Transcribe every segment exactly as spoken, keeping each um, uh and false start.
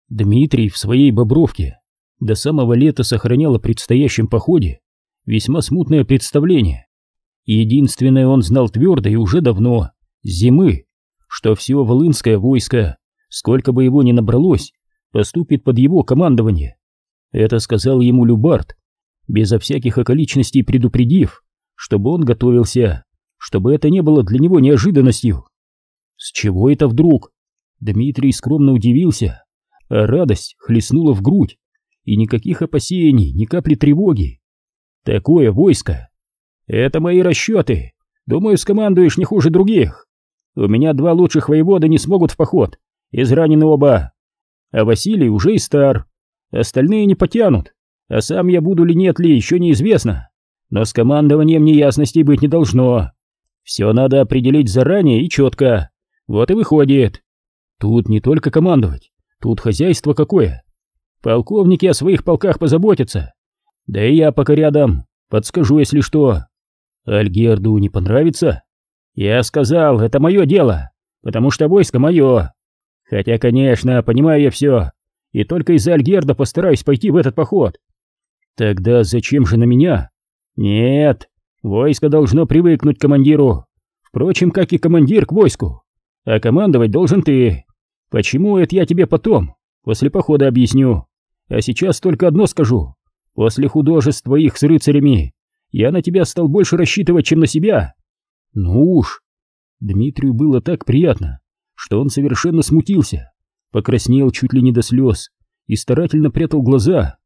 Дмитрий в своей Бобровке до самого лета сохранял о предстоящем походе весьма смутное представление. Единственное он знал твердо и уже давно, с зимы, что все волынское войско, сколько бы его ни набралось, поступит под его командование. Это сказал ему Любард, безо всяких околичностей предупредив, чтобы он готовился, чтобы это не было для него неожиданностью. С чего это вдруг? Дмитрий скромно удивился, а радость хлестнула в грудь, и никаких опасений, ни капли тревоги. Такое войско. Это мои расчеты. Думаю, скомандуешь не хуже других. У меня два лучших воевода не смогут в поход, изранены оба. А Василий уже и стар. Остальные не потянут, а сам я буду ли нет ли, еще неизвестно. Но с командованием неясностей быть не должно. Все надо определить заранее и четко. Вот и выходит. Тут не только командовать, тут хозяйство какое. Полковники о своих полках позаботятся. Да и я пока рядом, подскажу, если что. Альгерду не понравится? Я сказал, это мое дело, потому что войско мое. Хотя, конечно, понимаю я все, и только из-за Альгерда постараюсь пойти в этот поход. Тогда зачем же на меня? Нет, войско должно привыкнуть к командиру. Впрочем, как и командир к войску. А командовать должен ты. Почему, это я тебе потом, после похода объясню. А сейчас только одно скажу. После художеств твоих с рыцарями я на тебя стал больше рассчитывать, чем на себя. Ну уж. Дмитрию было так приятно, что он совершенно смутился, покраснел чуть ли не до слез и старательно прятал глаза.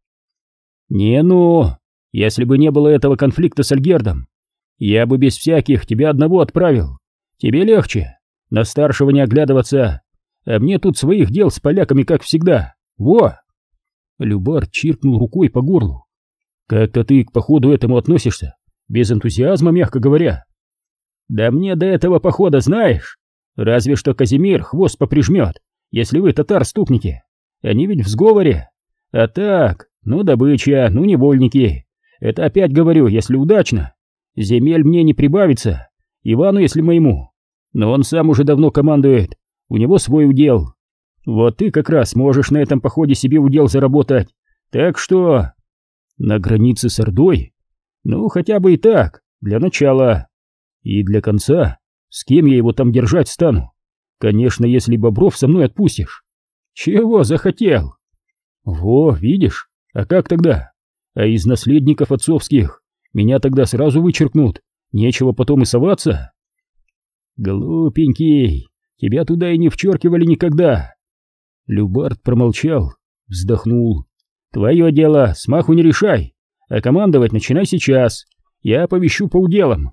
Не ну, если бы не было этого конфликта с Альгердом, я бы без всяких тебя одного отправил. Тебе легче, на старшего не оглядываться, а мне тут своих дел с поляками, как всегда. Во! Любард чиркнул рукой по горлу. Как-то ты к походу этому относишься, без энтузиазма, мягко говоря. Да мне до этого похода знаешь, разве что Казимир хвост поприжмет, если вы татар стукнете. Они ведь в сговоре. А так, ну добыча, ну невольники. Это опять говорю, если удачно. Земель мне не прибавится, Ивану, если моему. Но он сам уже давно командует, у него свой удел. Вот ты как раз можешь на этом походе себе удел заработать. Так что... На границе с Ордой? Ну, хотя бы и так, для начала. И для конца, с кем я его там держать стану? Конечно, если Бобров со мной отпустишь. Чего захотел? Во, видишь, а как тогда? А из наследников отцовских меня тогда сразу вычеркнут, нечего потом и соваться. Глупенький, тебя туда и не вчеркивали никогда. Любард промолчал, вздохнул. Твое дело, смаху не решай, а командовать начинай сейчас, я оповещу по уделам.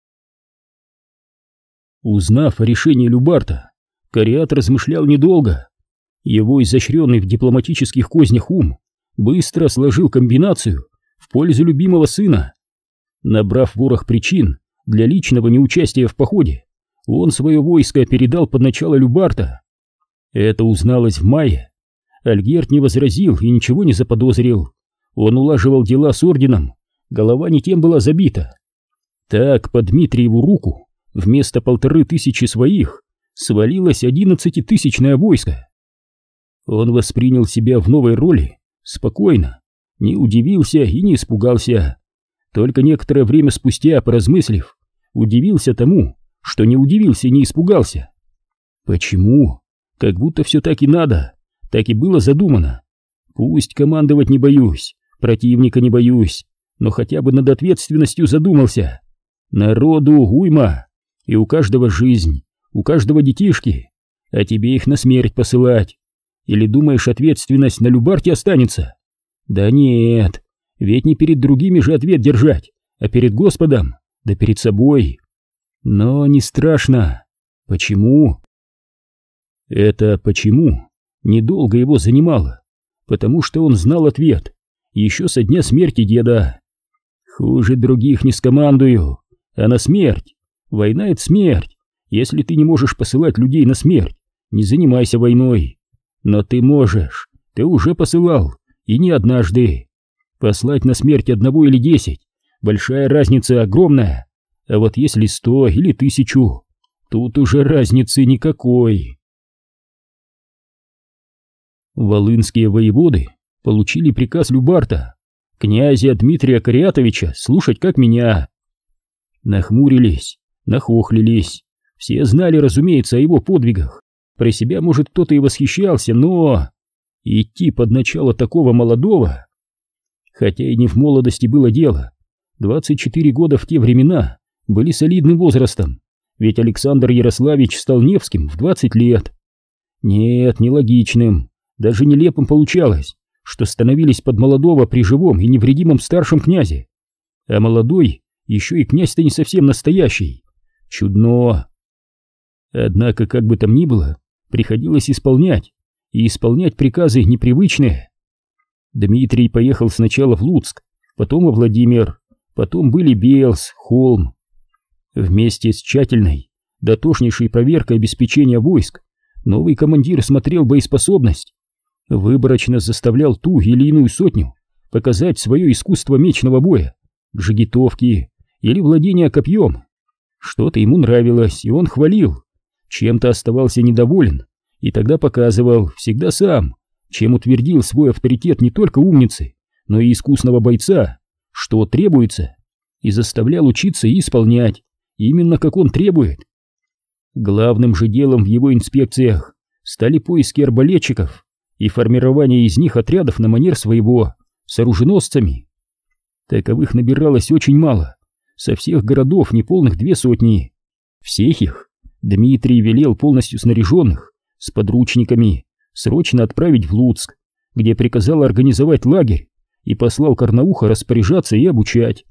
Узнав о решении Любарта, Кариат размышлял недолго. Его изощренный в дипломатических кознях ум быстро сложил комбинацию в пользу любимого сына. Набрав ворох причин для личного неучастия в походе, он свое войско передал под начало Любарта. Это узналось в мае. Альгерд не возразил и ничего не заподозрил. Он улаживал дела с орденом, голова не тем была забита. Так по Дмитриеву руку вместо полторы тысячи своих свалилось одиннадцатитысячное войско. Он воспринял себя в новой роли спокойно, не удивился и не испугался. Только некоторое время спустя, поразмыслив, удивился тому, что не удивился и не испугался. Почему? Как будто все так и надо, так и было задумано. Пусть командовать не боюсь, противника не боюсь, но хотя бы над ответственностью задумался. Народу уйма, и у каждого жизнь, у каждого детишки, а тебе их на смерть посылать. Или думаешь, ответственность на Любарте останется? Да нет, ведь не перед другими же ответ держать, а перед Господом, да перед собой. Но не страшно. Почему? Это почему недолго его занимало, потому что он знал ответ еще со дня смерти деда. Хуже других не скомандую, а на смерть. Война — это смерть. Если ты не можешь посылать людей на смерть, не занимайся войной. Но ты можешь, ты уже посылал, и не однажды. Послать на смерть одного или десять — большая разница, огромная. А вот если сто или тысячу, тут уже разницы никакой. Волынские воеводы получили приказ Любарта, князя Дмитрия Кариатовича, слушать как меня. Нахмурились, нахохлились. Все знали, разумеется, о его подвигах. Про себя, может, кто-то и восхищался, но... идти под начало такого молодого... Хотя и не в молодости было дело. двадцать четыре года в те времена были солидным возрастом, ведь Александр Ярославич стал Невским в двадцать лет. Нет, нелогичным, даже нелепым получалось, что становились под молодого при живом и невредимом старшем князе. А молодой еще и князь-то не совсем настоящий. Чудно. Однако, как бы там ни было, приходилось исполнять, и исполнять приказы непривычные. Дмитрий поехал сначала в Луцк, потом во Владимир, потом были Белс, Холм. Вместе с тщательной, дотошнейшей проверкой обеспечения войск новый командир смотрел боеспособность, выборочно заставлял ту или иную сотню показать свое искусство мечного боя, джигитовки или владения копьем. Что-то ему нравилось, и он хвалил, чем-то оставался недоволен, и тогда показывал, всегда сам, чем утвердил свой авторитет не только умницы, но и искусного бойца, что требуется, и заставлял учиться и исполнять, именно как он требует. Главным же делом в его инспекциях стали поиски арбалетчиков и формирование из них отрядов на манер своего, с оруженосцами. Таковых набиралось очень мало, со всех городов неполных две сотни. Всех их Дмитрий велел полностью снаряженных, с подручниками, срочно отправить в Луцк, где приказал организовать лагерь и послал Карнауха распоряжаться и обучать.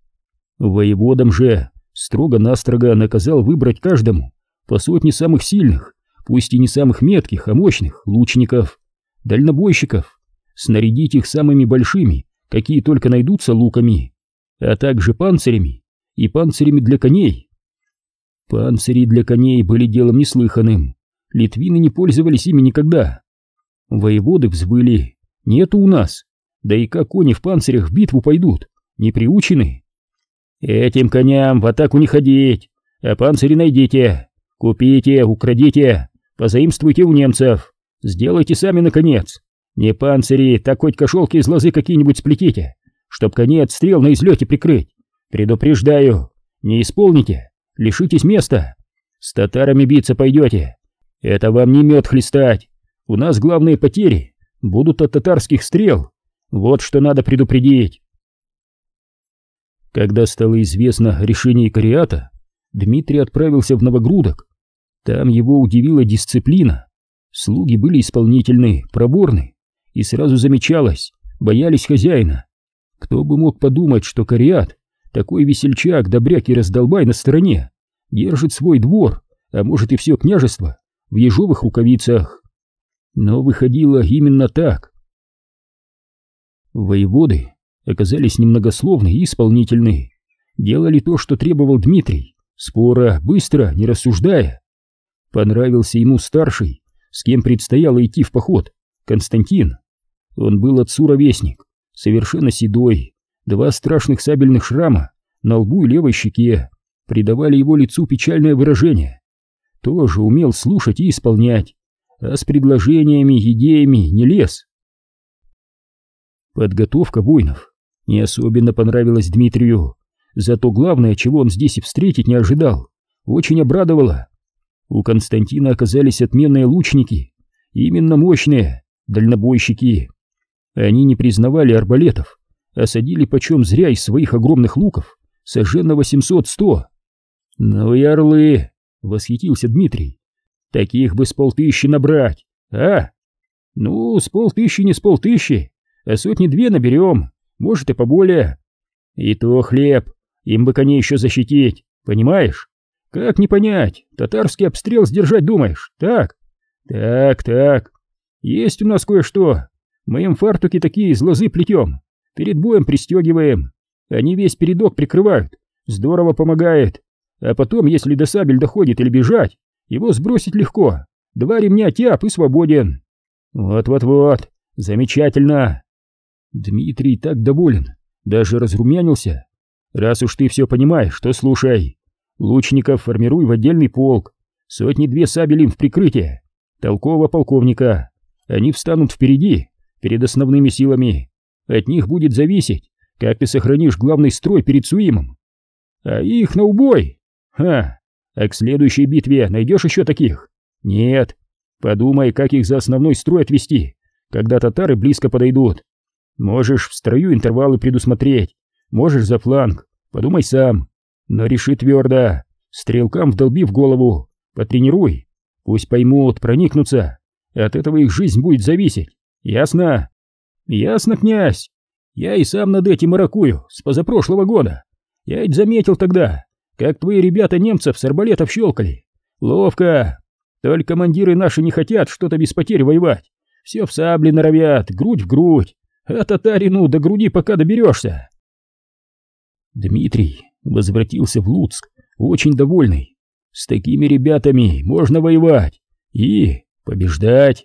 Воеводам же строго-настрого наказал выбрать каждому по сотне самых сильных, пусть и не самых метких, а мощных лучников, дальнобойщиков, снарядить их самыми большими, какие только найдутся, луками, а также панцирями и панцирями для коней. Панцири для коней были делом неслыханным, литвины не пользовались ими никогда. Воеводы взвыли: нету у нас, да и как кони в панцирях в битву пойдут, не приучены. Этим коням в атаку не ходить, а панцири найдите, купите, украдите, позаимствуйте у немцев, сделайте сами наконец. Не панцири, так хоть кошелки из лозы какие-нибудь сплетите, чтоб конец стрел на излете прикрыть. Предупреждаю, не исполните, лишитесь места. С татарами биться пойдете, это вам не мед хлестать. У нас главные потери будут от татарских стрел, вот что надо предупредить. Когда стало известно о решении Кариата, Дмитрий отправился в Новогрудок. Там его удивила дисциплина. Слуги были исполнительны, проворны, и сразу замечалось, боялись хозяина. Кто бы мог подумать, что Кариат, такой весельчак, добряк и раздолбай на стороне, держит свой двор, а может и все княжество, в ежовых рукавицах. Но выходило именно так. Воеводы оказались немногословны и исполнительны, делали то, что требовал Дмитрий, споро, быстро, не рассуждая. Понравился ему старший, с кем предстояло идти в поход, Константин. Он был отцу ровесник, совершенно седой, два страшных сабельных шрама на лбу и левой щеке придавали его лицу печальное выражение. Тоже умел слушать и исполнять, а с предложениями, идеями не лез. Подготовка воинов не особенно понравилась Дмитрию, зато главное, чего он здесь и встретить не ожидал, очень обрадовало. У Константина оказались отменные лучники, именно мощные, дальнобойщики. Они не признавали арбалетов, а садили почем зря из своих огромных луков, сожжен на восемьсот-сто. «Ну и орлы!» — восхитился Дмитрий. «Таких бы с полтыщи набрать, а? Ну, с полтыщи не с полтыщи, а сотни-две наберем, может и поболее. И то хлеб, им бы коней еще защитить, понимаешь? Как не понять, татарский обстрел сдержать думаешь, так? Так, так, есть у нас кое-что, мы им фартуки такие из лозы плетем, перед боем пристегиваем, они весь передок прикрывают, здорово помогает, а потом, если до сабель доходит или бежать, его сбросить легко, два ремня тяп и свободен. Вот-вот-вот, замечательно». Дмитрий так доволен, даже разрумянился. «Раз уж ты все понимаешь, то слушай. Лучников формируй в отдельный полк, сотни-две сабель им в прикрытие, толкового полковника, Они встанут впереди, перед основными силами. От них будет зависеть, как ты сохранишь главный строй перед Суимом. А их на убой! Ха! А к следующей битве найдешь еще таких? Нет. Подумай, как их за основной строй отвести, когда татары близко подойдут. Можешь в строю интервалы предусмотреть, можешь за фланг, подумай сам. Но реши твердо, стрелкам вдолби в голову, потренируй. Пусть поймут, проникнутся. От этого их жизнь будет зависеть. Ясно? Ясно, князь. Я и сам над этим маракую с позапрошлого года. Я ведь заметил тогда, как твои ребята немцев с арбалетов щелкали. Ловко. Только командиры наши не хотят что-то без потерь воевать. Все в сабли норовят, грудь в грудь. А татарину до груди пока доберешься. Дмитрий возвратился в Луцк, очень довольный. С такими ребятами можно воевать и побеждать.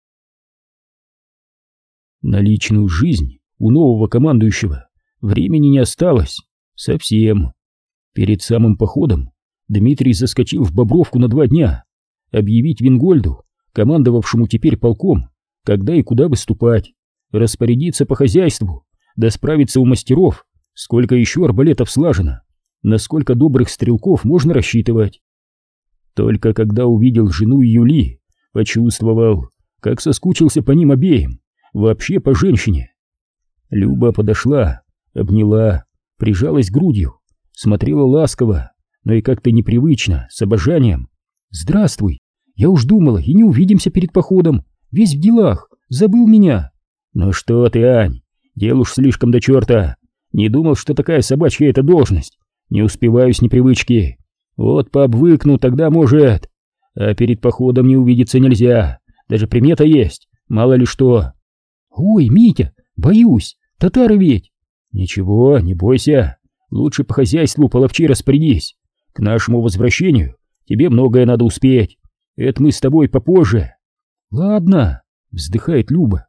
На личную жизнь у нового командующего времени не осталось. Совсем. Перед самым походом Дмитрий заскочил в Бобровку на два дня, объявить Вингольду, командовавшему теперь полком, когда и куда выступать, распорядиться по хозяйству, да справиться у мастеров, сколько еще арбалетов слажено, насколько добрых стрелков можно рассчитывать. Только когда увидел жену Юли, почувствовал, как соскучился по ним обеим, вообще по женщине. Люба подошла, обняла, прижалась грудью, смотрела ласково, но и как-то непривычно, с обожанием. «Здравствуй, я уж думала, и не увидимся перед походом, весь в делах, забыл меня». «Ну что ты, Ань, дел уж слишком до черта, не думал, что такая собачья эта должность, не успеваю с непривычки. Вот пообвыкну, тогда может. А перед походом не увидеться нельзя, даже примета есть, мало ли что». «Ой, Митя, боюсь, татары ведь». «Ничего, не бойся, лучше по хозяйству половчей распорядись. К нашему возвращению тебе многое надо успеть, это мы с тобой попозже». «Ладно», — вздыхает Люба.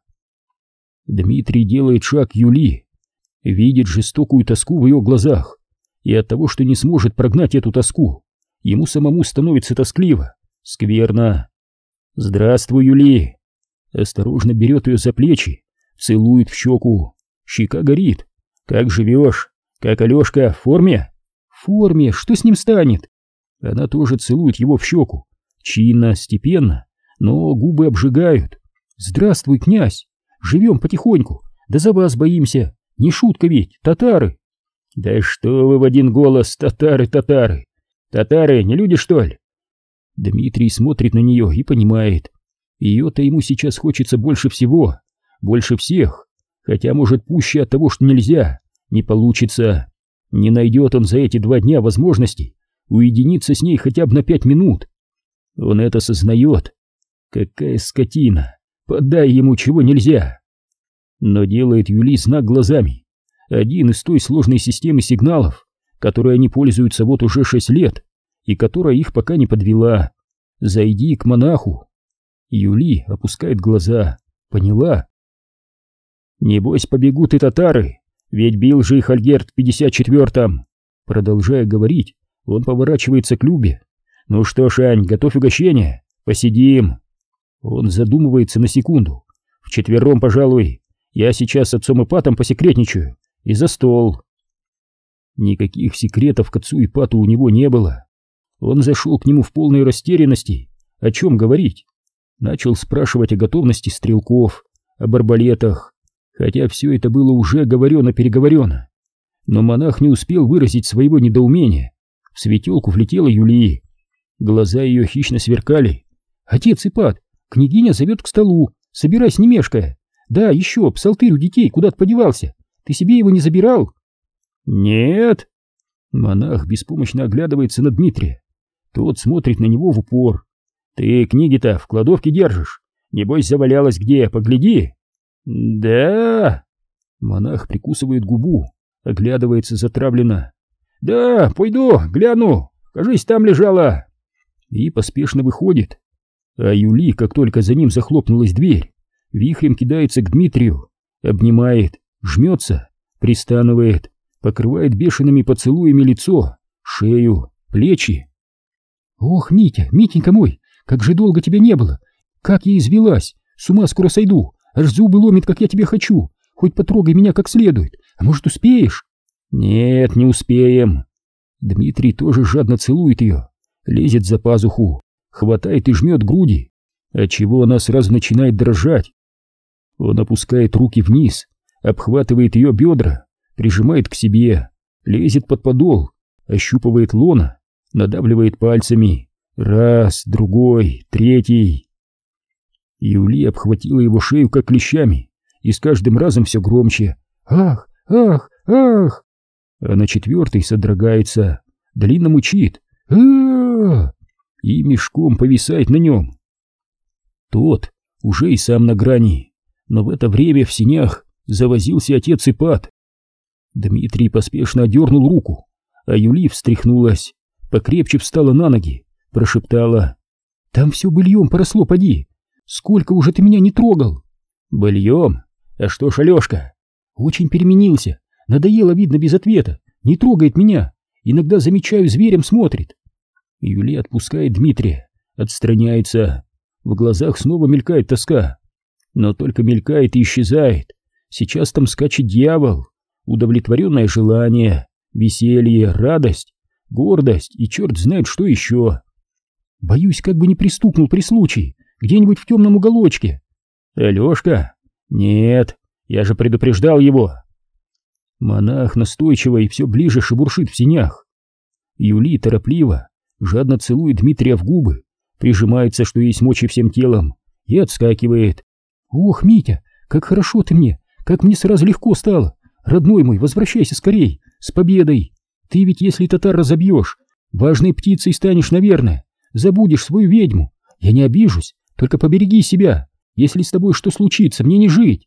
Дмитрий делает шаг к Юли, видит жестокую тоску в ее глазах, и от того, что не сможет прогнать эту тоску, ему самому становится тоскливо, скверно. «Здравствуй, Юли!» Осторожно берет ее за плечи, целует в щеку, щека горит. «Как живешь? Как Алешка, в форме?» «В форме, что с ним станет?» Она тоже целует его в щеку, чинно, степенно, но губы обжигают. «Здравствуй, князь! Живем потихоньку, да за вас боимся, не шутка ведь, татары!» «Да что вы в один голос, татары, татары! Татары не люди, что ли?» Дмитрий смотрит на нее и понимает, ее-то ему сейчас хочется больше всего, больше всех, хотя, может, пуще от того, что нельзя, не получится. Не найдет он за эти два дня возможности уединиться с ней хотя бы на пять минут. Он это сознает. Какая скотина! Подай ему чего нельзя. Но делает Юли знак глазами. Один из той сложной системы сигналов, которой они пользуются вот уже шесть лет, и которая их пока не подвела. Зайди к монаху. Юли опускает глаза. Поняла? Небось побегут и татары, ведь бил же их Альгерд в пятьдесят четвёртом. Продолжая говорить, он поворачивается к Любе. «Ну что ж, Ань, готовь угощение, посидим». Он задумывается на секунду. «Вчетвером, пожалуй, я сейчас с отцом Ипатом посекретничаю, и за стол». Никаких секретов к отцу Ипату у него не было. Он зашел к нему в полной растерянности. О чем говорить? Начал спрашивать о готовности стрелков, об арбалетах, хотя все это было уже говорено-переговорено. Но монах не успел выразить своего недоумения. В светелку влетела Юлия. Глаза ее хищно сверкали. «Отец Ипат, княгиня зовет к столу, собирайся, не мешкая. Да, еще, псалтырь у детей куда-то подевался. Ты себе его не забирал?» «Нет». Монах беспомощно оглядывается на Дмитрия. Тот смотрит на него в упор. «Ты книги-то в кладовке держишь? Небось завалялась где, погляди». «Да». Монах прикусывает губу, оглядывается затравленно. «Да, пойду, гляну, кажись, там лежала». И поспешно выходит. А Юли, как только за ним захлопнулась дверь, вихрем кидается к Дмитрию, обнимает, жмется, пристанывает, покрывает бешеными поцелуями лицо, шею, плечи. «Ох, Митя, Митенька мой, как же долго тебя не было! Как я извелась! С ума скоро сойду, аж зубы ломит, как я тебя хочу. Хоть потрогай меня как следует, а может успеешь? Нет, не успеем. Дмитрий тоже жадно целует ее, лезет за пазуху, хватает и жмет груди, отчего она сразу начинает дрожать. Он опускает руки вниз, обхватывает ее бедра, прижимает к себе, лезет под подол, ощупывает лона, надавливает пальцами. Раз, другой, третий. Юли обхватила его шею как клещами, и с каждым разом все громче. Ах, ах, ах! А на четвертый содрогается, длинно мучит. А-а-а! И мешком повисает на нем. Тот уже и сам на грани, но в это время в сенях завозился отец Ипат. Дмитрий поспешно отдернул руку, а Юли встряхнулась, покрепче встала на ноги, прошептала: «Там все быльем поросло, поди! Сколько уже ты меня не трогал!» «Быльем? А что ж Алешка?» «Очень переменился, надоело, видно, без ответа, не трогает меня, иногда замечаю, зверем смотрит». Юли отпускает Дмитрия, отстраняется, в глазах снова мелькает тоска, но только мелькает и исчезает. Сейчас там скачет дьявол, удовлетворенное желание, веселье, радость, гордость и черт знает что еще. Боюсь, как бы не пристукнул при случае, где-нибудь в темном уголочке. Алешка? Нет, я же предупреждал его. Монах настойчиво и все ближе шебуршит в сенях. Юли торопливо, жадно целует Дмитрия в губы, прижимается, что есть мочи всем телом, и отскакивает. Ох, Митя, как хорошо ты мне, как мне сразу легко стало. Родной мой, возвращайся скорей, с победой. Ты ведь, если татар разобьешь, важной птицей станешь, наверное. Забудешь свою ведьму. Я не обижусь, только побереги себя. Если с тобой что случится, мне не жить.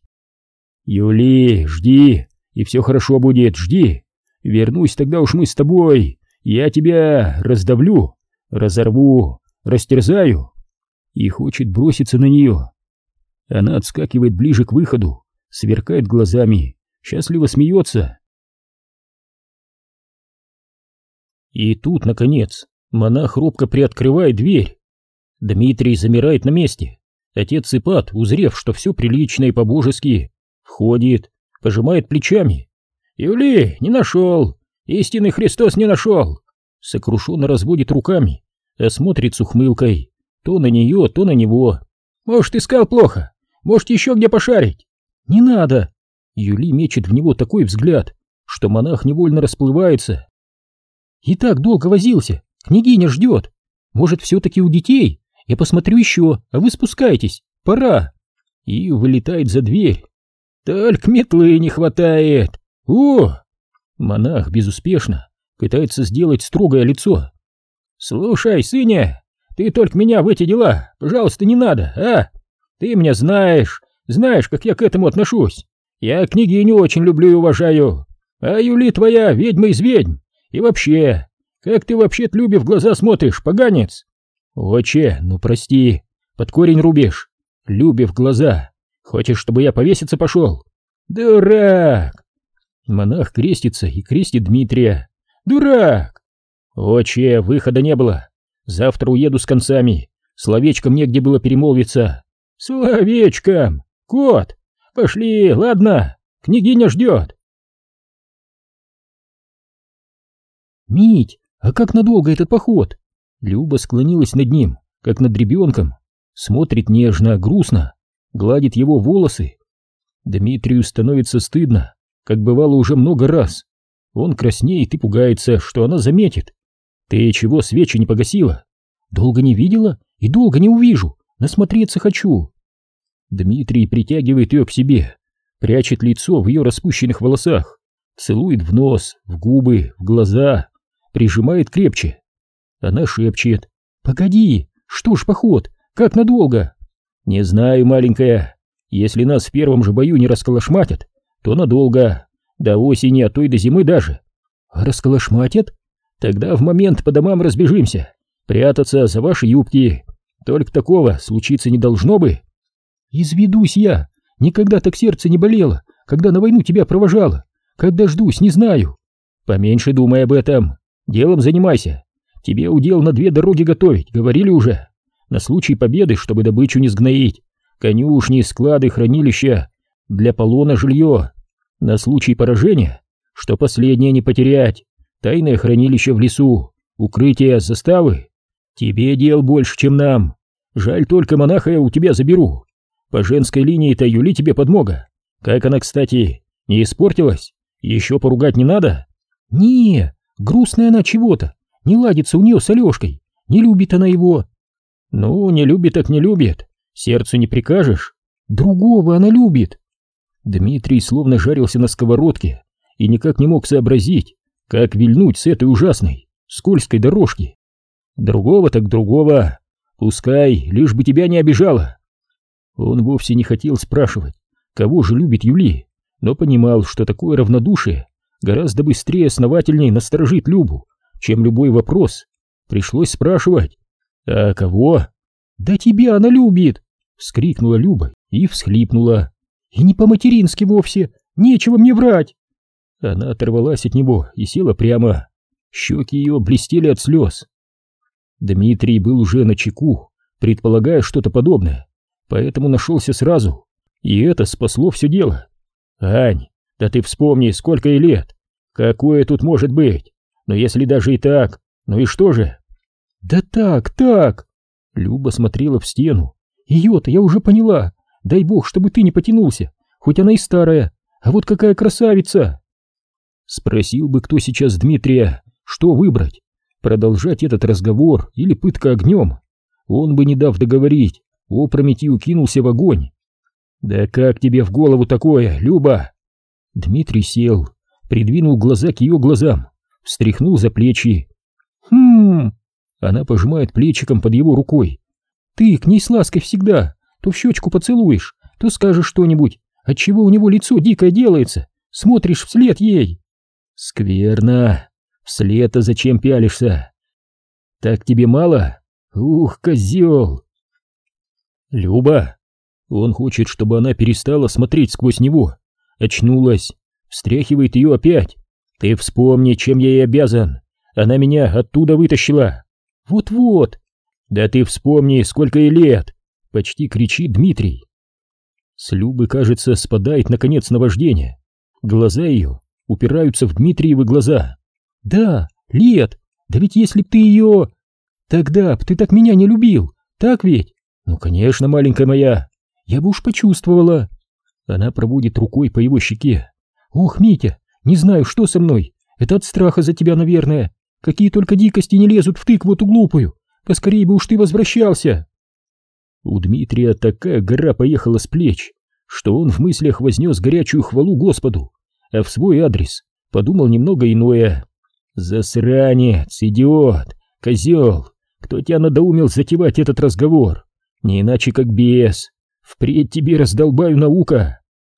Юли, жди, и все хорошо будет, жди. Вернусь, тогда уж мы с тобой. Я тебя раздавлю, разорву, растерзаю. И хочет броситься на нее. Она отскакивает ближе к выходу, сверкает глазами, счастливо смеется. И тут, наконец, монах робко приоткрывает дверь. Дмитрий замирает на месте. Отец Ипат, узрев, что все прилично и по-божески, входит, пожимает плечами. «Юли, не нашел! Истинный Христос не нашел!» Сокрушенно разводит руками, а смотрит с ухмылкой то на нее, то на него. «Может, искал плохо? Может, еще где пошарить?» «Не надо!» Юли мечет в него такой взгляд, что монах невольно расплывается. «И так долго возился, княгиня ждет. Может, все-таки у детей? Я посмотрю еще, а вы спускайтесь, пора!» И вылетает за дверь. «Только метлы не хватает! О!» Монах безуспешно пытается сделать строгое лицо. «Слушай, сыня, ты только меня в эти дела, пожалуйста, не надо, а? Ты меня знаешь, знаешь, как я к этому отношусь. Я княгиню очень люблю и уважаю, а Юли твоя ведьма из ведьм. И вообще, как ты вообще-то Любе в глаза смотришь, поганец?» «Отче, ну прости, под корень рубишь. Любе в глаза. Хочешь, чтобы я повеситься пошел?» «Дурак!» Монах крестится и крестит Дмитрия. «Дурак!» «Отче, выхода не было. Завтра уеду с концами. Словечком негде было перемолвиться». «Словечком! Кот! Пошли, ладно, княгиня ждет!» «Мить, а как надолго этот поход?» Люба склонилась над ним, как над ребенком, смотрит нежно, грустно, гладит его волосы. Дмитрию становится стыдно, как бывало уже много раз. Он краснеет и пугается, что она заметит. «Ты чего свечи не погасила?» «Долго не видела и долго не увижу, насмотреться хочу». Дмитрий притягивает ее к себе, прячет лицо в ее распущенных волосах, целует в нос, в губы, в глаза, прижимает крепче. Она шепчет: «Погоди, что ж поход, как надолго?» «Не знаю, маленькая, если нас в первом же бою не расколошматят, то надолго, до осени, а то и до зимы даже». «А расколошматят? Тогда в момент по домам разбежимся, прятаться за ваши юбки, только такого случиться не должно бы». «Изведусь я, никогда так сердце не болело, когда на войну тебя провожала, как дождусь, не знаю». «Поменьше думай об этом, делом занимайся. Тебе удел на две дороги готовить, говорили уже. На случай победы, чтобы добычу не сгноить. конюшни, склады, хранилища, для полона жилье. На случай поражения, что последнее не потерять, тайное хранилище в лесу, укрытие, заставы. Тебе дел больше, чем нам. Жаль, только монаха я у тебя заберу. По женской линии-то Юли тебе подмога. Как она, кстати, не испортилась? Еще поругать не надо? Не, грустная она чего-то. Не ладится у нее с Алешкой. Не любит она его. Ну, не любит так не любит. Сердцу не прикажешь. Другого она любит. Дмитрий словно жарился на сковородке и никак не мог сообразить, как вильнуть с этой ужасной, скользкой дорожки. Другого так другого. Пускай, лишь бы тебя не обижала. Он вовсе не хотел спрашивать, кого же любит Юли, но понимал, что такое равнодушие гораздо быстрее и основательнее насторожит Любу, чем любой вопрос. Пришлось спрашивать: «А кого?» «Да тебя она любит!» — вскрикнула Люба и всхлипнула. «И не по-матерински вовсе, нечего мне врать!» Она оторвалась от него и села прямо. Щеки ее блестели от слез. Дмитрий был уже начеку, предполагая что-то подобное, поэтому нашелся сразу, и это спасло все дело. «Ань, да ты вспомни, сколько ей лет! Какое тут может быть? Но если даже и так, ну и что же?» «Да так, так!» Люба смотрела в стену. «Ее-то я уже поняла. Дай бог, чтобы ты не потянулся, хоть она и старая, а вот какая красавица!» Спросил бы кто сейчас Дмитрия, что выбрать, продолжать этот разговор или пытка огнем, он бы, не дав договорить, опрометью кинулся в огонь. «Да как тебе в голову такое, Люба?» Дмитрий сел, придвинул глаза к ее глазам, встряхнул за плечи. «Хм...» Она пожимает плечиком под его рукой. «Ты к ней с лаской всегда, то в щечку поцелуешь, то скажешь что-нибудь, отчего у него лицо дикое делается, смотришь вслед ей». «Скверно. Вслед-то зачем пялишься? Так тебе мало? Ух, козел!» «Люба!» Он хочет, чтобы она перестала смотреть сквозь него. Очнулась, встряхивает ее опять. «Ты вспомни, чем я ей обязан. Она меня оттуда вытащила». «Вот-вот!» «Да ты вспомни, сколько ей лет!» Почти кричит Дмитрий. С Любы, кажется, спадает наконец наваждение. Глаза ее упираются в Дмитриевы глаза. «Да, лет! Да ведь если б ты ее... Тогда б ты так меня не любил, так ведь?» «Ну, конечно, маленькая моя, я бы уж почувствовала». Она проводит рукой по его щеке. «Ох, Митя, не знаю, что со мной. Это от страха за тебя, наверное. Какие только дикости не лезут в тыкву эту глупую. Поскорей бы уж ты возвращался». У Дмитрия такая гора поехала с плеч, что он в мыслях вознес горячую хвалу Господу, а в свой адрес подумал немного иное. «Засранец, идиот, козел, кто тебя надоумил затевать этот разговор? Не иначе как бес. Впредь тебе раздолбаю наука».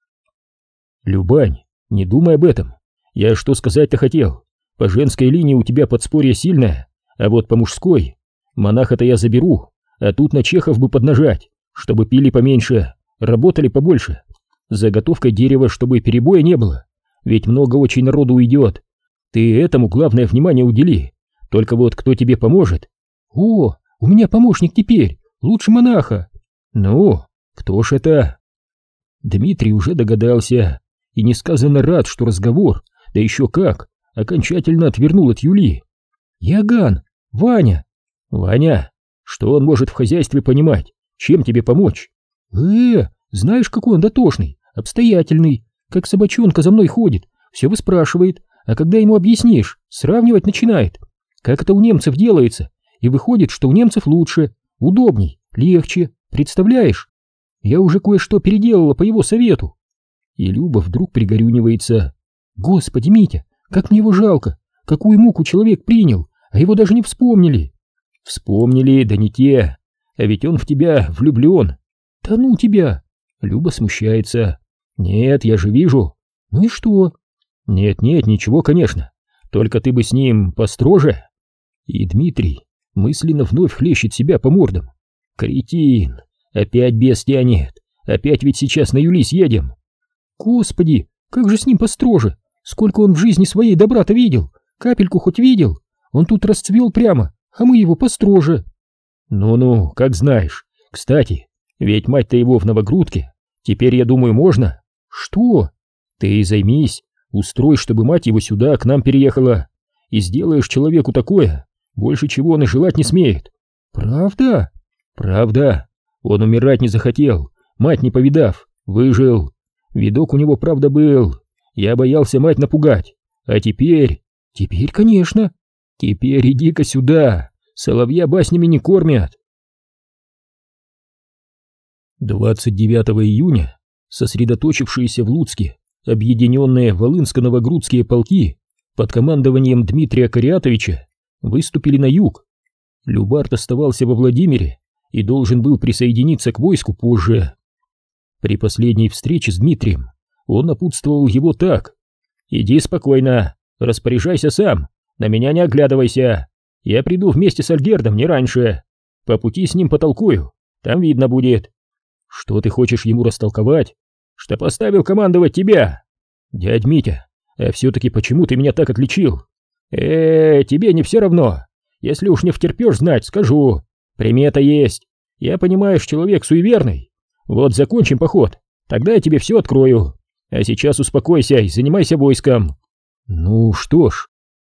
«Любань, не думай об этом. Я что сказать-то хотел? По женской линии у тебя подспорье сильное, а вот по мужской монаха-то я заберу, а тут на чехов бы поднажать, чтобы пили поменьше, работали побольше. Заготовкой дерева, чтобы перебоя не было, ведь много очень народу уйдет. Ты этому главное внимание удели. Только вот кто тебе поможет?» «О, у меня помощник теперь, лучше монаха». «Ну, кто ж это?» Дмитрий уже догадался и несказанно рад, что разговор, да еще как, окончательно отвернул от Юли. «Яган, Ваня». «Ваня? Что он может в хозяйстве понимать? Чем тебе помочь?» «Э, знаешь, какой он дотошный, обстоятельный, как собачонка за мной ходит, все выспрашивает, а когда ему объяснишь, сравнивать начинает. Как это у немцев делается, и выходит, что у немцев лучше, удобней, легче, представляешь? Я уже кое-что переделала по его совету». И Люба вдруг пригорюнивается. «Господи, Митя, как мне его жалко, какую муку человек принял, а его даже не вспомнили». «Вспомнили, да не те, а ведь он в тебя влюблен». «Да ну тебя!» Люба смущается. «Нет, я же вижу». «Ну и что?» «Нет-нет, ничего, конечно, только ты бы с ним построже». И Дмитрий мысленно вновь хлещет себя по мордам. «Кретин, опять бес тянет, опять ведь сейчас на Юли съедем». «Господи, как же с ним построже? Сколько он в жизни своей добра-то видел? Капельку хоть видел? Он тут расцвел прямо, а мы его построже». «Ну-ну, как знаешь. Кстати, Ведь мать-то его в Новогрудке. Теперь, я думаю, можно. Что? Ты займись, устрой, чтобы мать его сюда, к нам переехала. И сделаешь человеку такое, больше чего он и желать не смеет. Правда? Правда. Он умирать не захотел, мать не повидав, выжил. Видок у него, правда, был. Я боялся мать напугать. А теперь... Теперь, конечно. Теперь иди-ка сюда. Соловья баснями не кормят. двадцать девятого июня сосредоточившиеся в Луцке объединенные Волынско-Новогрудские полки под командованием Дмитрия Кариатовича выступили на юг. Любарт оставался во Владимире и должен был присоединиться к войску позже. При последней встрече с Дмитрием он напутствовал его так: «Иди спокойно, распоряжайся сам, на меня не оглядывайся. Я приду вместе с Альгердом не раньше. По пути с ним потолкую, там видно будет». «Что ты хочешь ему растолковать?» «Что поставил командовать тебя». «Дядь Митя, а все-таки почему ты меня так отличил?» «Э, тебе не все равно. Если уж не втерпешь знать, скажу. Примета есть. Я, понимаешь, человек суеверный. Вот закончим поход, тогда я тебе все открою. А сейчас успокойся и занимайся войском». «Ну что ж».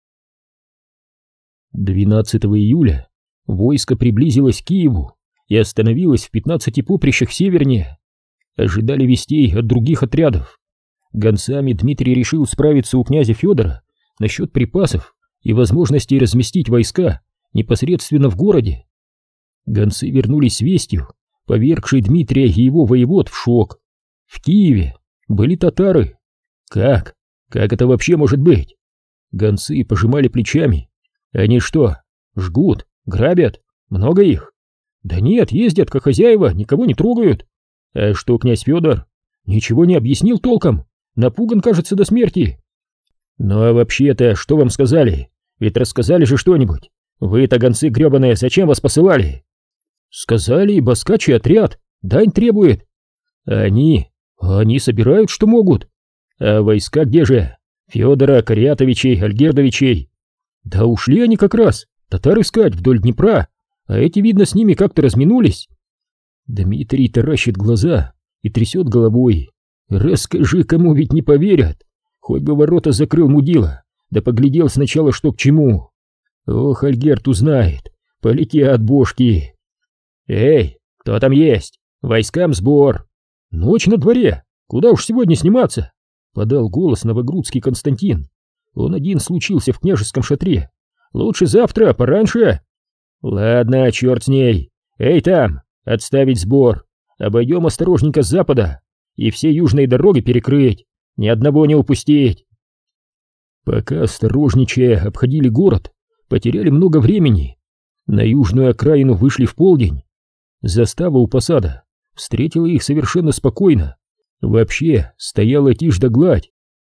двенадцатого июля войско приблизилось к Киеву и остановилось в пятнадцати поприщах севернее. Ожидали вестей от других отрядов. Гонцами Дмитрий решил справиться у князя Федора насчет припасов и возможности разместить войска непосредственно в городе. Гонцы вернулись с вестью, повергшей Дмитрия и его воевод в шок. В Киеве были татары. Как? Как это вообще может быть? Гонцы пожимали плечами. Они что, жгут, грабят? Много их? Да нет, ездят как хозяева, никого не трогают. А что князь Федор? Ничего не объяснил толком. Напуган, кажется, до смерти. Ну а вообще-то, что вам сказали? Ведь рассказали же что-нибудь. Вы-то, гонцы гребаные, зачем вас посылали? Сказали, баскачий отряд, дань требует. А они? Они собирают, что могут. А войска где же? Федора, Кариатовичей, Альгердовичей. Да ушли они как раз, татар искать вдоль Днепра, а эти, видно, с ними как-то разминулись. Дмитрий таращит глаза и трясет головой. Расскажи, кому ведь не поверят. Хоть бы ворота закрыл мудила, да поглядел сначала, что к чему. Ох, Альгерд узнает, полетят бошки. Эй, кто там есть? Войскам сбор. Ночь на дворе, куда уж сегодня сниматься? Подал голос новогрудский Константин. Он один случился в княжеском шатре. Лучше завтра, пораньше. Ладно, черт с ней. Эй, там, отставить сбор. Обойдем осторожненько с запада и все южные дороги перекрыть, ни одного не упустить. Пока осторожничая обходили город, потеряли много времени. На южную окраину вышли в полдень. Застава у посада встретила их совершенно спокойно. Вообще стояла тишь да гладь.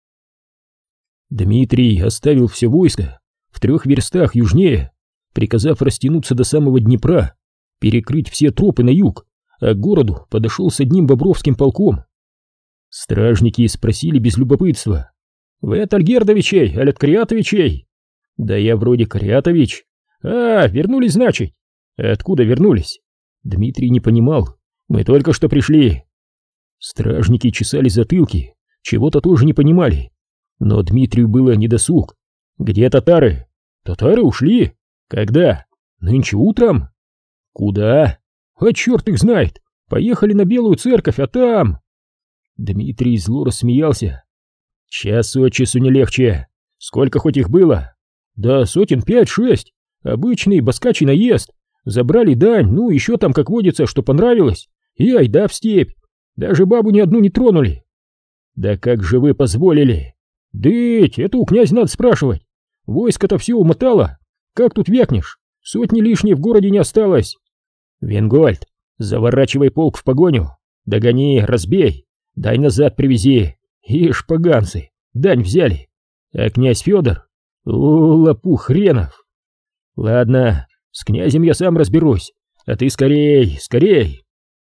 Дмитрий оставил все войско в трех верстах южнее, приказав растянуться до самого Днепра, перекрыть все тропы на юг, а к городу подошел с одним бобровским полком. Стражники спросили без любопытства: «Вы от Альгердовичей, аль от Кариатовичей?» «Да я вроде Кариатович». «А, вернулись, значит?» «Откуда вернулись?» Дмитрий не понимал. «Мы только что пришли». Стражники чесали затылки, чего-то тоже не понимали. Но Дмитрию было недосуг. «Где татары?» «Татары ушли». «Когда?» «Нынче утром». «Куда?» «А черт их знает. Поехали на Белую церковь, а там...» Дмитрий зло рассмеялся. «Час от часу не легче. Сколько хоть их было?» «Да сотен пять-шесть. Обычный баскачий наезд. Забрали дань, ну еще там, как водится, что понравилось. И айда в степь. Даже бабу ни одну не тронули». «Да как же вы позволили?» «Дыть, это у князя надо спрашивать. Войско-то все умотало. Как тут вякнешь? Сотни лишней в городе не осталось». «Венгольд, заворачивай полк в погоню. Догони, разбей. Дай назад привези. Ишь, поганцы, дань взяли. А князь Федор? О, лопух хренов. Ладно, с князем я сам разберусь. А ты скорей, скорей».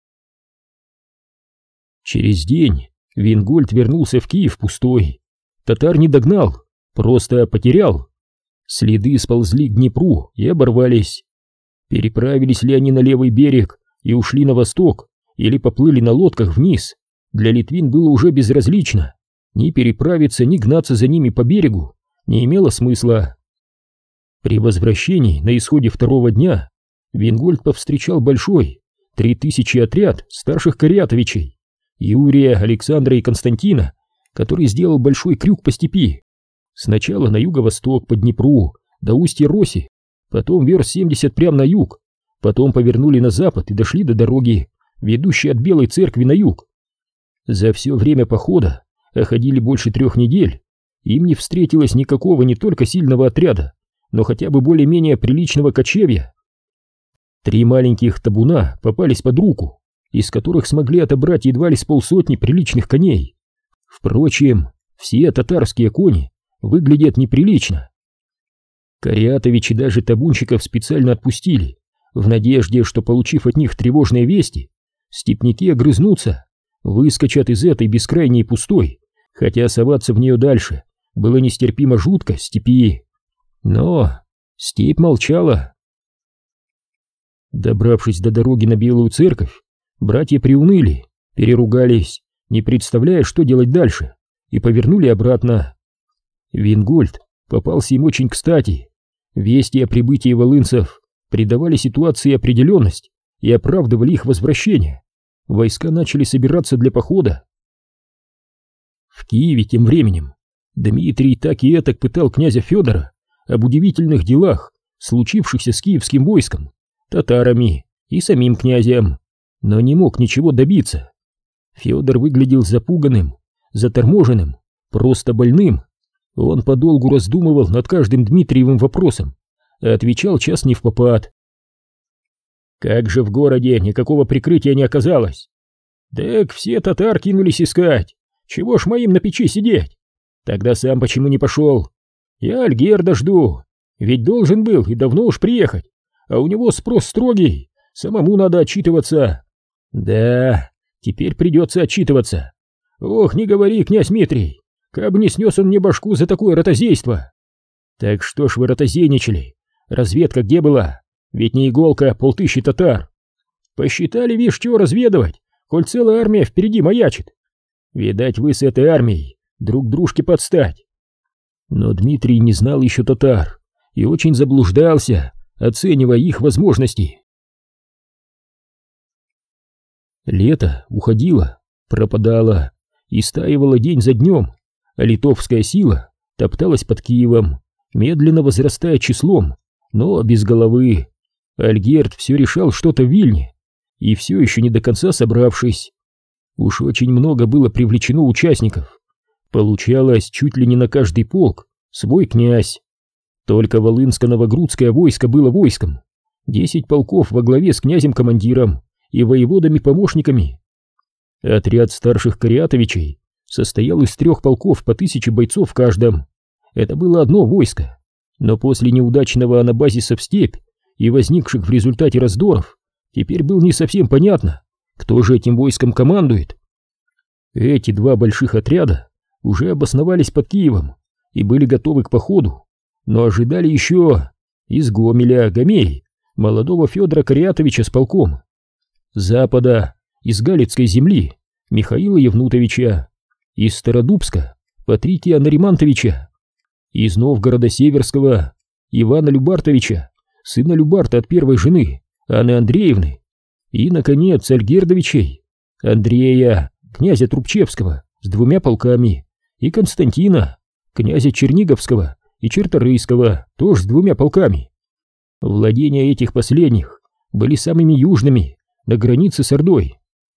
Через день Венгольд вернулся в Киев пустой. Татар не догнал, просто потерял. Следы сползли к Днепру и оборвались. Переправились ли они на левый берег и ушли на восток, или поплыли на лодках вниз, для литвин было уже безразлично. Ни переправиться, ни гнаться за ними по берегу не имело смысла. При возвращении на исходе второго дня Вингольд повстречал большой, три тысячи отряд старших корятовичей, Юрия, Александра и Константина, который сделал большой крюк по степи. Сначала на юго-восток по Днепру до устья Роси, потом верст семьдесят прямо на юг, потом повернули на запад и дошли до дороги, ведущей от Белой Церкви на юг. За все время похода, а ходили больше трех недель, им не встретилось никакого не только сильного отряда, но хотя бы более-менее приличного кочевья. Три маленьких табуна попались под руку, из которых смогли отобрать едва ли с полсотни приличных коней. Впрочем, все татарские кони выглядят неприлично. Корятовичи даже табунщиков специально отпустили, в надежде, что, получив от них тревожные вести, степняки огрызнутся, выскочат из этой бескрайней пустой, хотя соваться в нее дальше было нестерпимо жутко, степи. Но степь молчала. Добравшись до дороги на Белую Церковь, братья приуныли, переругались, не представляя, что делать дальше, и повернули обратно. Вингольд попался им очень кстати. Вести о прибытии волынцев придавали ситуации определенность и оправдывали их возвращение. Войска начали собираться для похода. В Киеве тем временем Дмитрий так и этак пытал князя Федора об удивительных делах, случившихся с киевским войском, татарами и самим князем, но не мог ничего добиться. Федор выглядел запуганным, заторможенным, просто больным. Он подолгу раздумывал над каждым Дмитриевым вопросом, а отвечал час не впопад. Как же в городе никакого прикрытия не оказалось? Так все татар кинулись искать. Чего ж моим на печи сидеть? Тогда сам почему не пошел? Я Альгерда жду, ведь должен был и давно уж приехать, а у него спрос строгий, самому надо отчитываться. Да, теперь придется отчитываться. Ох, не говори, князь Дмитрий, как бы не снес он мне башку за такое ротозейство. Так что ж вы ротозейничали? Разведка где была? Ведь не иголка, а полтыщи татар. Посчитали, вишь, чего разведывать, коль целая армия впереди маячит. Видать, вы с этой армией друг дружке подстать. Но Дмитрий не знал еще татар и очень заблуждался, оценивая их возможности. Лето уходило, пропадало, истаивало день за днем, а литовская сила топталась под Киевом, медленно возрастая числом, но без головы. Альгерд все решал что-то в Вильне, и все еще не до конца собравшись. Уж очень много было привлечено участников. Получалось чуть ли не на каждый полк свой князь. Только Волынско-Новогрудское войско было войском. Десять полков во главе с князем-командиром и воеводами-помощниками. Отряд старших корятовичей состоял из трех полков по тысяче бойцов в каждом. Это было одно войско, но после неудачного анабазиса в степь и возникших в результате раздоров теперь было не совсем понятно, кто же этим войском командует. Эти два больших отряда уже обосновались под Киевом и были готовы к походу, но ожидали еще из Гомеля Гомей, молодого Федора Корятовича с полком, с запада, из Галицкой земли, Михаила Евнутовича, из Стародубска, Патрикия Наримантовича, из Новгорода Северского, Ивана Любартовича, сына Любарта от первой жены, Анны Андреевны, и, наконец, Альгердовичей, Андрея, князя Трубчевского, с двумя полками, и Константина, князя Черниговского и Черторийского, тоже с двумя полками. Владения этих последних были самыми южными, на границе с Ордой.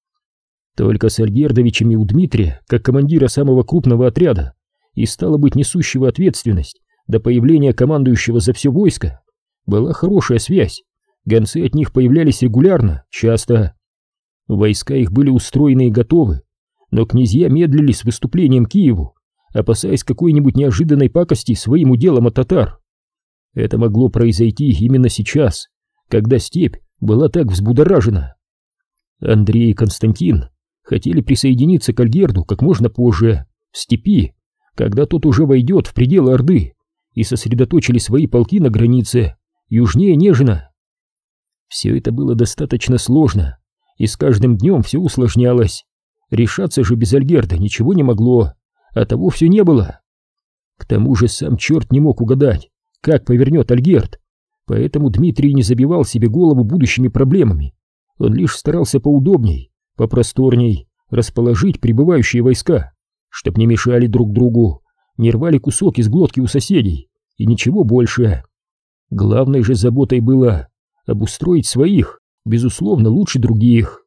Только с Альгердовичами у Дмитрия, как командира самого крупного отряда, и стало быть несущего ответственность до появления командующего за все войско, была хорошая связь. Гонцы от них появлялись регулярно, часто. Войска их были устроены и готовы, но князья медлили с выступлением к Киеву, опасаясь какой-нибудь неожиданной пакости своим уделом от татар. Это могло произойти именно сейчас, когда степь была так взбудоражена. Андрей и Константин хотели присоединиться к Альгерду как можно позже, в степи, когда тот уже войдет в пределы Орды, и сосредоточили свои полки на границе, южнее Нежина. Все это было достаточно сложно, и с каждым днем все усложнялось. Решаться же без Альгерда ничего не могло, а того все не было. К тому же сам черт не мог угадать, как повернет Альгерд, поэтому Дмитрий не забивал себе голову будущими проблемами. Он лишь старался поудобней, попросторней расположить прибывающие войска, чтоб не мешали друг другу, не рвали кусок из глотки у соседей, и ничего больше. Главной же заботой было обустроить своих, безусловно, лучше других.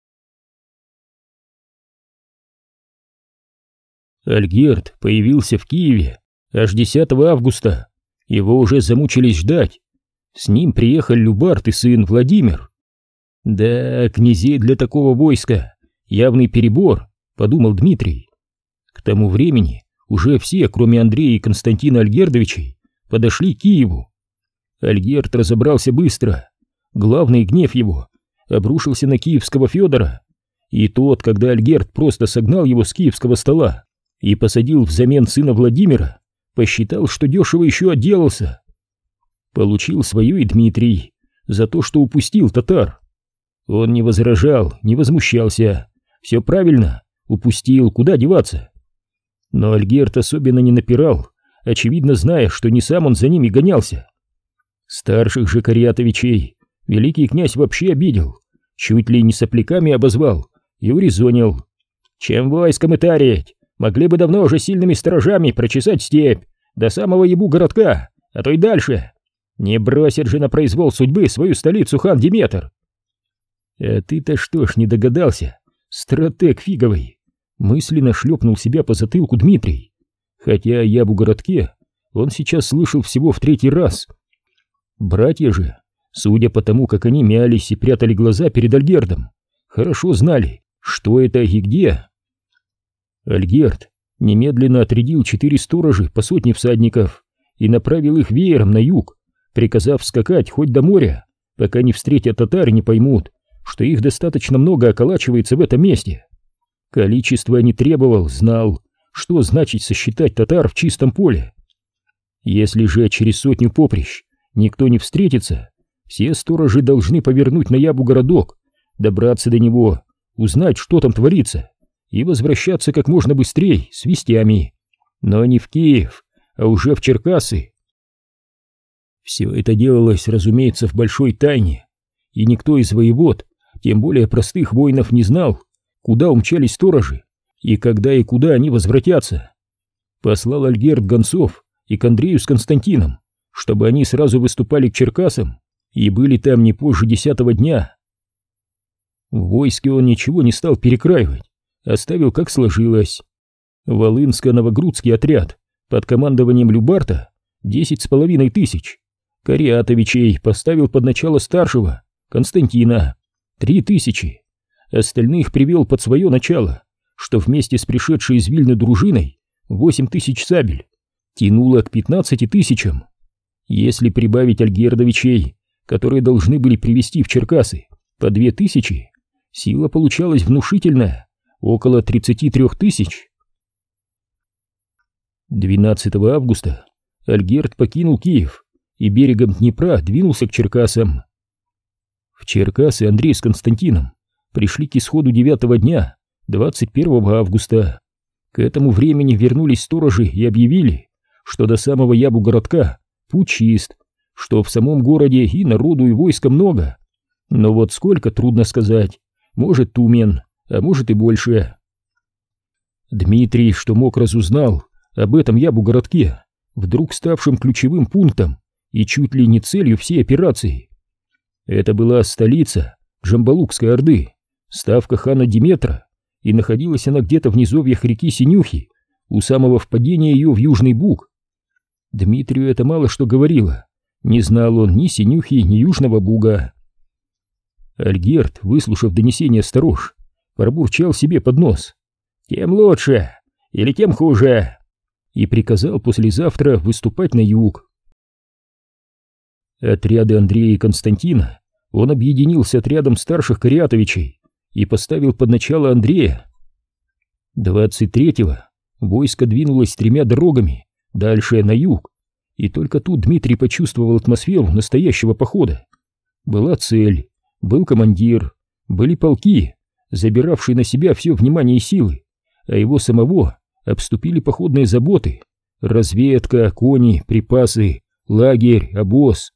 Альгерд появился в Киеве аж десятого августа. Его уже замучились ждать. С ним приехал Любарт и сын Владимир. Да, князей для такого войска явный перебор, подумал Дмитрий. К тому времени уже все, кроме Андрея и Константина Альгердовичей, подошли к Киеву. Альгерд разобрался быстро. Главный гнев его обрушился на киевского Федора, и тот, когда Альгерд просто согнал его с киевского стола и посадил взамен сына Владимира, посчитал, что дешево еще отделался. Получил свое и Дмитрий за то, что упустил татар. Он не возражал, не возмущался. Все правильно, упустил, куда деваться. Но Альгерд особенно не напирал, очевидно зная, что не сам он за ними гонялся. Старших же Кариатовичей великий князь вообще обидел, чуть ли не сопляками обозвал и урезонил. Чем войском и тареть? Могли бы давно уже сильными сторожами прочесать степь до самого ебу городка, а то и дальше. Не бросит же на произвол судьбы свою столицу хан Диметр. А ты-то что ж не догадался, стратег фиговый? Мысленно шлепнул себя по затылку Дмитрий, хотя я в городке он сейчас слышал всего в третий раз. Братья же, судя по тому, как они мялись и прятали глаза перед Альгердом, хорошо знали, что это и где. Альгерд немедленно отрядил четыре сторожи по сотне всадников и направил их веером на юг, приказав скакать хоть до моря, пока не встретят татар и не поймут, что их достаточно много околачивается в этом месте. Количество не требовал, знал, что значит сосчитать татар в чистом поле. Если же через сотню поприщ никто не встретится, все сторожи должны повернуть на Ябу городок, добраться до него, узнать, что там творится, и возвращаться как можно быстрее с вестями. Но не в Киев, а уже в Черкассы. Все это делалось, разумеется, в большой тайне, и никто из воевод, тем более простых воинов, не знал, куда умчались сторожи и когда и куда они возвратятся. Послал Альгерд гонцов и к Андрею с Константином, чтобы они сразу выступали к Черкасам и были там не позже десятого дня. В войске он ничего не стал перекраивать, оставил как сложилось. Волынско-Новогрудский отряд под командованием Любарта десять с половиной тысяч, Кариатовичей поставил под начало старшего Константина три тысячи, остальных привел под свое начало, что вместе с пришедшей из Вильны дружиной восемь тысяч сабель тянуло к пятнадцати тысячам. Если прибавить Альгердовичей, которые должны были привести в Черкассы по две тысячи, сила получалась внушительная, около тридцати трёх тысяч. двенадцатого августа Альгерд покинул Киев и берегом Днепра двинулся к Черкасам. В Черкасы Андрей с Константином пришли к исходу девятого дня, двадцать первого августа. К этому времени вернулись сторожи и объявили, что до самого Ябу городка путь чист, что в самом городе и народу, и войска много. Но вот сколько, трудно сказать, может тумен, а может и больше. Дмитрий, что мог, разузнал об этом Ябу городке, вдруг ставшим ключевым пунктом и чуть ли не целью всей операции. Это была столица Джамбалукской Орды, ставка хана Диметра, и находилась она где-то в низовьях реки Синюхи, у самого впадения ее в Южный Буг. Дмитрию это мало что говорило, не знал он ни Синюхи, ни Южного Буга. Альгерд, выслушав донесение сторож, пробурчал себе под нос: «Тем лучше или тем хуже», и приказал послезавтра выступать на юг. Отряды Андрея и Константина он объединил с отрядом старших Кариатовичей и поставил под начало Андрея. двадцать третьего войско двинулось тремя дорогами дальше на юг, и только тут Дмитрий почувствовал атмосферу настоящего похода. Была цель, был командир, Были полки, забиравшие на себя все внимание и силы, а его самого обступили походные заботы: разведка, кони, припасы, лагерь, обоз.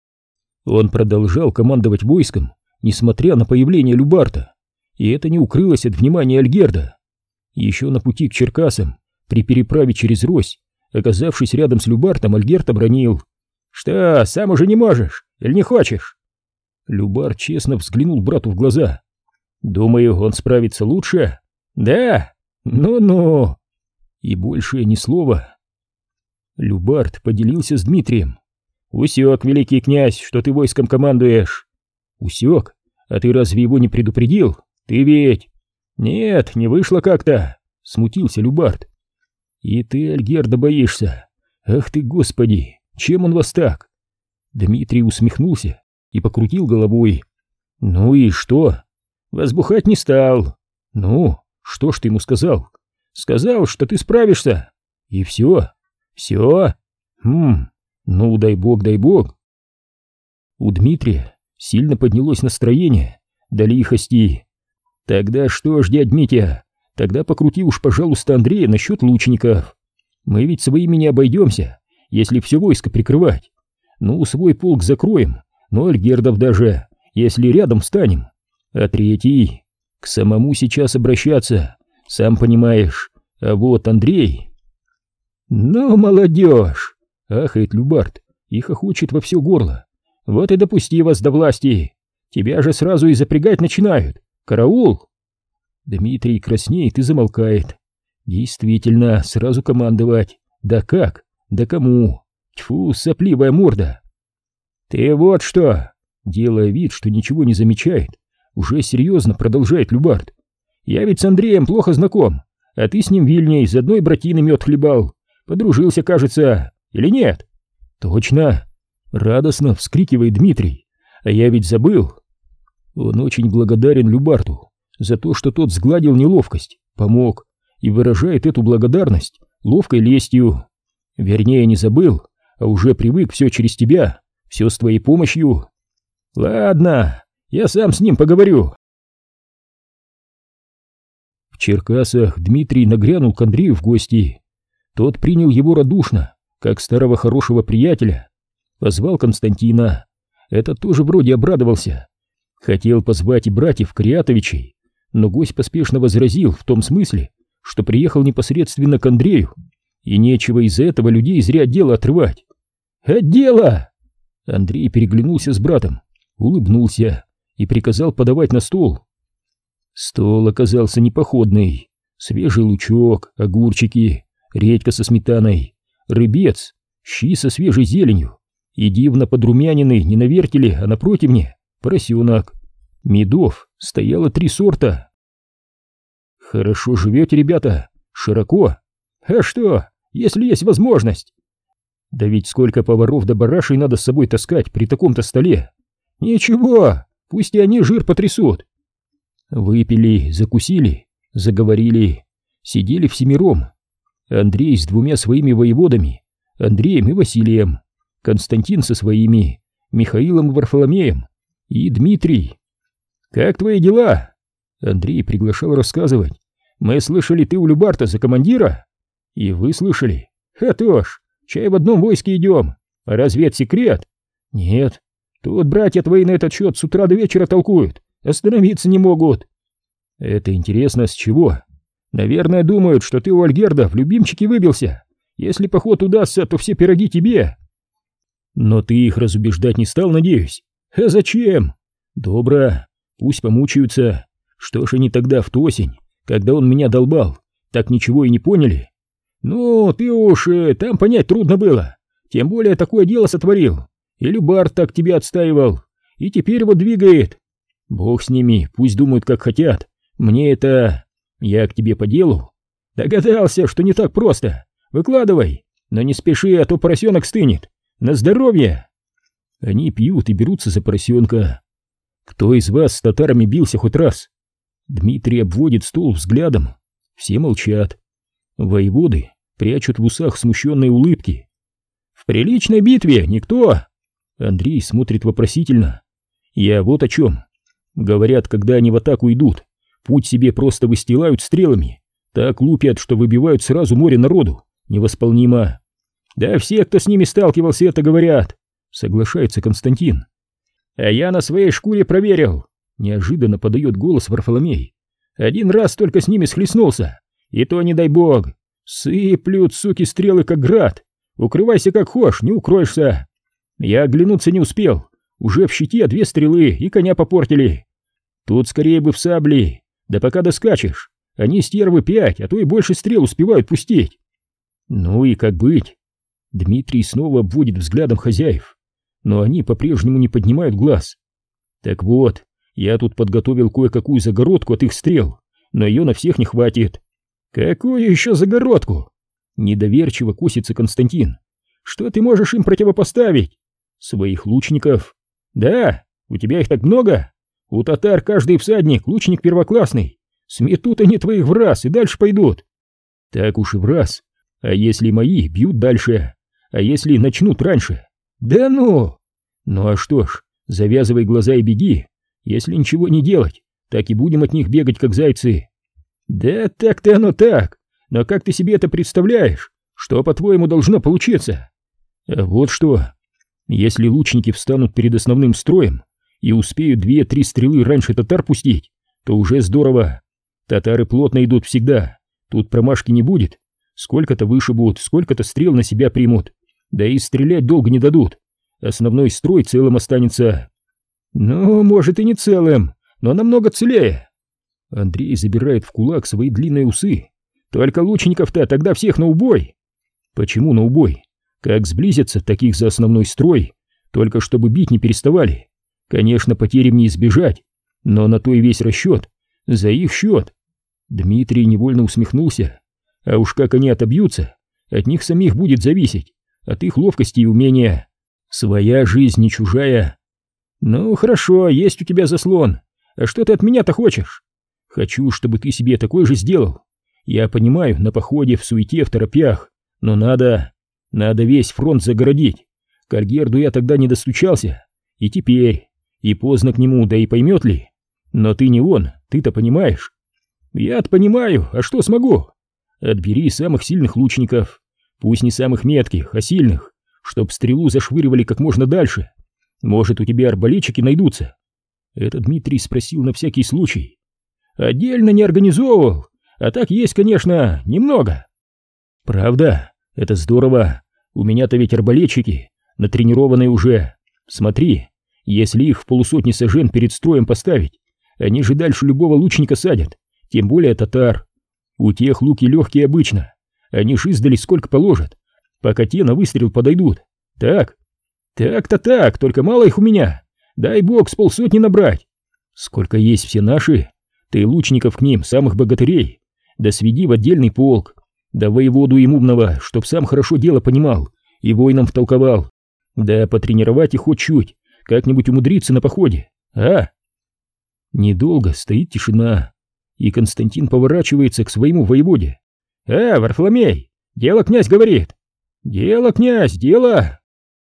Он продолжал командовать войском, несмотря на появление Любарта, и это не укрылось от внимания Альгерда. Еще на пути к Черкасам, при переправе через Рось, оказавшись рядом с Любартом, Альгерд обронил: «Что, сам уже не можешь? Или не хочешь?» Любарт честно взглянул брату в глаза. «Думаю, он справится лучше». «Да? Ну-ну». И больше ни слова. Любарт поделился с Дмитрием. «Усек, великий князь, что ты войском командуешь». «Усек? А ты разве его не предупредил? Ты ведь...» «Нет, не вышло как-то», — смутился Любарт. «И ты Альгерда боишься? Ах ты, господи, чем он вас так?» Дмитрий усмехнулся и покрутил головой. «Ну и что?» «Возбухать не стал». «Ну, что ж ты ему сказал?» «Сказал, что ты справишься». «И все?» «Все?» «Хм, ну дай бог, дай бог». У Дмитрия сильно поднялось настроение, до лихости. «Тогда что ж, дядь Митя, тогда покрути уж, пожалуйста, Андрея насчет лучников. Мы ведь своими не обойдемся, если все войско прикрывать. Ну, свой полк закроем, но Альгердов даже, если рядом встанем. А третий, к самому сейчас обращаться, сам понимаешь, а вот Андрей...» «Ну, молодежь!» — ахает Любарт и хохочет во все горло. «Вот и допусти вас до власти! Тебя же сразу и запрягать начинают! Караул!» Дмитрий краснеет и замолкает. Действительно, сразу командовать. Да как? Да кому? Тьфу, сопливая морда! «Ты вот что!» — делая вид, что ничего не замечает, уже серьезно продолжает Любарт. «Я ведь с Андреем плохо знаком, а ты с ним вильней из одной братины мед хлебал. Подружился, кажется, или нет?» «Точно!» — радостно вскрикивает Дмитрий. «А я ведь забыл!» Он очень благодарен Любарту за то, что тот сгладил неловкость, помог, и выражает эту благодарность ловкой лестью. Вернее, не забыл, а уже привык все через тебя, все с твоей помощью. «Ладно, я сам с ним поговорю». В Черкасах Дмитрий нагрянул к Андрею в гости. Тот принял его радушно, как старого хорошего приятеля. Позвал Константина. Этот тоже вроде обрадовался. Хотел позвать и братьев Криатовичей, но гость поспешно возразил в том смысле, что приехал непосредственно к Андрею, и нечего из-за этого людей зря от дела отрывать. «От дела!» Андрей переглянулся с братом, улыбнулся и приказал подавать на стол. Стол оказался непоходный. Свежий лучок, огурчики, редька со сметаной, рыбец, щи со свежей зеленью и дивно подрумяненный не на вертеле, а на противне поросенок. Медов стояло три сорта. «Хорошо живете, ребята, широко. А что, если есть возможность?» «Да ведь сколько поваров да барашей надо с собой таскать при таком-то столе!» «Ничего, пусть и они жир потрясут!» Выпили, закусили, заговорили, сидели всемиром. Андрей с двумя своими воеводами, Андреем и Василием, Константин со своими, Михаилом и Варфоломеем, и Дмитрий. «Как твои дела?» Андрей приглашал рассказывать. «Мы слышали, ты у Любарта за командира?» «И вы слышали?» «А то ж, чай в одном войске идем. А разве это секрет?» «Нет. Тут братья твои на этот счет с утра до вечера толкуют. Остановиться не могут». «Это интересно, с чего?» «Наверное, думают, что ты у Альгерда в любимчике выбился. Если поход удастся, то все пироги тебе». «Но ты их разубеждать не стал, надеюсь?» «А зачем?» «Добро, пусть помучаются. Что ж они тогда в ту осень, когда он меня долбал, так ничего и не поняли?» «Ну, ты уж, э, там понять трудно было. Тем более такое дело сотворил. И Любарт так тебя отстаивал. И теперь вот двигает. Бог с ними, пусть думают как хотят. Мне это... Я к тебе по делу». «Догадался, что не так просто. Выкладывай. Но не спеши, а то поросенок стынет. На здоровье!» Они пьют и берутся за поросенка. «Кто из вас с татарами бился хоть раз?» Дмитрий обводит стол взглядом. Все молчат. Воеводы прячут в усах смущенные улыбки. «В приличной битве никто!» Андрей смотрит вопросительно. «Я вот о чем. Говорят, когда они в атаку идут, путь себе просто выстилают стрелами, так лупят, что выбивают сразу море народу. Невосполнимо. Да все, кто с ними сталкивался, это говорят, соглашается Константин. А я на своей шкуре проверил. Неожиданно подает голос Варфоломей. Один раз только с ними схлестнулся, и то не дай бог. Сыплют, суки, стрелы как град. Укрывайся как хошь, не укроешься. Я оглянуться не успел. Уже в щите две стрелы и коня попортили. Тут скорее бы в сабли. Да пока доскачешь, они стервы пять, а то и больше стрел успевают пустить. Ну и как быть? Дмитрий снова обводит взглядом хозяев, но они по-прежнему не поднимают глаз. Так вот, я тут подготовил кое-какую загородку от их стрел, но ее на всех не хватит. Какую еще загородку? Недоверчиво косится Константин. Что ты можешь им противопоставить? Своих лучников. Да, у тебя их так много? У татар каждый всадник лучник первоклассный. Сметут они твоих враз и дальше пойдут. Так уж и враз. А если мои бьют дальше? А если начнут раньше? Да ну! Ну а что ж, завязывай глаза и беги. Если ничего не делать, так и будем от них бегать, как зайцы. Да так-то оно так. Но как ты себе это представляешь? Что, по-твоему, должно получиться? А вот что. Если лучники встанут перед основным строем и успеют две-три стрелы раньше татар пустить, то уже здорово. Татары плотно идут всегда. Тут промашки не будет. Сколько-то вышибут, сколько-то стрел на себя примут. Да и стрелять долго не дадут. Основной строй целым останется. Ну, может и не целым, но намного целее. Андрей забирает в кулак свои длинные усы. Только лучников-то тогда всех на убой. Почему на убой? Как сблизятся, таких за основной строй, только чтобы бить не переставали. Конечно, потерям не избежать, но на то и весь расчет. За их счет. Дмитрий невольно усмехнулся. А уж как они отобьются, от них самих будет зависеть, от их ловкости и умения. Своя жизнь не чужая. Ну хорошо, есть у тебя заслон. А что ты от меня-то хочешь? Хочу, чтобы ты себе такой же сделал. Я понимаю, на походе, в суете, в торопях, но надо... Надо весь фронт загородить. К Альгерду я тогда не достучался. И теперь. И поздно к нему, да и поймет ли. Но ты не он, ты-то понимаешь. Я-то понимаю, а что смогу? Отбери самых сильных лучников. Пусть не самых метких, а сильных. Чтоб стрелу зашвыривали как можно дальше. Может, у тебя арбалетчики найдутся? Это Дмитрий спросил на всякий случай. Отдельно не организовывал. А так есть, конечно, немного. Правда? Это здорово. У меня-то ведь арбалетчики, натренированные уже. Смотри, если их в полусотни сажен перед строем поставить, они же дальше любого лучника садят, тем более татар. У тех луки легкие обычно, они ж издали сколько положат, пока те на выстрел подойдут. Так? Так-то так, только мало их у меня. Дай бог с полсотни набрать. Сколько есть все наши, ты лучников к ним, самых богатырей, да сведи в отдельный полк. Да воеводу им умного, чтоб сам хорошо дело понимал и воинам втолковал. Да потренировать их хоть чуть, как-нибудь умудриться на походе, а? Недолго стоит тишина, и Константин поворачивается к своему воеводе. А, Варфоломей, дело князь говорит. Дело, князь, дело.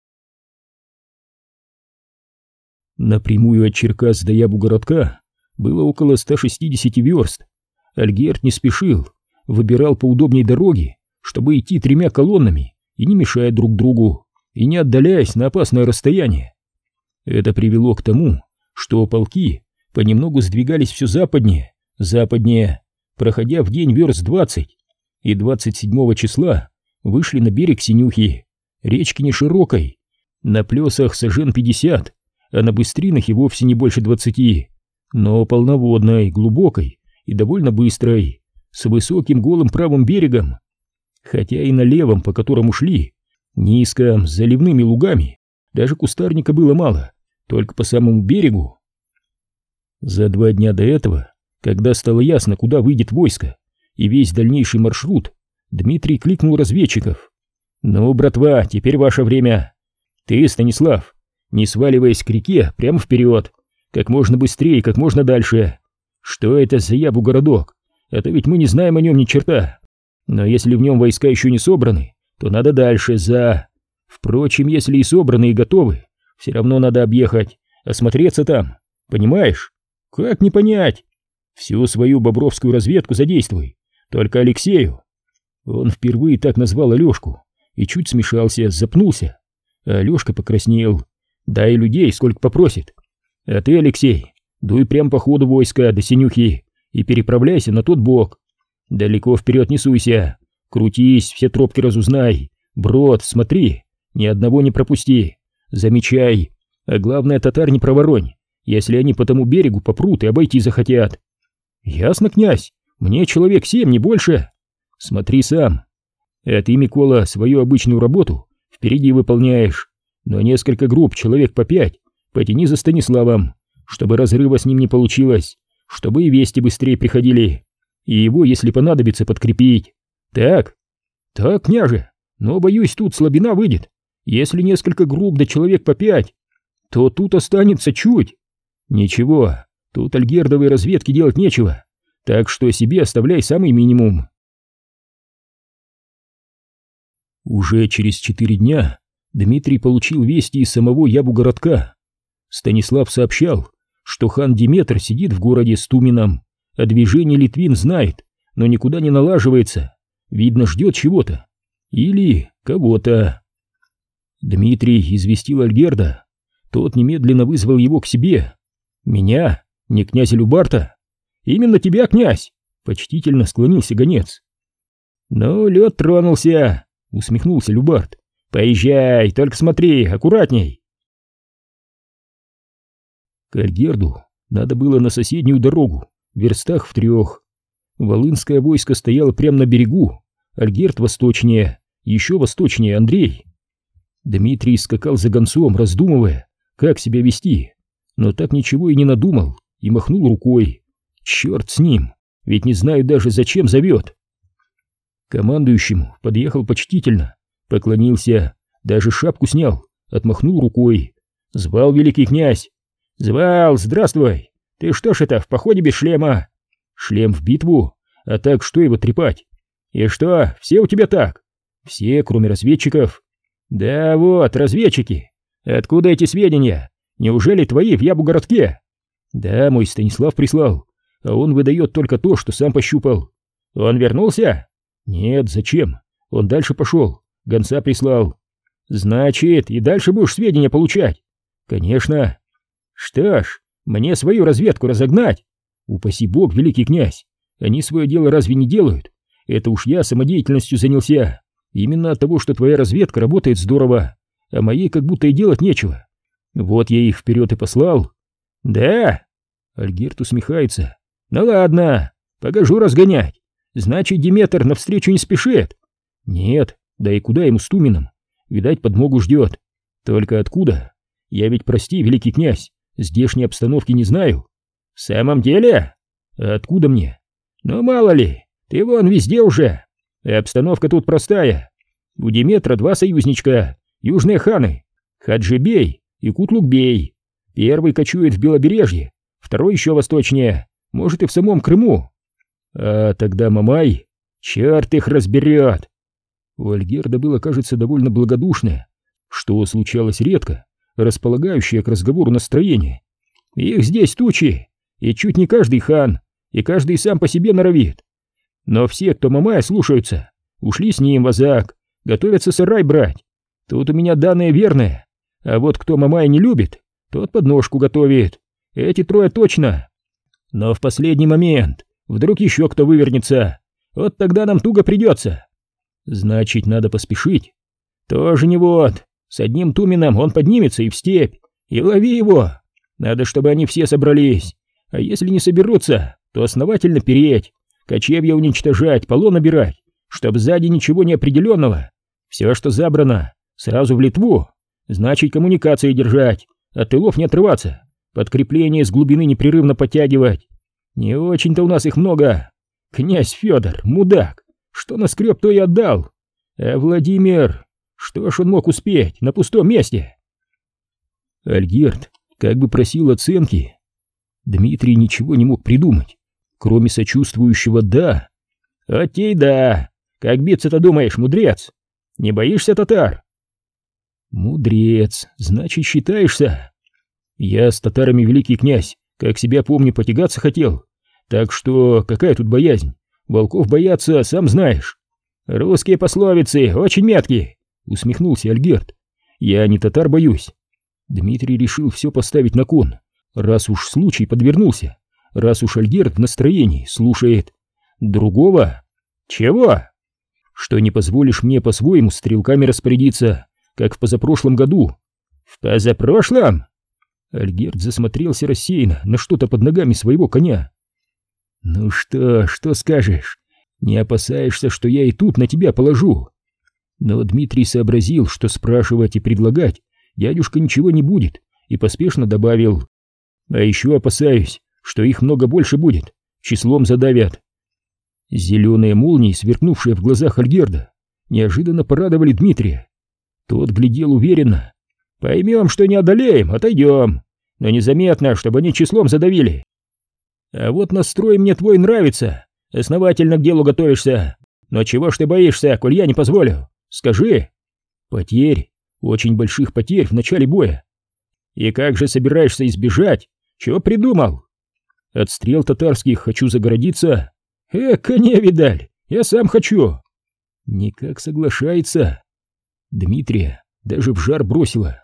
Напрямую от Черкас до Ябу-городка было около ста шестидесяти верст. Альгерд не спешил. Выбирал поудобней дороги, чтобы идти тремя колоннами и не мешая друг другу, и не отдаляясь на опасное расстояние. Это привело к тому, что полки понемногу сдвигались все западнее, западнее, проходя в день верст двадцать, и двадцать седьмого числа вышли на берег Синюхи, речки не широкой, на плесах сажен пятьдесят, а на быстринах и вовсе не больше двадцати, но полноводной, глубокой и довольно быстрой, с высоким голым правым берегом, хотя и на левом, по которому шли, низко, с заливными лугами, даже кустарника было мало, только по самому берегу. За два дня до этого, когда стало ясно, куда выйдет войско, и весь дальнейший маршрут, Дмитрий кликнул разведчиков. «Ну, братва, теперь ваше время. Ты, Станислав, не сваливаясь к реке, прямо вперед, как можно быстрее, как можно дальше. Что это за Ябу-городок? Это ведь мы не знаем о нем ни черта. Но если в нем войска еще не собраны, то надо дальше, за... Впрочем, если и собраны, и готовы, все равно надо объехать, осмотреться там. Понимаешь? Как не понять? Всю свою бобровскую разведку задействуй, только Алексею. Он впервые так назвал Алешку и чуть смешался, запнулся. А Алешка покраснел. Дай людей, сколько попросит. А ты, Алексей, дуй прям по ходу войска до Синюхи и переправляйся на тот бок. Далеко вперед не суйся, крутись, все тропки разузнай. Брод, смотри, ни одного не пропусти. Замечай, а главное, татар не проворонь, если они по тому берегу попрут и обойти захотят. Ясно, князь, мне человек семь, не больше. Смотри сам. А ты, Микола, свою обычную работу впереди выполняешь, но несколько групп, человек по пять, потяни за Станиславом, чтобы разрыва с ним не получилось, чтобы и вести быстрее приходили, и его, если понадобится, подкрепить. Так? Так, княже, но, боюсь, тут слабина выйдет. Если несколько групп да человек по пять, то тут останется чуть. Ничего, тут альгердовой разведки делать нечего, так что себе оставляй самый минимум. Уже через четыре дня Дмитрий получил вести из самого Ябу-городка. Станислав сообщал, что хан Диметр сидит в городе с Тумином, а движение Литвин знает, но никуда не налаживается, видно, ждет чего-то или кого-то. Дмитрий известил Альгерда, тот немедленно вызвал его к себе. «Меня? Не князя Любарта?» «Именно тебя, князь!» — почтительно склонился гонец. «Ну, лед тронулся!» — усмехнулся Любарт. «Поезжай, только смотри, аккуратней!» К Альгерду надо было на соседнюю дорогу, в верстах в трех. Волынское войско стояло прямо на берегу, Альгерд восточнее, еще восточнее Андрей. Дмитрий скакал за гонцом, раздумывая, как себя вести, но так ничего и не надумал, и махнул рукой. Черт с ним, ведь не знаю даже, зачем зовет. Командующему подъехал почтительно, поклонился, даже шапку снял, отмахнул рукой. Звал великий князь. Звал, здравствуй. Ты что ж это, в походе без шлема? Шлем в битву, а так что его трепать? И что, все у тебя так? Все, кроме разведчиков. Да вот, разведчики. Откуда эти сведения? Неужели твои в Ябу-городке? Да, мой Станислав прислал, а он выдает только то, что сам пощупал. Он вернулся? Нет, зачем? Он дальше пошел, гонца прислал. Значит, и дальше будешь сведения получать? Конечно. Что ж, мне свою разведку разогнать? Упаси бог, великий князь, они свое дело разве не делают? Это уж я самодеятельностью занялся. Именно от того, что твоя разведка работает здорово, а моей как будто и делать нечего. Вот я их вперед и послал. Да? Альгерд усмехается. Ну ладно, погожу разгонять. Значит, Диметр навстречу не спешит? Нет, да и куда ему с Тумином? Видать, подмогу ждет. Только откуда? Я ведь, прости, великий князь, здешней обстановки не знаю. В самом деле? А откуда мне? Ну мало ли, ты вон везде уже. И обстановка тут простая. У Диметра два союзничка, южные ханы, Хаджибей и Кутлук-бей. Первый кочует в Белобережье, второй еще восточнее, может и в самом Крыму. А тогда Мамай, черт их разберет. У Альгерда было, кажется, довольно благодушное, что случалось редко, располагающее к разговору настроение. Их здесь тучи, и чуть не каждый хан, и каждый сам по себе норовит. Но все, кто Мамая слушаются, ушли с ним в Азак, готовятся сарай брать. Тут у меня данные верные, а вот кто Мамая не любит, тот подножку готовит. Эти трое точно. Но в последний момент вдруг еще кто вывернется, вот тогда нам туго придется. Значит, надо поспешить. Тоже не вот, с одним Тумином он поднимется и в степь, и лови его. Надо, чтобы они все собрались, а если не соберутся, то основательно переть, кочевья уничтожать, полон набирать, чтоб сзади ничего неопределенного. Все, что забрано, сразу в Литву. Значит, коммуникации держать, от тылов не отрываться, подкрепление с глубины непрерывно подтягивать. Не очень-то у нас их много. Князь Федор, мудак, что наскреб, то и отдал. А Владимир, что ж он мог успеть на пустом месте? Альгерд как бы просил оценки. Дмитрий ничего не мог придумать, кроме сочувствующего «да». «Окей, да. Как биться-то думаешь, мудрец? Не боишься татар?» «Мудрец, значит, считаешься?» «Я с татарами, великий князь, Как себя помню, потягаться хотел. Так что какая тут боязнь? Волков боятся, сам знаешь. Русские пословицы очень меткие, усмехнулся Альгерд. Я не татар боюсь. Дмитрий решил все поставить на кон. Раз уж случай подвернулся, раз уж Альгерд в настроении, слушает. Другого? Чего? Что не позволишь мне по-своему стрелками распорядиться, как в позапрошлом году. В позапрошлом? Альгерд засмотрелся рассеянно на что-то под ногами своего коня. Ну что, что скажешь? Не опасаешься, что я и тут на тебя положу? Но Дмитрий сообразил, что спрашивать и предлагать дядюшка ничего не будет, и поспешно добавил: а еще опасаюсь, что их много больше будет, числом задавят. Зеленые молнии, сверкнувшие в глазах Альгерда, неожиданно порадовали Дмитрия. Тот глядел уверенно. Поймем, что не одолеем, отойдем, но незаметно, чтобы они числом задавили. А вот настрой мне твой нравится, основательно к делу готовишься. Но чего ж ты боишься, коль я не позволю? Скажи. Потерь, очень больших потерь в начале боя. И как же собираешься избежать? Чего придумал? От стрел татарских хочу загородиться. Э, коня видаль, я сам хочу. Никак соглашается. Дмитрия даже в жар бросило.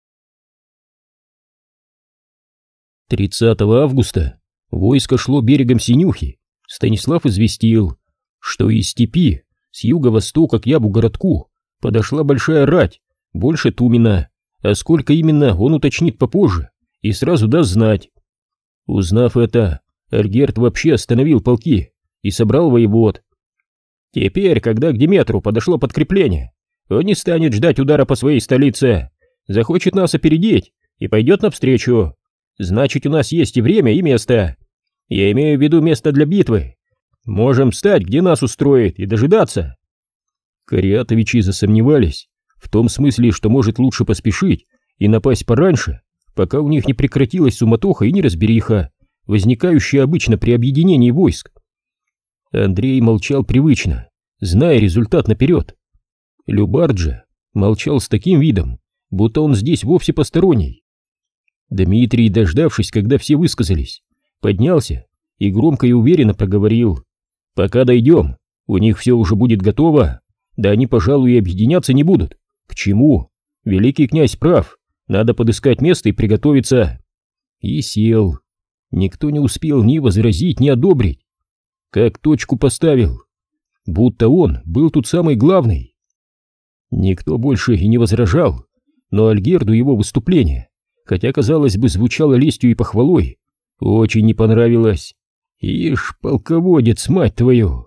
тридцатого августа войско шло берегом Синюхи. Станислав известил, что из степи с юго-востока к Ябу-городку подошла большая рать, больше Тумена, а сколько именно, он уточнит попозже и сразу даст знать. Узнав это, Альгерд вообще остановил полки и собрал воевод. Теперь, когда к Деметру подошло подкрепление, он не станет ждать удара по своей столице, захочет нас опередить и пойдет навстречу. Значит, у нас есть и время, и место. Я имею в виду место для битвы. Можем встать, где нас устроит, и дожидаться. Кариатовичи засомневались, в том смысле, что может лучше поспешить и напасть пораньше, пока у них не прекратилась суматоха и неразбериха, возникающая обычно при объединении войск. Андрей молчал привычно, зная результат наперед. Любард же молчал с таким видом, будто он здесь вовсе посторонний. Дмитрий, дождавшись, когда все высказались, поднялся и громко и уверенно проговорил: «Пока дойдем, у них все уже будет готово, да они, пожалуй, и объединяться не будут. К чему? Великий князь прав, надо подыскать место и приготовиться». И сел. Никто не успел ни возразить, ни одобрить. Как точку поставил, будто он был тут самый главный. Никто больше и не возражал, но Альгерду его выступление, хотя, казалось бы, звучало лестью и похвалой, очень не понравилось. Ишь, полководец, мать твою!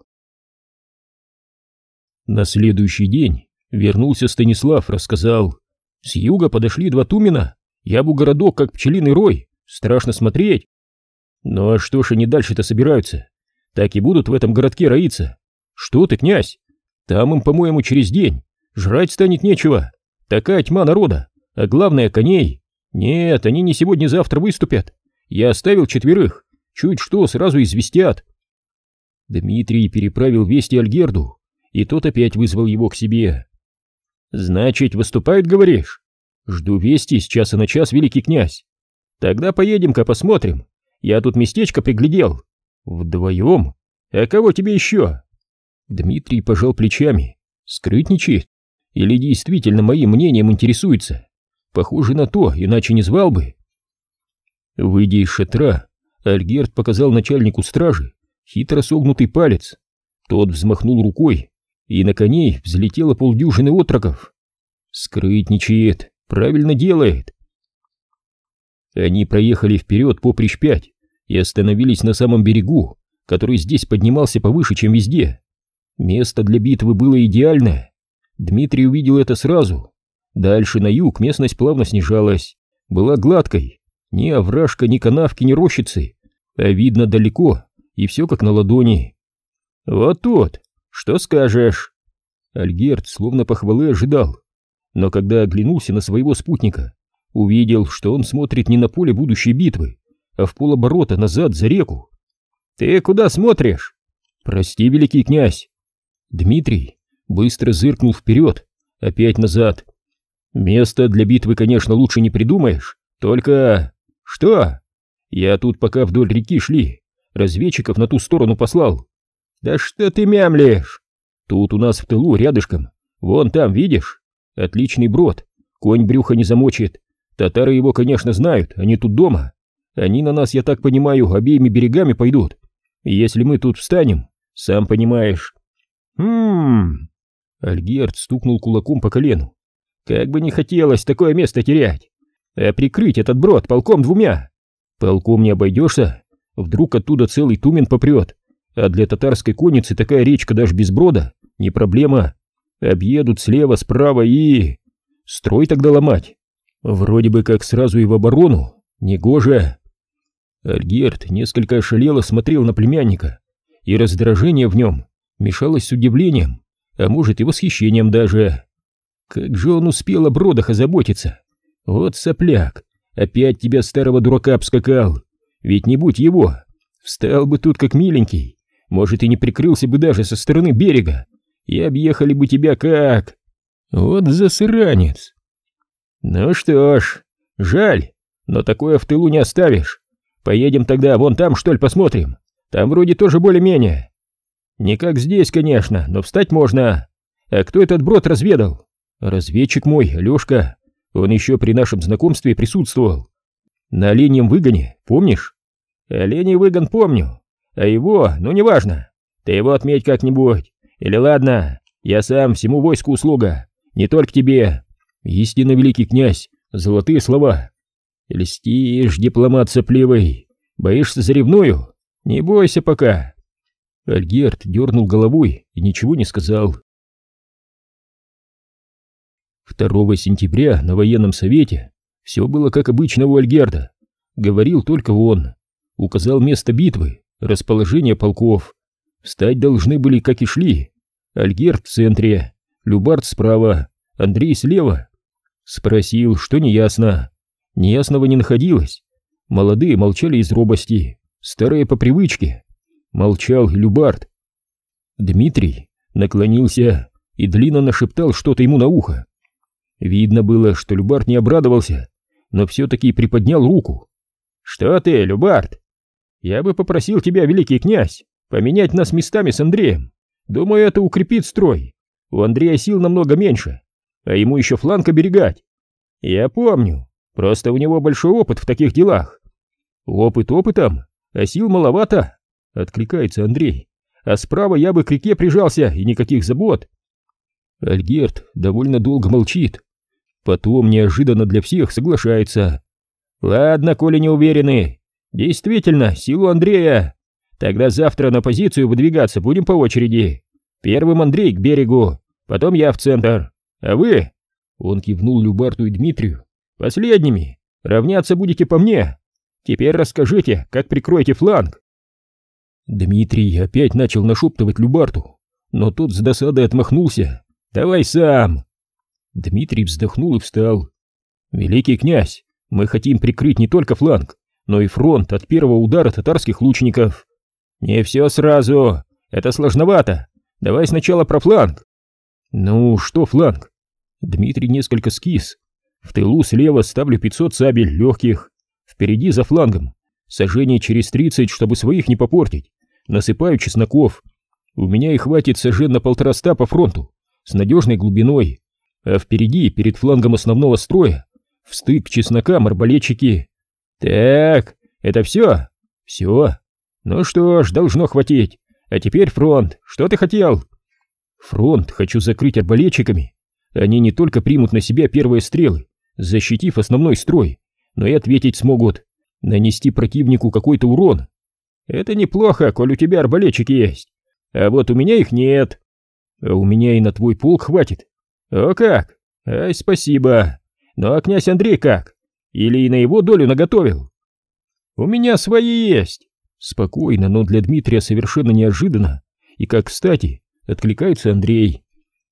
На следующий день вернулся Станислав, рассказал: с юга подошли два Тумена, Ябу-городок как пчелиный рой, страшно смотреть. Ну а что ж они дальше-то собираются? Так и будут в этом городке роиться. Что ты, князь? Там им, по-моему, через день жрать станет нечего. Такая тьма народа, а главное коней. Нет, они не сегодня-завтра выступят. Я оставил четверых, чуть что сразу известят. Дмитрий переправил вести Альгерду, и тот опять вызвал его к себе. Значит, выступают, говоришь? Жду вести с часа на час, великий князь. Тогда поедем-ка посмотрим. Я тут местечко приглядел. Вдвоем? А кого тебе еще? Дмитрий пожал плечами. Скрытничает? Или действительно моим мнением интересуется? Похоже на то, иначе не звал бы. Выйдя из шатра, Альгерд показал начальнику стражи хитро согнутый палец. Тот взмахнул рукой, и на коней взлетело полдюжины отроков. Скрытничает, правильно делает. Они проехали вперед поприщ пять и остановились на самом берегу, который здесь поднимался повыше, чем везде. Место для битвы было идеальное. Дмитрий увидел это сразу. Дальше на юг местность плавно снижалась, была гладкой, ни овражка, ни канавки, ни рощицы, а видно далеко, и все как на ладони. Вот тут, что скажешь? Альгерд словно похвалы ожидал, но когда оглянулся на своего спутника, увидел, что он смотрит не на поле будущей битвы, а в полоборота назад за реку. Ты куда смотришь? Прости, великий князь. Дмитрий быстро зыркнул вперед, опять назад. Место для битвы, конечно, лучше не придумаешь, только... Что? Я тут пока вдоль реки шли, разведчиков на ту сторону послал. Да что ты мямлишь? Тут у нас в тылу рядышком, вон там, видишь? Отличный брод, конь брюха не замочит. Татары его, конечно, знают, они тут дома. Они на нас, я так понимаю, обеими берегами пойдут. И если мы тут встанем, сам понимаешь. Хм. Альгерд стукнул кулаком по колену. Как бы не хотелось такое место терять. А прикрыть этот брод полком двумя. Полком не обойдешься, вдруг оттуда целый Тумен попрет. А для татарской конницы такая речка даже без брода не проблема. Объедут слева, справа и... Строй тогда ломать. Вроде бы как сразу и в оборону. Негоже. Альгерд несколько ошалело смотрел на племянника, и раздражение в нем мешалось с удивлением, а может и восхищением даже. Как же он успел о бродах озаботиться? Вот сопляк, опять тебя старого дурака обскакал. Ведь не будь его, встал бы тут как миленький, может и не прикрылся бы даже со стороны берега, и объехали бы тебя как... Вот засранец. Ну что ж, жаль, но такое в тылу не оставишь. Поедем тогда вон там, что ли, посмотрим. Там вроде тоже более-менее. Не как здесь, конечно, но встать можно. А кто этот брод разведал? Разведчик мой, Алешка. Он еще при нашем знакомстве присутствовал. На оленьем выгоне, помнишь? Оленей выгон помню. А его, ну неважно. Ты его отметь как-нибудь. Или ладно, я сам всему войску услуга. Не только тебе. Истинно великий князь, золотые слова. Льстишь, дипломат сопливый. Боишься заревную? Не бойся пока. Альгерд дернул головой и ничего не сказал. второго сентября на военном совете все было как обычно у Альгерда. Говорил только он. Указал место битвы, расположение полков. Встать должны были, как и шли. Альгерд в центре, Любард справа, Андрей слева. Спросил, что неясно. Неясного не находилось. Молодые молчали из робости, старые по привычке. Молчал и Любард. Дмитрий наклонился и длинно нашептал что-то ему на ухо. Видно было, что Любард не обрадовался, но все-таки приподнял руку. «Что ты, Любард? Я бы попросил тебя, великий князь, поменять нас местами с Андреем. Думаю, это укрепит строй. У Андрея сил намного меньше, а ему еще фланг оберегать. Я помню, просто у него большой опыт в таких делах». «Опыт опытом, а сил маловато», — откликается Андрей. «А справа я бы к реке прижался, и никаких забот». Альгерд довольно долго молчит. Потом неожиданно для всех соглашается. «Ладно, коли не уверены. Действительно, силу Андрея. Тогда завтра на позицию выдвигаться будем по очереди. Первым Андрей к берегу, потом я в центр. А вы...» Он кивнул Любарду и Дмитрию. «Последними. Равняться будете по мне. Теперь расскажите, как прикроете фланг». Дмитрий опять начал нашептывать Любарду, но тот с досадой отмахнулся. «Давай сам!» Дмитрий вздохнул и встал. «Великий князь, мы хотим прикрыть не только фланг, но и фронт от первого удара татарских лучников». «Не все сразу, это сложновато. Давай сначала про фланг». «Ну, что фланг?» Дмитрий несколько скис. «В тылу слева ставлю пятьсот сабель легких. Впереди за флангом сажений через тридцать, чтобы своих не попортить. Насыпаю чесноков. У меня и хватит сажен на полтораста по фронту, с надежной глубиной. А впереди, перед флангом основного строя, в стык чеснокам арбалетчики». «Так, это все?» «Все. Ну что ж, должно хватить. А теперь фронт. Что ты хотел?» «Фронт хочу закрыть арбалетчиками. Они не только примут на себя первые стрелы, защитив основной строй, но и ответить смогут, нанести противнику какой-то урон. Это неплохо, коль у тебя арбалетчики есть. А вот у меня их нет. А у меня и на твой полк хватит. О как? Ай, спасибо. Ну а князь Андрей как? Или и на его долю наготовил?» «У меня свои есть». Спокойно, но для Дмитрия совершенно неожиданно и как кстати откликается Андрей.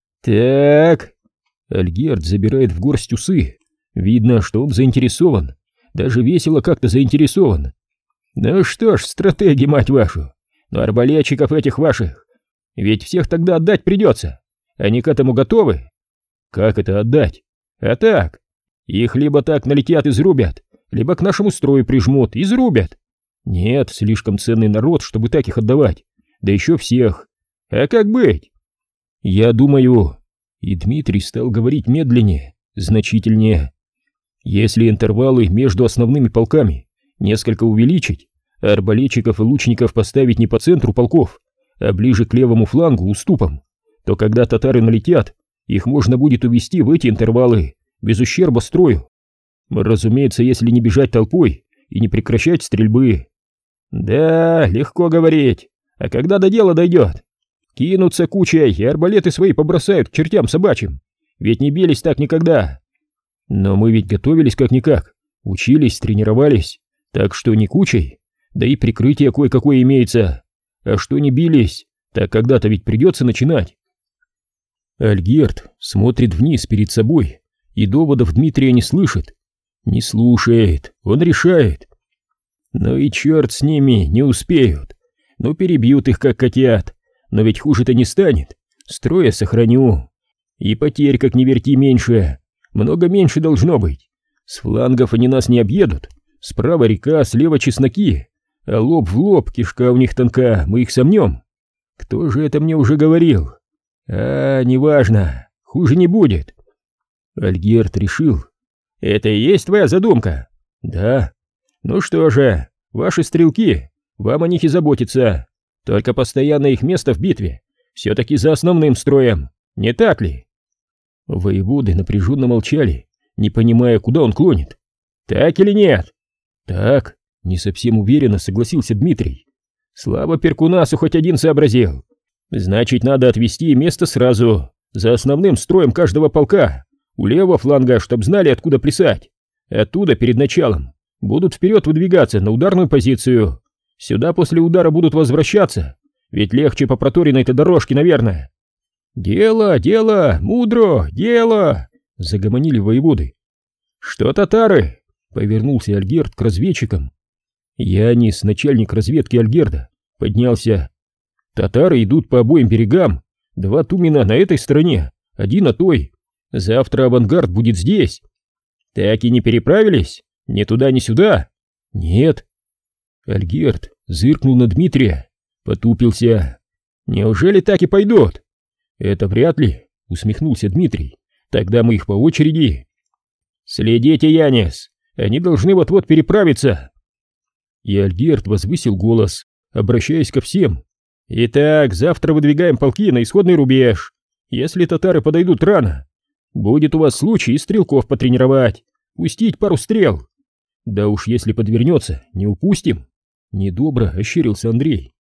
«Так». Альгерд забирает в горсть усы. Видно, что он заинтересован. Даже весело как-то заинтересован. «Ну что ж, стратеги, мать вашу. Но арбалетчиков этих ваших. Ведь всех тогда отдать придется. Они к этому готовы?» «Как это отдать?» «А так. Их либо так налетят и зарубят, либо к нашему строю прижмут, изрубят. Нет, слишком ценный народ, чтобы так их отдавать, да еще всех. А как быть? Я думаю, и Дмитрий стал говорить медленнее, значительнее. Если интервалы между основными полками несколько увеличить, а арбалетчиков и лучников поставить не по центру полков, а ближе к левому флангу уступом, то когда татары налетят, их можно будет увести в эти интервалы, без ущерба строю. Разумеется, если не бежать толпой и не прекращать стрельбы. Да, легко говорить, а когда до дела дойдет? Кинутся кучей и арбалеты свои побросают к чертям собачьим, ведь не бились так никогда. Но мы ведь готовились как-никак, учились, тренировались, так что не кучей, да и прикрытие кое-какое имеется. А что не бились, так когда-то ведь придется начинать. Альгерд смотрит вниз перед собой и доводов Дмитрия не слышит, не слушает, он решает. Ну и черт с ними, не успеют, ну перебьют их как котят, но ведь хуже-то не станет, строя сохраню. И потерь как ни верти меньше, много меньше должно быть. С флангов они нас не объедут, справа река, слева чесноки, а лоб в лоб, кишка у них тонка, мы их сомнем. Кто же это мне уже говорил? А, неважно, хуже не будет. Альгерд решил. Это и есть твоя задумка? Да. Ну что же, ваши стрелки, вам о них и заботиться. Только постоянно их место в битве все-таки за основным строем, не так ли? Воеводы напряженно молчали, не понимая, куда он клонит. Так или нет? Так, не совсем уверенно согласился Дмитрий. Слава Перкунасу хоть один сообразил. Значит, надо отвести место сразу, за основным строем каждого полка, у левого фланга, чтоб знали, откуда плясать. Оттуда, перед началом, будут вперед выдвигаться на ударную позицию. Сюда после удара будут возвращаться, ведь легче по проторенной-то дорожке, наверное. Дело, дело, мудро, дело, загомонили воеводы. Что татары? Повернулся Альгерд к разведчикам. Янис, начальник разведки Альгерда, поднялся. Татары идут по обоим берегам, два тумена на этой стороне, один на той. Завтра авангард будет здесь. Так и не переправились? Ни туда, ни сюда? Нет. Альгерд зыркнул на Дмитрия, потупился. Неужели так и пойдут? Это вряд ли, усмехнулся Дмитрий. Тогда мы их по очереди. Следите, Янис, они должны вот-вот переправиться. И Альгерд возвысил голос, обращаясь ко всем. Итак, завтра выдвигаем полки на исходный рубеж. Если татары подойдут рано, будет у вас случай и стрелков потренировать, пустить пару стрел. Да уж если подвернется, не упустим. Недобро ощерился Андрей.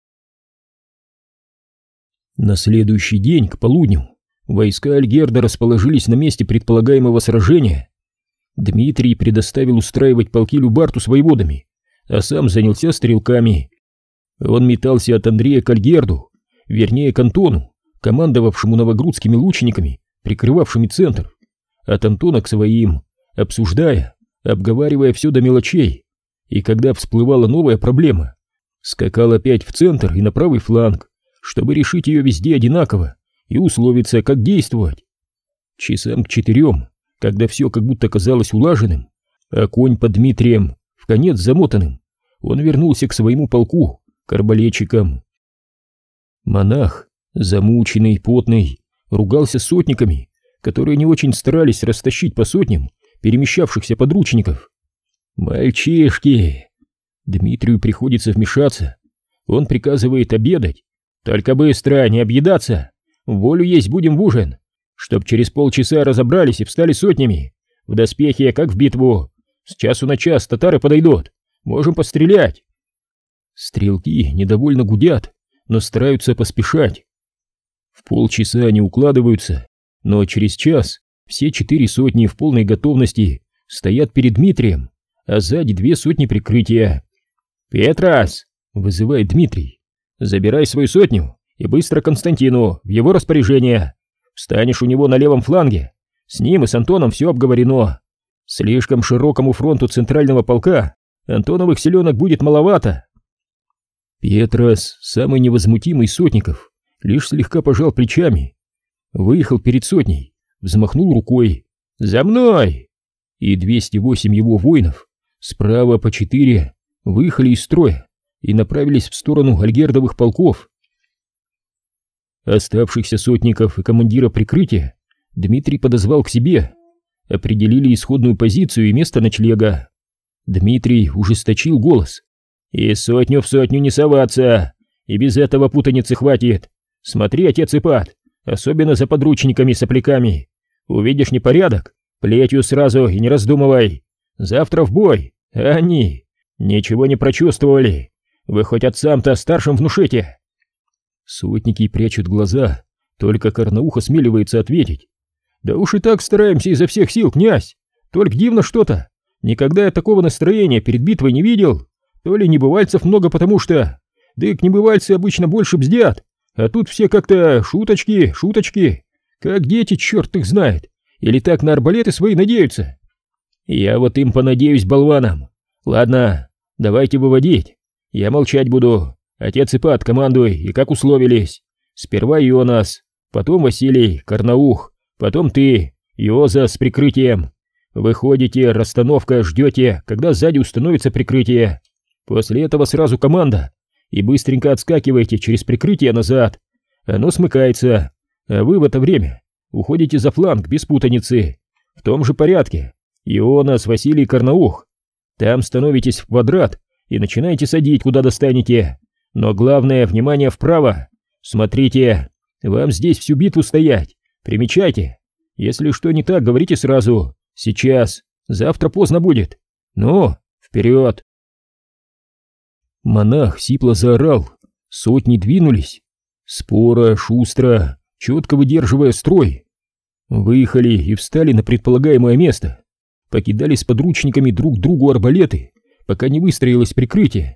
На следующий день, к полудню, войска Альгерда расположились на месте предполагаемого сражения. Дмитрий предоставил устраивать полки Любарту с воеводами, а сам занялся стрелками. Он метался от Андрея к Альгерду, вернее к Антону, командовавшему новогрудскими лучниками, прикрывавшими центр, от Антона к своим, обсуждая, обговаривая все до мелочей, и когда всплывала новая проблема, скакал опять в центр и на правый фланг, чтобы решить ее везде одинаково и условиться, как действовать. Часам к четырем, когда все как будто казалось улаженным, а конь под Дмитрием вконец замотанным, он вернулся к своему полку, к арбалетчикам. Монах, замученный, потный, ругался с сотниками, которые не очень старались растащить по сотням перемещавшихся подручников. Мальчишки! Дмитрию приходится вмешаться. Он приказывает обедать. Только быстро, не объедаться. Волю есть будем в ужин, чтоб через полчаса разобрались и встали сотнями. В доспехе, как в битву. С часу на час татары подойдут. Можем пострелять. Стрелки недовольно гудят, но стараются поспешать. В полчаса они укладываются, но через час все четыре сотни в полной готовности стоят перед Дмитрием, а сзади две сотни прикрытия. «Петрас!» — вызывает Дмитрий. «Забирай свою сотню и быстро Константину в его распоряжение. Встанешь у него на левом фланге. С ним и с Антоном все обговорено. Слишком широкому фронту центрального полка Антоновых селенок будет маловато». Петрас, самый невозмутимый из сотников, лишь слегка пожал плечами, выехал перед сотней, взмахнул рукой. «За мной!» И двести восемь его воинов Справа по четыре выехали из строя и направились в сторону альгердовых полков. Оставшихся сотников и командира прикрытия Дмитрий подозвал к себе. Определили исходную позицию и место ночлега. Дмитрий ужесточил голос. «И сотню в сотню не соваться, и без этого путаницы хватит. Смотри, отец Ипат, особенно за подручниками-сопляками. Увидишь непорядок, плетью сразу и не раздумывай. Завтра в бой, а они ничего не прочувствовали. Вы хоть отцам-то старшим внушите». Сотники прячут глаза, только Карнаух осмеливается ответить. «Да уж и так стараемся изо всех сил, князь. Только дивно что-то. Никогда я такого настроения перед битвой не видел. То ли небывальцев много, потому что... Да и к небывальцы обычно больше бздят. А тут все как-то шуточки, шуточки. Как дети, черт их знает. Или так на арбалеты свои надеются. Я вот им понадеюсь, болванам. Ладно, давайте выводить. Я молчать буду. Отец Ипат, командуй, и как условились. Сперва Йонас, потом Василий, Карнаух, потом ты, Йоза с прикрытием. Выходите, расстановка, ждете, когда сзади установится прикрытие. После этого сразу команда, и быстренько отскакиваете через прикрытие назад. Оно смыкается, а вы в это время уходите за фланг без путаницы. В том же порядке. Йонас, Василий, Карнаух. Там становитесь в квадрат и начинаете садить, куда достанете. Но главное, внимание вправо. Смотрите, вам здесь всю битву стоять. Примечайте. Если что не так, говорите сразу. Сейчас, завтра поздно будет. Ну, вперед. Монах сипло заорал. Сотни двинулись. Споро, шустро, четко выдерживая строй. Выехали и встали на предполагаемое место. Покидали с подручниками друг другу арбалеты, пока не выстроилось прикрытие.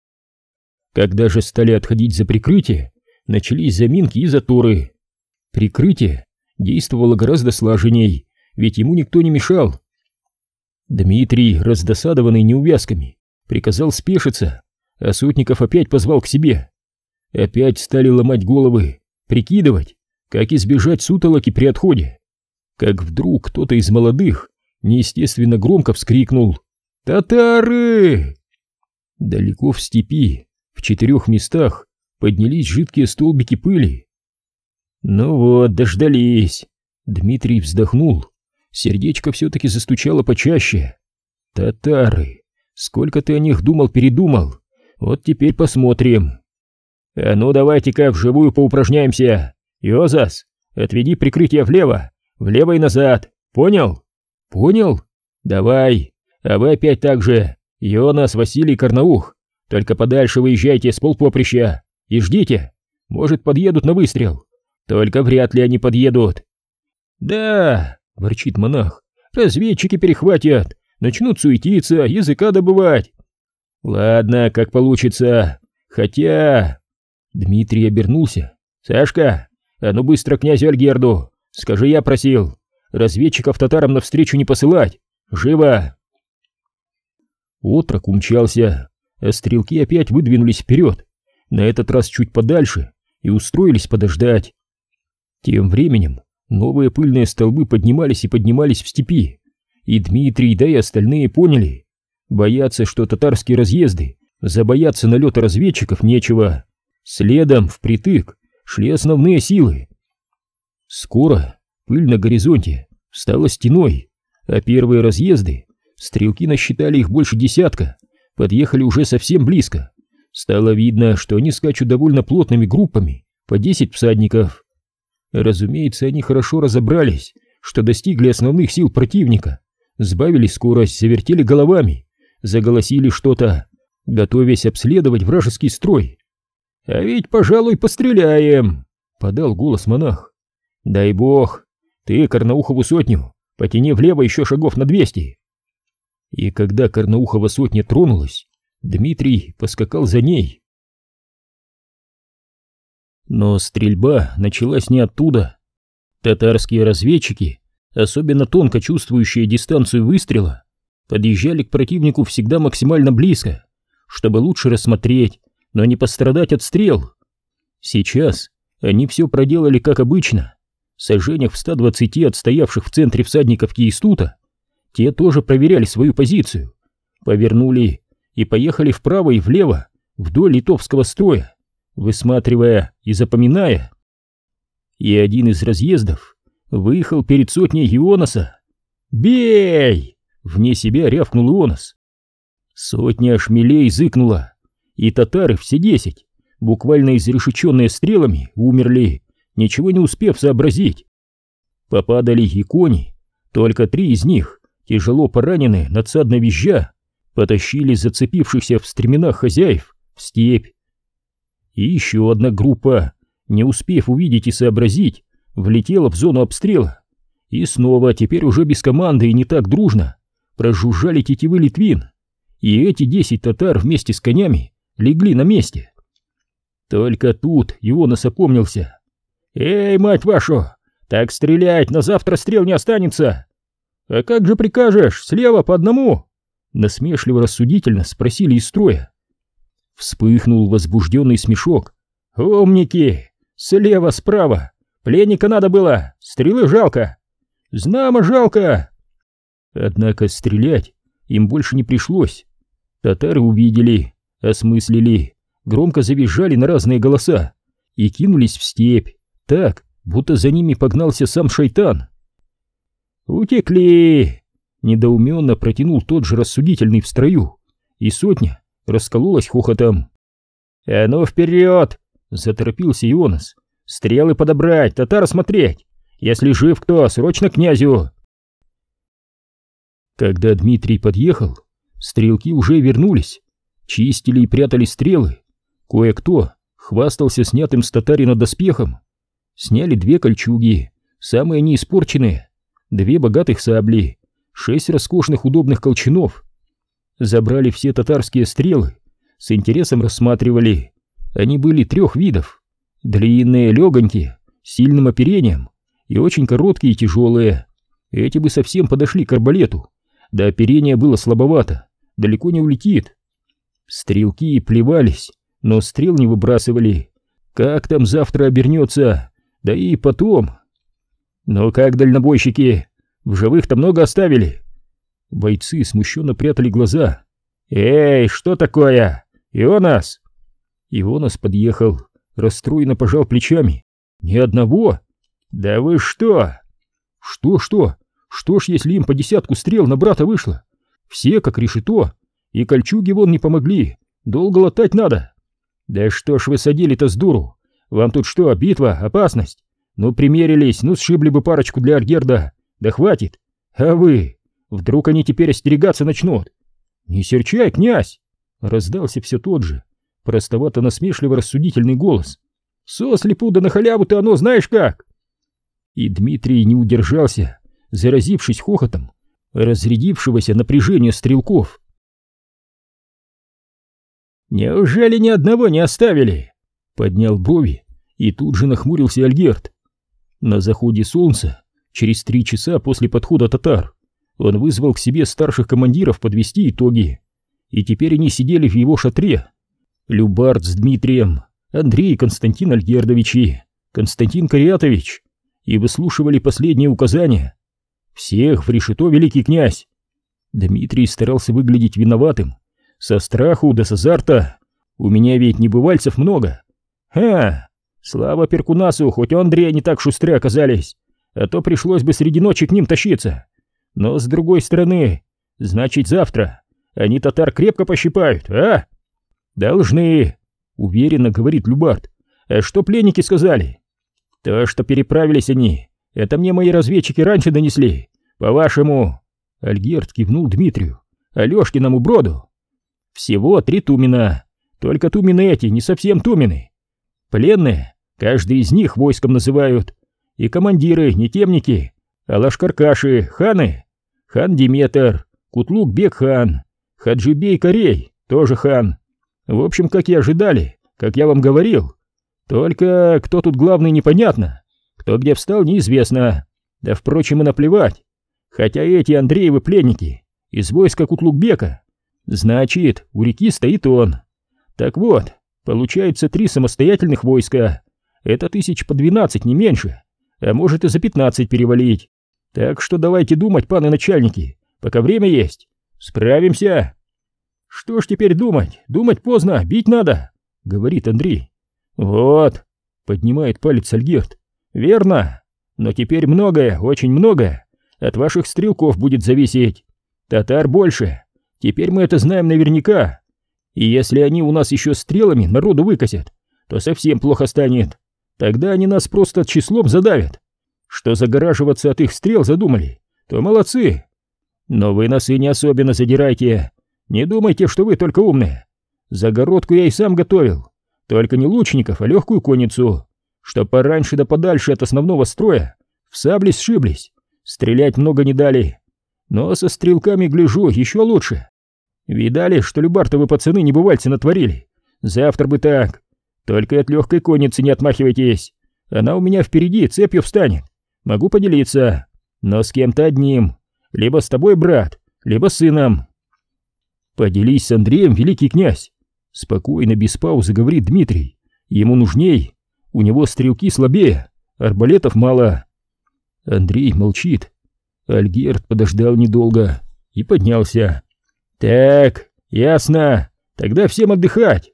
Когда же стали отходить за прикрытие, начались заминки и заторы. Прикрытие действовало гораздо слаженней, ведь ему никто не мешал. Дмитрий, раздосадованный неувязками, приказал спешиться, а сотников опять позвал к себе. Опять стали ломать головы, прикидывать, как избежать сутолоки при отходе. Как вдруг кто-то из молодых неестественно громко вскрикнул: «Татары!» Далеко в степи, в четырех местах, поднялись жидкие столбики пыли. «Ну вот, дождались!» Дмитрий вздохнул. Сердечко все-таки застучало почаще. «Татары! Сколько ты о них думал-передумал! Вот теперь посмотрим!» «А ну давайте-ка вживую поупражняемся! Йозас, отведи прикрытие влево, влево и назад! Понял?» «Понял? Давай! А вы опять так же! Йонас, Василий, Карнаух! Только подальше выезжайте с полпоприща и ждите! Может, подъедут на выстрел! Только вряд ли они подъедут!» «Да!» — ворчит монах. «Разведчики перехватят, начнут суетиться, языка добывать!» «Ладно, как получится! Хотя...» Дмитрий обернулся. «Сашка, а ну быстро князю Альгерду! Скажи, я просил! Разведчиков татарам навстречу не посылать! Живо!» Отрок умчался, а стрелки опять выдвинулись вперед, на этот раз чуть подальше, и устроились подождать. Тем временем новые пыльные столбы поднимались и поднимались в степи, и Дмитрий, да и остальные поняли: бояться, что татарские разъезды забоятся налета разведчиков, нечего. Следом, впритык, шли основные силы. Скоро пыль на горизонте стала стеной, а первые разъезды, стрелки насчитали их больше десятка, подъехали уже совсем близко. Стало видно, что они скачут довольно плотными группами, по десять всадников. Разумеется, они хорошо разобрались, что достигли основных сил противника, сбавили скорость, завертели головами, заголосили что-то, готовясь обследовать вражеский строй. «А ведь, пожалуй, постреляем!» — подал голос монах. «Дай бог! Ты Карнаухову сотню потяни влево еще шагов на двести!» И когда Карнаухова сотня тронулась, Дмитрий поскакал за ней. Но стрельба началась не оттуда. Татарские разведчики, особенно тонко чувствующие дистанцию выстрела, подъезжали к противнику всегда максимально близко, чтобы лучше рассмотреть, но не пострадать от стрел. Сейчас они все проделали как обычно. Сожжениях в ста двадцати отстоявших в центре всадников Киестута, те тоже проверяли свою позицию. Повернули и поехали вправо и влево вдоль литовского строя, высматривая и запоминая. И один из разъездов выехал перед сотней Ионаса. «Бей!» — вне себя рявкнул Ионас. Сотня шмелей зыкнула, и татары, все десять, буквально изрешеченные стрелами, умерли, ничего не успев сообразить. Попадали и кони, только три из них, тяжело пораненные, надсадно визжа, потащили зацепившихся в стременах хозяев в степь. И еще одна группа, не успев увидеть и сообразить, влетела в зону обстрела, и снова, теперь уже без команды и не так дружно, прожужжали тетивы Литвин, и эти десять татар вместе с конями легли на месте. Только тут Ионас опомнился. «Эй, мать вашу, так стрелять, на завтра стрел не останется!» «А как же прикажешь, слева по одному?» Насмешливо-рассудительно спросили из строя. Вспыхнул возбужденный смешок. «Умники! Слева, справа! Пленника надо было! Стрелы жалко! Знамо жалко!» Однако стрелять им больше не пришлось. Татары увидели, осмыслили, громко завизжали на разные голоса и кинулись в степь, так, будто за ними погнался сам шайтан. «Утекли!» — недоуменно протянул тот же рассудительный в строю, и сотня раскололась хохотом. «А ну вперед!» — заторопился Ионас. «Стрелы подобрать, татар смотреть! Если жив кто, срочно к князю!» Когда Дмитрий подъехал, стрелки уже вернулись, чистили и прятали стрелы. Кое-кто хвастался снятым с татарина доспехом. Сняли две кольчуги, самые неиспорченные, две богатых сабли, шесть роскошных удобных колчанов. Забрали все татарские стрелы, с интересом рассматривали. Они были трех видов: длинные, легонькие, с сильным оперением, и очень короткие и тяжелые. Эти бы совсем подошли к арбалету, да оперение было слабовато, далеко не улетит. Стрелки плевались, но стрел не выбрасывали. Как там завтра обернется, да и потом. «Ну как, дальнобойщики, в живых-то много оставили?» Бойцы смущенно прятали глаза. «Эй, что такое? Ионас!» Ионас подъехал, расстроенно пожал плечами. «Ни одного? Да вы что?» «Что-что? Что ж, если им по десятку стрел на брата вышло? Все как решето, и кольчуги вон не помогли, долго латать надо». «Да что ж вы садили-то с дуру? Вам тут что, битва, опасность? Ну примерились, ну сшибли бы парочку для Аргерда, да хватит. А вы, вдруг они теперь остерегаться начнут?» «Не серчай, князь!» — раздался все тот же, простовато-насмешливо-рассудительный голос. «Сослепу да на халяву-то оно знаешь как!» И Дмитрий не удержался, заразившись хохотом разрядившегося напряжения стрелков. «Неужели ни одного не оставили?» — поднял брови, и тут же нахмурился Альгерд. На заходе солнца, через три часа после подхода татар, он вызвал к себе старших командиров подвести итоги, и теперь они сидели в его шатре. Любард с Дмитрием, Андрей Константин Альгердовичи, Константин Кариатович, и выслушивали последние указания. «Всех в решето, великий князь!» Дмитрий старался выглядеть виноватым, со страху да с азарта. «У меня ведь небывальцев много!» «Ха! Слава Перкунасу, хоть у Андрея не так шустры оказались, а то пришлось бы среди ночи к ним тащиться. Но с другой стороны, значит завтра они татар крепко пощипают, а?» «Должны!» — уверенно говорит Любард. «А что пленники сказали?» «То, что переправились они, это мне мои разведчики раньше донесли. По-вашему...» Альгерд кивнул Дмитрию. «Алешкиному броду. Всего три тумена. Только тумены эти не совсем тумены. Пленные, каждый из них войском называют. И командиры не темники, а лашкаркаши, ханы. Хан Диметр, Кутлук-бек-хан, Хаджибей-Корей, тоже хан. В общем, как и ожидали, как я вам говорил. Только кто тут главный непонятно, кто где встал неизвестно. Да впрочем и наплевать. Хотя эти Андреевы пленники из войска Кутлук-бека. Значит, у реки стоит он. Так вот, получается три самостоятельных войска. Это тысяч по двенадцать, не меньше. А может и за пятнадцать перевалить. Так что давайте думать, паны начальники, пока время есть. Справимся. Что ж теперь думать? Думать поздно, бить надо, говорит Андрей. Вот, поднимает палец Альгерт. Верно, но теперь многое, очень многое от ваших стрелков будет зависеть. Татар больше, теперь мы это знаем наверняка. И если они у нас еще стрелами народу выкосят, то совсем плохо станет. Тогда они нас просто числом задавят. Что загораживаться от их стрел задумали, то молодцы. Но вы носы не особенно задирайте. Не думайте, что вы только умные. Загородку я и сам готовил. Только не лучников, а легкую конницу. Чтоб пораньше да подальше от основного строя в сабли сшиблись. Стрелять много не дали. Но со стрелками, гляжу, еще лучше. Видали, что любартовы пацаны небывальцы натворили? Завтра бы так. Только от легкой конницы не отмахивайтесь. Она у меня впереди цепью встанет. Могу поделиться. Но с кем-то одним. Либо с тобой, брат, либо с сыном. Поделись с Андреем, великий князь. Спокойно, без паузы говорит Дмитрий. Ему нужней. У него стрелки слабее, арбалетов мало. Андрей молчит. Альгерт подождал недолго и поднялся. Так, ясно. Тогда всем отдыхать.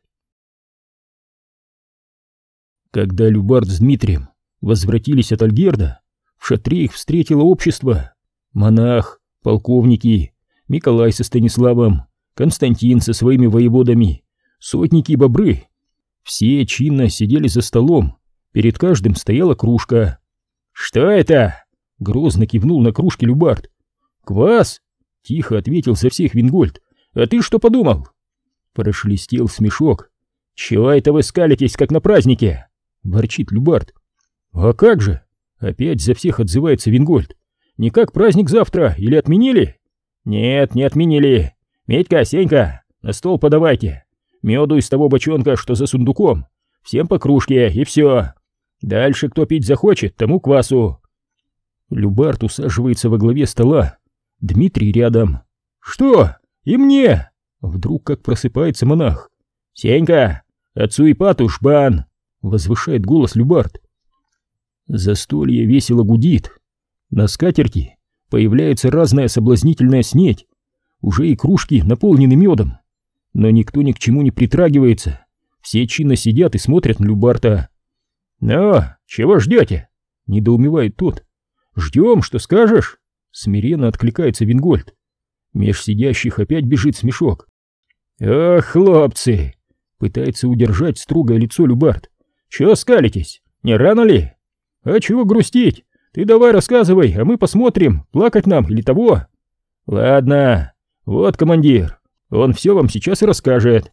Когда Любард с Дмитрием возвратились от Альгерда, в шатре их встретило общество. Монах, полковники, Миколай со Станиславом, Константин со своими воеводами, сотники и бобры. Все чинно сидели за столом, перед каждым стояла кружка. «Что это?» — грозно кивнул на кружке Любард. «Квас!» — тихо ответил за всех Вингольд. «А ты что подумал?» Прошелестел смешок. «Чего это вы скалитесь, как на празднике?» — ворчит Любард. «А как же?» — опять за всех отзывается Вингольд. «Не как праздник завтра, или отменили?» «Нет, не отменили. Медька, Сенька, на стол подавайте. Меду из того бочонка, что за сундуком. Всем по кружке, и все. Дальше кто пить захочет, тому квасу». Любард усаживается во главе стола. Дмитрий рядом. «Что? И мне?» Вдруг как просыпается монах. «Сенька, отцу Ипату жбан!» Возвышает голос Любард. Застолье весело гудит. На скатерти появляется разная соблазнительная снедь. Уже и кружки наполнены медом. Но никто ни к чему не притрагивается. Все чинно сидят и смотрят на Любарта. «Ну, чего ждете?» — недоумевает тот. «Ждем, что скажешь?» — смиренно откликается Вингольд. Меж сидящих опять бежит смешок. «Ах, хлопцы!» — пытается удержать строгое лицо Любард. «Чего скалитесь? Не рано ли?» «А чего грустить? Ты давай рассказывай, а мы посмотрим, плакать нам или того». «Ладно, вот командир, он все вам сейчас и расскажет».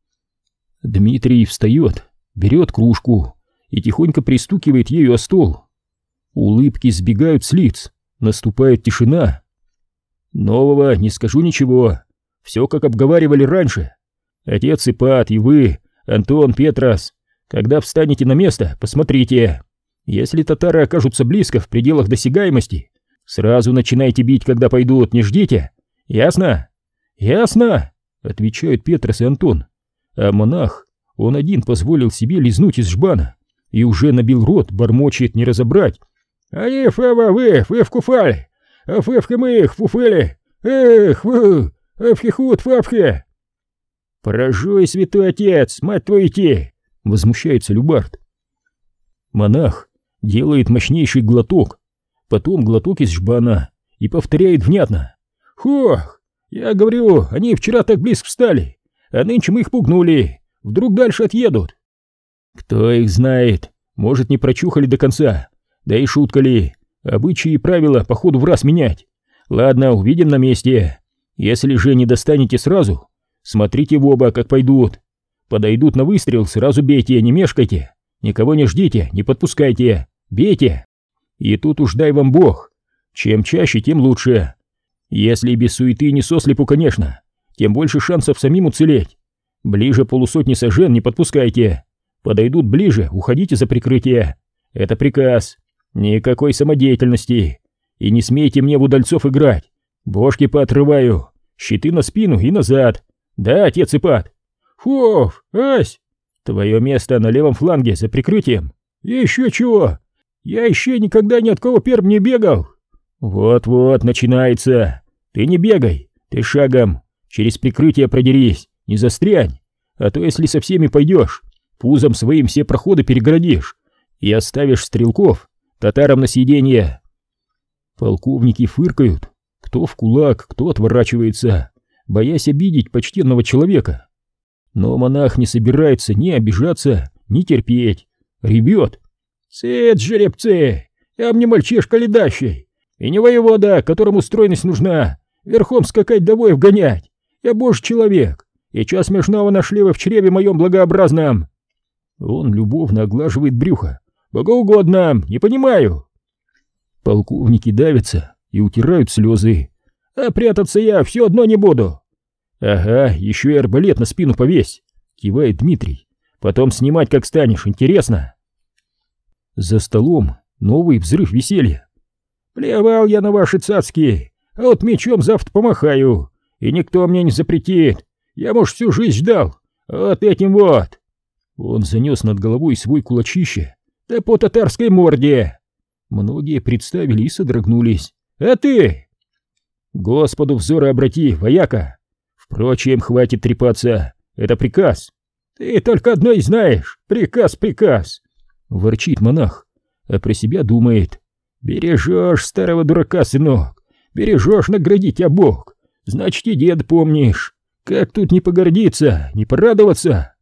Дмитрий встает, берет кружку и тихонько пристукивает ею о стол. Улыбки сбегают с лиц, наступает тишина. «Нового не скажу ничего, все как обговаривали раньше. Отец Ипат и вы, Антон, Петрос, когда встанете на место, посмотрите. Если татары окажутся близко, в пределах досягаемости, сразу начинайте бить, когда пойдут, не ждите. Ясно?» «Ясно», — отвечают Петрос и Антон. А монах, он один позволил себе лизнуть из жбана и уже набил рот, бормочет, не разобрать. «Они фэва вы, фэв куфаль, а фэвка мы их фуфели, эх, вы, афхихут фавхе». «Поражай, святой отец, мать твою идти!» — возмущается Любард. Монах делает мощнейший глоток, потом глоток из жбана и повторяет внятно. «Хох, я говорю, они вчера так близко встали, а нынче мы их пугнули, вдруг дальше отъедут». «Кто их знает, может, не прочухали до конца, да и шутка ли, обычаи и правила по ходу в раз менять. Ладно, увидим на месте. Если же не достанете сразу, смотрите в оба, как пойдут. Подойдут на выстрел, сразу бейте, не мешкайте. Никого не ждите, не подпускайте. Бейте. И тут уж дай вам бог. Чем чаще, тем лучше. Если без суеты не сослепу, конечно, тем больше шансов самим уцелеть. Ближе полусотни сажен не подпускайте. Подойдут ближе, уходите за прикрытие. Это приказ. Никакой самодеятельности. И не смейте мне в удальцов играть. Бошки поотрываю. Щиты на спину и назад. Да, отец Ипат? Фуф, ась! Твое место на левом фланге за прикрытием. И еще чего? Я еще никогда ни от кого первым не бегал. Вот-вот, начинается. Ты не бегай, ты шагом. через прикрытие продерись, не застрянь, а то если со всеми пойдешь, пузом своим все проходы перегородишь и оставишь стрелков татарам на съедение. Полковники фыркают, кто в кулак, кто отворачивается, боясь обидеть почтенного человека. Но монах не собирается ни обижаться, ни терпеть, ревет: «Цыц, жеребцы, я мне мальчишка ледащий, и не воевода, которому стройность нужна, верхом скакать да воев гонять. Я божий человек, и чё смешного нашли вы в чреве моем благообразном?» Он любовно оглаживает брюхо. «Богоугодно, не понимаю». Полковники давятся и утирают слезы. «А прятаться я все одно не буду». «Ага, еще и арбалет на спину повесь», — кивает Дмитрий. «Потом снимать как станешь, интересно». За столом новый взрыв веселья. «Плевал я на ваши цацки, а вот мечом завтра помахаю, и никто мне не запретит. Я, может, всю жизнь ждал, вот этим вот». Он занес над головой свой кулачище, да по татарской морде. Многие представили и содрогнулись. «А ты?» «Господу взоры обрати, вояка. Впрочем, хватит трепаться, это приказ». «Ты только одно и знаешь, приказ, приказ», — ворчит монах, а про себя думает: «Бережешь старого дурака, сынок, бережешь, наградить тебя Бог, значит и дед помнишь, как тут не погордиться, не порадоваться».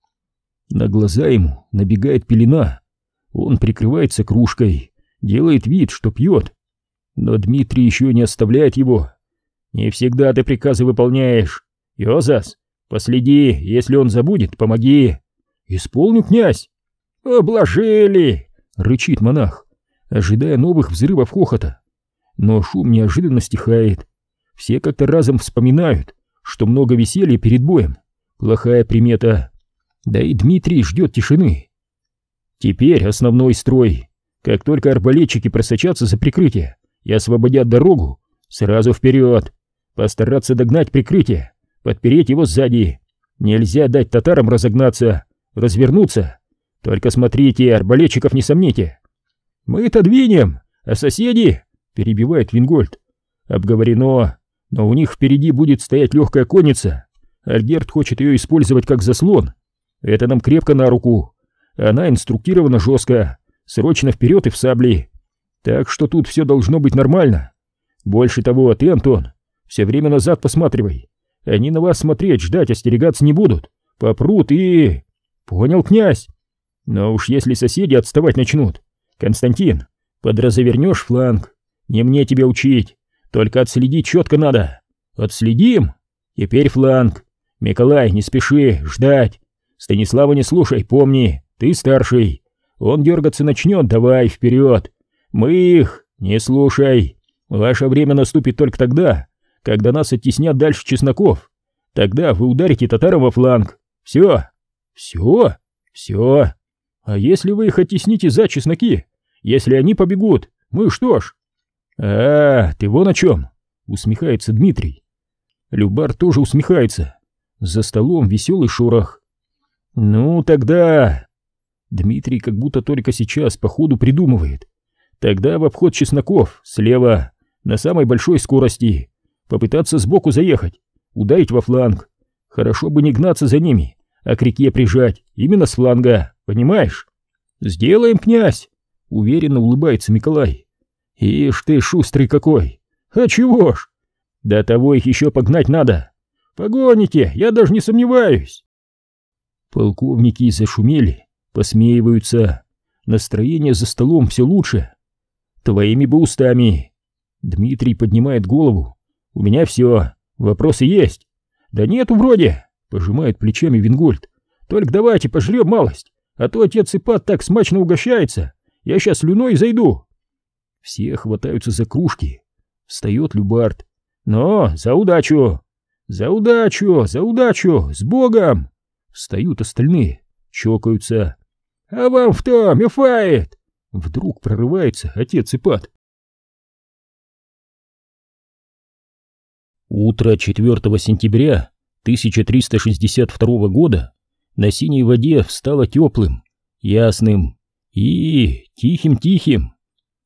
На глаза ему набегает пелена, он прикрывается кружкой, делает вид, что пьет, но Дмитрий еще не оставляет его. «Не всегда ты приказы выполняешь. Йозас, последи, если он забудет, помоги». «Исполню, князь». «Обложили!» — рычит монах, ожидая новых взрывов хохота. Но шум неожиданно стихает. Все как-то разом вспоминают, что много веселья перед боем — плохая примета. Да и Дмитрий ждет тишины. Теперь основной строй. Как только арбалетчики просочатся за прикрытие и освободят дорогу, сразу вперед. Постараться догнать прикрытие, подпереть его сзади. Нельзя дать татарам разогнаться, развернуться. Только смотрите, арбалетчиков не сомните. «Мы-то двинем, а соседи?» — перебивает Вингольд. «Обговорено, но у них впереди будет стоять легкая конница. Альгерт хочет ее использовать как заслон. Это нам крепко на руку. Она инструктирована жестко, срочно вперед и в сабли. Так что тут все должно быть нормально. Больше того, ты, Антон, все время назад посматривай. Они на вас смотреть, ждать, остерегаться не будут. Попрут и...» «Понял, князь. Но уж если соседи отставать начнут, Константин, подразвернешь фланг. Не мне тебя учить, только отследить четко надо. Отследим? Теперь фланг. Миколай, не спеши, ждать. Станислава не слушай, помни, ты старший. Он дергаться начнет, давай, вперед. Мы их не слушай. Ваше время наступит только тогда, когда нас оттеснят дальше Чесноков. Тогда вы ударите татарам во фланг. Все. Все? Все. А если вы их оттесните за Чесноки? Если они побегут, мы что ж? А, ты вон о чем, усмехается Дмитрий. Любар тоже усмехается. За столом веселый шорох. Ну тогда... Дмитрий как будто только сейчас по ходу придумывает. Тогда в обход Чесноков, слева, на самой большой скорости. Попытаться сбоку заехать, ударить во фланг. Хорошо бы не гнаться за ними, а к реке прижать, именно с фланга, понимаешь? «Сделаем, князь!» — уверенно улыбается Миколай. «Ишь ты, шустрый какой! А чего ж? До того их еще погнать надо! Погоните, я даже не сомневаюсь!» Полковники зашумели, посмеиваются. Настроение за столом все лучше. «Твоими бы устами!» Дмитрий поднимает голову. «У меня все, вопросы есть?» «Да нету вроде!» — пожимает плечами Вингольд. «Только давайте пожрем малость, а то отец Ипат так смачно угощается. Я сейчас слюной зайду». Все хватаются за кружки. Встает Любард. «Но за удачу! За удачу! За удачу! С Богом!» Встают остальные, чокаются. «А вам что, мефает?» Вдруг прорывается отец Ипат. Утро четвёртого сентября тысяча триста шестьдесят второго года на синей воде стало теплым, ясным и тихим-тихим.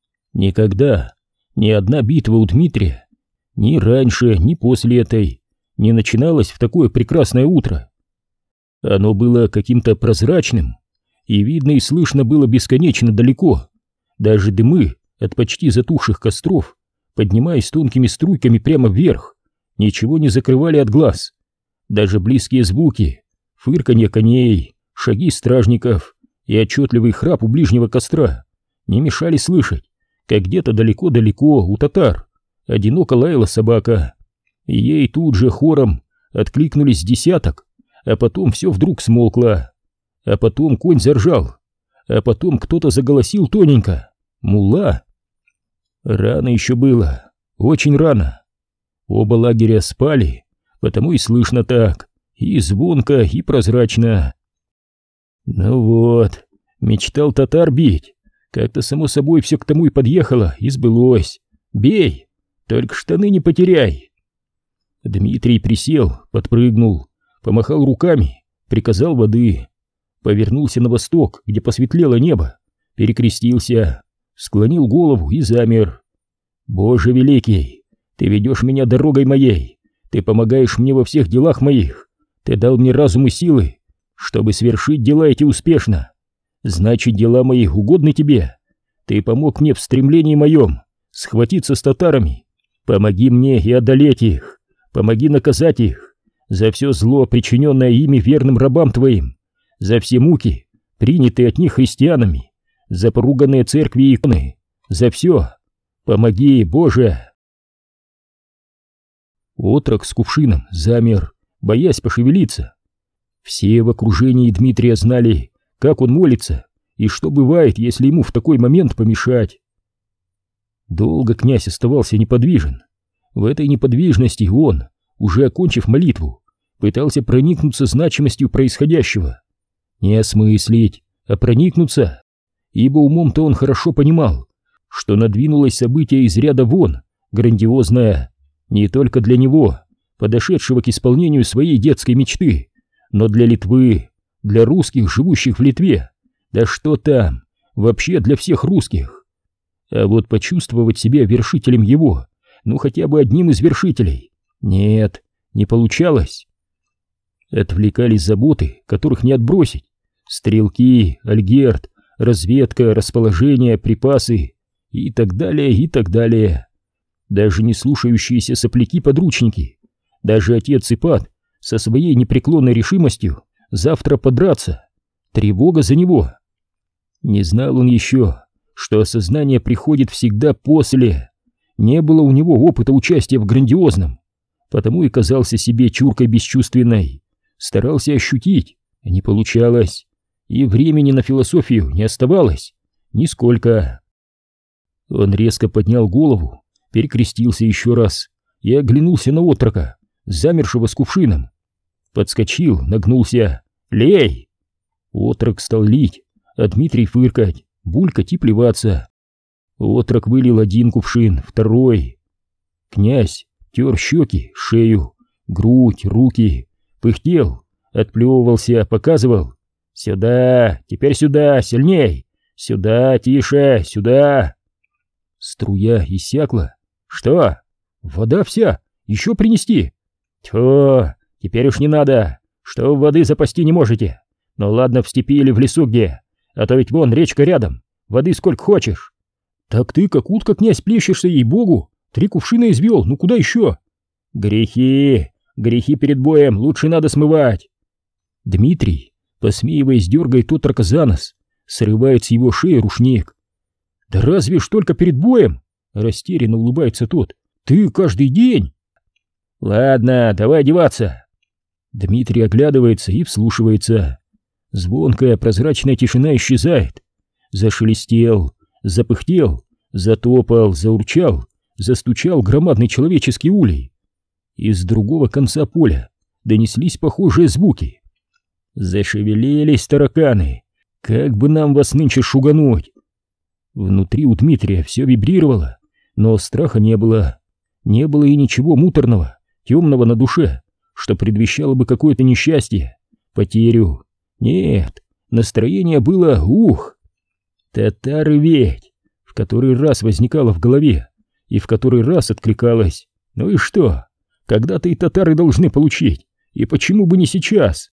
Никогда ни одна битва у Дмитрия, ни раньше, ни после этой, не начиналось в такое прекрасное утро. Оно было каким-то прозрачным, и видно и слышно было бесконечно далеко. Даже дымы от почти затухших костров, поднимаясь тонкими струйками прямо вверх, ничего не закрывали от глаз. Даже близкие звуки, фырканье коней, шаги стражников и отчетливый храп у ближнего костра не мешали слышать, как где-то далеко-далеко у татар одиноко лаяла собака, и ей тут же хором откликнулись десяток, а потом все вдруг смолкло, а потом конь заржал, а потом кто-то заголосил тоненько: «Мулла!» Рано еще было, очень рано. Оба лагеря спали, потому и слышно так, и звонко, и прозрачно. Ну вот, мечтал татар бить, как-то само собой все к тому и подъехало, и сбылось. Бей, только штаны не потеряй. Дмитрий присел, подпрыгнул, помахал руками, приказал воды, повернулся на восток, где посветлело небо, перекрестился, склонил голову и замер. «Боже великий, ты ведешь меня дорогой моей, ты помогаешь мне во всех делах моих, ты дал мне разум и силы, чтобы свершить дела эти успешно. Значит, дела мои угодны тебе. Ты помог мне в стремлении моем схватиться с татарами. Помоги мне и одолеть их, помоги наказать их за все зло, причиненное ими верным рабам твоим, за все муки, принятые от них христианами, за поруганные церкви и иконы, за все. Помоги, Боже!» Отрок с кувшином замер, боясь пошевелиться. Все в окружении Дмитрия знали, как он молится и что бывает, если ему в такой момент помешать. Долго князь оставался неподвижен. В этой неподвижности он, уже окончив молитву, пытался проникнуться значимостью происходящего. Не осмыслить, а проникнуться, ибо умом-то он хорошо понимал, что надвинулось событие из ряда вон, грандиозное, не только для него, подошедшего к исполнению своей детской мечты, но для Литвы, для русских, живущих в Литве, да что там, вообще для всех русских. А вот почувствовать себя вершителем его, ну хотя бы одним из вершителей, нет, не получалось. Отвлекались заботы, которых не отбросить: стрелки, альгерд, разведка, расположение, припасы и так далее, и так далее. Даже не слушающиеся сопляки-подручники, даже отец Ипат со своей непреклонной решимостью завтра подраться, тревога за него. Не знал он еще, что осознание приходит всегда после. Не было у него опыта участия в грандиозном, потому и казался себе чуркой бесчувственной, старался ощутить, а не получалось, и времени на философию не оставалось нисколько. Он резко поднял голову, перекрестился еще раз и оглянулся на отрока, замершего с кувшином. Подскочил, нагнулся: «Лей!» Отрок стал лить, а Дмитрий фыркать, булькать и плеваться. Отрок вылил один кувшин, второй. Князь тер щеки, шею, грудь, руки, пыхтел, отплевывался, показывал: «Сюда, теперь сюда, сильней! Сюда, тише, сюда!» Струя иссякла. «Что? Вода вся? Еще принести?» «Тьфу, теперь уж не надо, что воды запасти не можете. Ну ладно, в степи или в лесу где, а то ведь вон речка рядом, воды сколько хочешь». «Так ты как утка, князь, плещешься, ей-богу, три кувшина извел, ну куда еще?» «Грехи, грехи перед боем лучше надо смывать». Дмитрий, посмеиваясь, дергает отрока за нос, срывает с его шеи рушник. «Да разве ж только перед боем?» — растерянно улыбается тот. «Ты каждый день?» «Ладно, давай одеваться». Дмитрий оглядывается и вслушивается. Звонкая прозрачная тишина исчезает. Зашелестел, запыхтел, затопал, заурчал, застучал громадный человеческий улей. Из другого конца поля донеслись похожие звуки. «Зашевелились тараканы! Как бы нам вас нынче шугануть!» Внутри у Дмитрия все вибрировало, но страха не было. Не было и ничего муторного, темного на душе, что предвещало бы какое-то несчастье, потерю. Нет, настроение было ух! Татары ведь! В который раз возникало в голове и в который раз откликалось. Ну и что? Когда-то и татары должны получить, и почему бы не сейчас?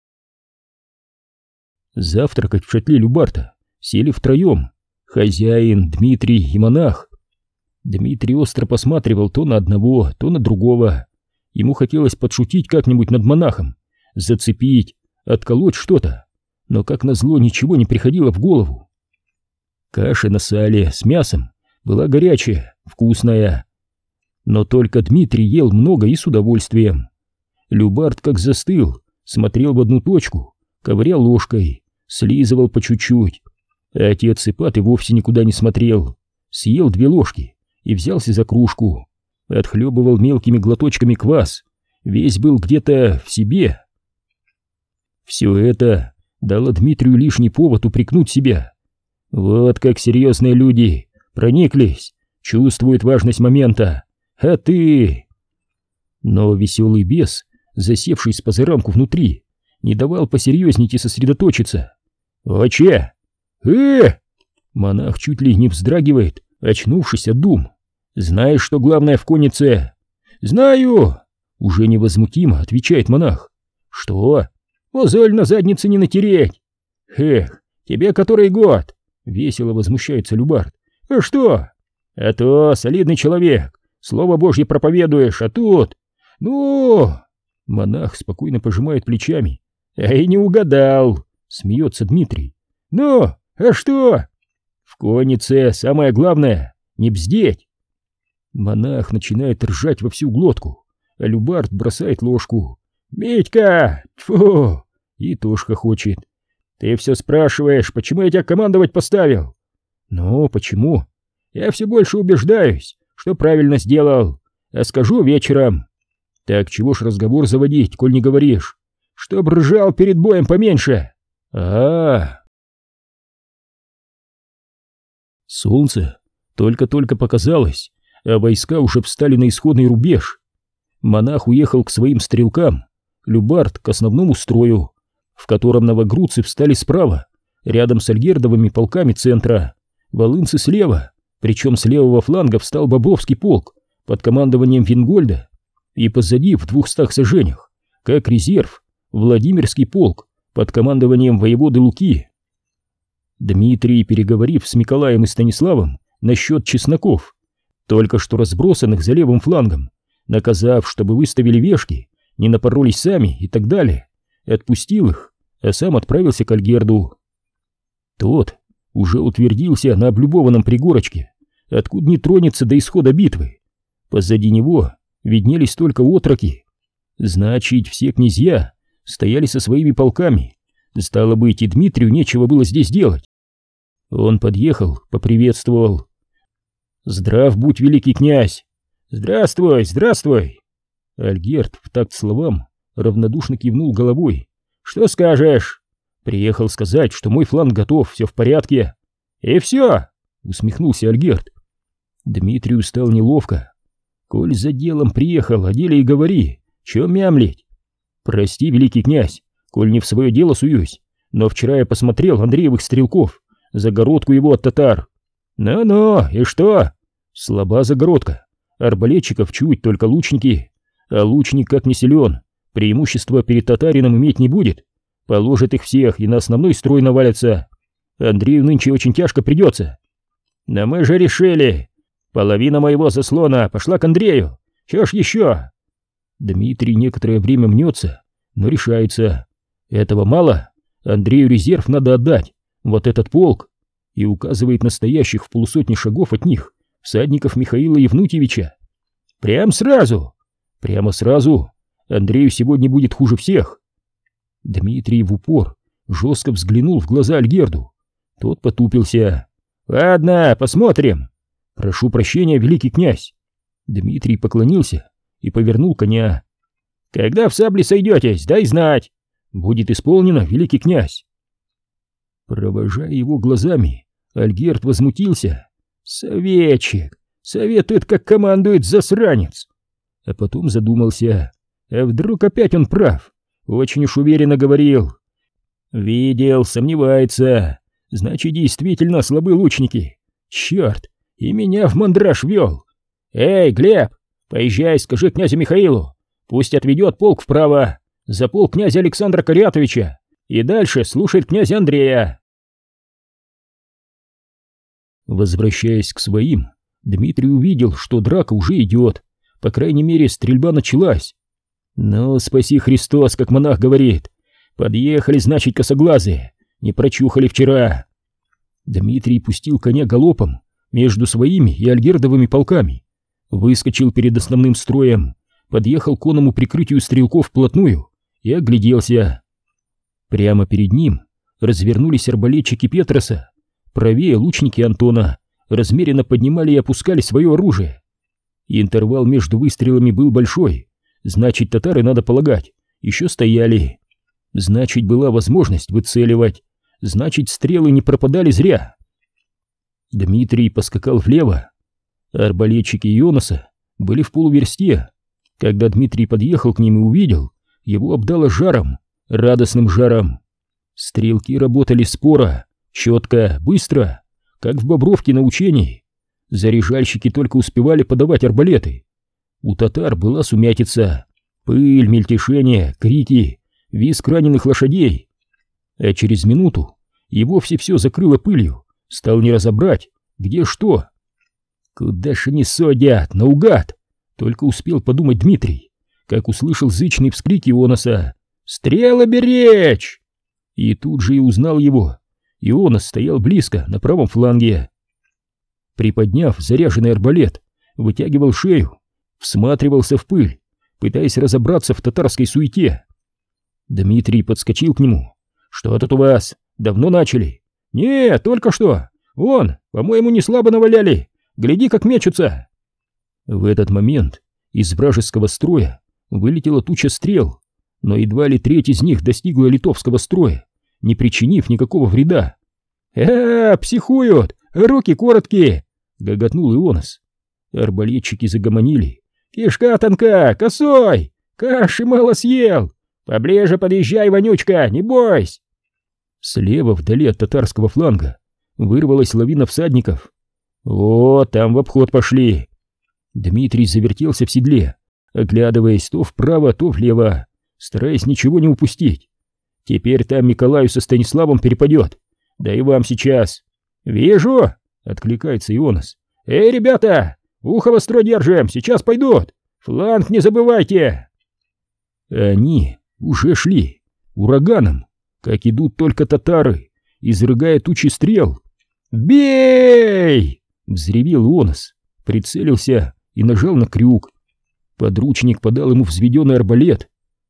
Завтракать в шатле Любарта сели втроем: хозяин, Дмитрий и монах. Дмитрий остро посматривал то на одного, то на другого. Ему хотелось подшутить как-нибудь над монахом, зацепить, отколоть что-то, но, как назло, ничего не приходило в голову. Каша на сале с мясом была горячая, вкусная. Но только Дмитрий ел много и с удовольствием. Любарт как застыл, смотрел в одну точку, ковырял ложкой, слизывал по чуть-чуть. А отец Ипат и вовсе никуда не смотрел, съел две ложки и взялся за кружку, отхлебывал мелкими глоточками квас, весь был где-то в себе. Все это дало Дмитрию лишний повод упрекнуть себя. Вот как серьезные люди прониклись, чувствуют важность момента, а ты... Но веселый бес, засевший с позаранку внутри, не давал посерьезнить и сосредоточиться. «Отче! Э!» Монах чуть ли не вздрагивает, очнувшись от дум. «Знаешь, что главное в коннице?» «Знаю!» Уже невозмутимо отвечает монах. «Что?» «Мозоль на заднице не натереть!» «Эх, тебе который год?» Весело возмущается Любарт. «А что?» «А то, солидный человек, слово Божье проповедуешь, а тут...» «Ну...» Монах спокойно пожимает плечами. «Эй, не угадал!» Смеется Дмитрий. «Ну, а что?» «В коннице самое главное — не бздеть!» Монах начинает ржать во всю глотку, а Любарт бросает ложку. «Митька! Тьфу!» И тоже хохочет. «Ты все спрашиваешь, почему я тебя командовать поставил?» «Ну, почему?» «Я все больше убеждаюсь, что правильно сделал, а скажу вечером». «Так чего ж разговор заводить, коль не говоришь? Чтоб ржал перед боем поменьше!» А-а-а! Солнце только-только показалось, а войска уже встали на исходный рубеж. Монах уехал к своим стрелкам, Любарт к основному строю, в котором новогрудцы встали справа, рядом с альгердовыми полками центра, волынцы слева, причем с левого фланга встал Бобровский полк под командованием Вингольда, и позади в двухстах саженях, как резерв, Владимирский полк под командованием воеводы Луки. Дмитрий, переговорив с Миколаем и Станиславом насчет чесноков, только что разбросанных за левым флангом, наказав, чтобы выставили вешки, не напоролись сами и так далее, отпустил их, а сам отправился к Альгерду. Тот уже утвердился на облюбованном пригорочке, откуда не тронется до исхода битвы. Позади него виднелись только отроки. Значит, все князья стояли со своими полками. Стало быть, и Дмитрию нечего было здесь делать. Он подъехал, поприветствовал. «Здрав будь, великий князь!» «Здравствуй, здравствуй!» Альгерд в такт словам равнодушно кивнул головой. «Что скажешь?» «Приехал сказать, что мой фланг готов, все в порядке». «И все?» — усмехнулся Альгерд. Дмитрию стало неловко. «Коль за делом приехал, о деле и говори, чё мямлить?» «Прости, великий князь, коль не в свое дело суюсь, но вчера я посмотрел Андреевых стрелков, загородку его от татар». «Ну-ну, и что?» «Слаба загородка, арбалетчиков чуть только лучники, а лучник как не силен, преимущества перед татарином иметь не будет, положит их всех и на основной строй навалится. Андрею нынче очень тяжко придется». «Но мы же решили, половина моего заслона пошла к Андрею, чё ж еще?» Дмитрий некоторое время мнется, но решается. «Этого мало, Андрею резерв надо отдать, вот этот полк», и указывает настоящих в полусотни шагов от них всадников Михаила Евнутьевича. «Прям сразу?» «Прямо сразу. Андрею сегодня будет хуже всех». Дмитрий в упор жестко взглянул в глаза Альгерду. Тот потупился. «Ладно, посмотрим. Прошу прощения, великий князь». Дмитрий поклонился и повернул коня. «Когда в сабле сойдетесь, дай знать. Будет исполнено, великий князь». Провожая его глазами, Альгерд возмутился. «Советчик! Советует, как командует засранец!» А потом задумался. А вдруг опять он прав? Очень уж уверенно говорил. «Видел, сомневается. Значит, действительно слабы лучники. Черт, и меня в мандраж вел. Эй, Глеб, Поезжай, скажи князю Михаилу, пусть отведет полк вправо, за полк князя Александра Корятовича, и дальше слушает князя Андрея. Возвращаясь к своим, Дмитрий увидел, что драка уже идет, по крайней мере, стрельба началась. «Ну, спаси Христос, как монах говорит, подъехали, значит, косоглазые, не прочухали вчера». Дмитрий пустил коня галопом между своими и альгердовыми полками, выскочил перед основным строем, подъехал к конному прикрытию стрелков вплотную и огляделся. Прямо перед ним развернулись арбалетчики Петроса, правее лучники Антона размеренно поднимали и опускали свое оружие. Интервал между выстрелами был большой, значит, татары, надо полагать, еще стояли. Значит, была возможность выцеливать, значит, стрелы не пропадали зря. Дмитрий поскакал влево. Арбалетчики Йонаса были в полуверсте. Когда Дмитрий подъехал к ним и увидел, его обдало жаром, радостным жаром. Стрелки работали споро, четко, быстро, как в Бобровке на учении. Заряжальщики только успевали подавать арбалеты. У татар была сумятица, пыль, мельтешение, крики, визг раненых лошадей. А через минуту и вовсе все закрыло пылью, стал не разобрать, где что. Куда ж они содят, наугад, только успел подумать Дмитрий, как услышал зычные вскрики Ионаса: «Стрела беречь!» И тут же и узнал его. Ионас стоял близко, на правом фланге. Приподняв заряженный арбалет, вытягивал шею, всматривался в пыль, пытаясь разобраться в татарской суете. Дмитрий подскочил к нему. «Что тут у вас? Давно начали?» «Не, только что. Вон, по-моему, не слабо наваляли. Гляди, как мечутся!» В этот момент из вражеского строя вылетела туча стрел, но едва ли треть из них достигла литовского строя, не причинив никакого вреда. «Э, психуют! Руки короткие!» — гоготнул Ионас. Арбалетчики загомонили. «Кишка тонка, косой! Каши мало съел! Поближе подъезжай, вонючка, не бойся!» Слева, вдали от татарского фланга, вырвалась лавина всадников. «О, там в обход пошли!» Дмитрий завертелся в седле, оглядываясь то вправо, то влево, стараясь ничего не упустить. «Теперь там Николаю со Станиславом перепадет, да и вам сейчас!» «Вижу!» — откликается Ионас. «Эй, ребята, ухо востро держим, сейчас пойдут! Фланг не забывайте!» Они уже шли ураганом, как идут только татары, изрыгая тучи стрел. «Бей!» — взревел Ионас, прицелился и нажал на крюк. Подручник подал ему взведенный арбалет.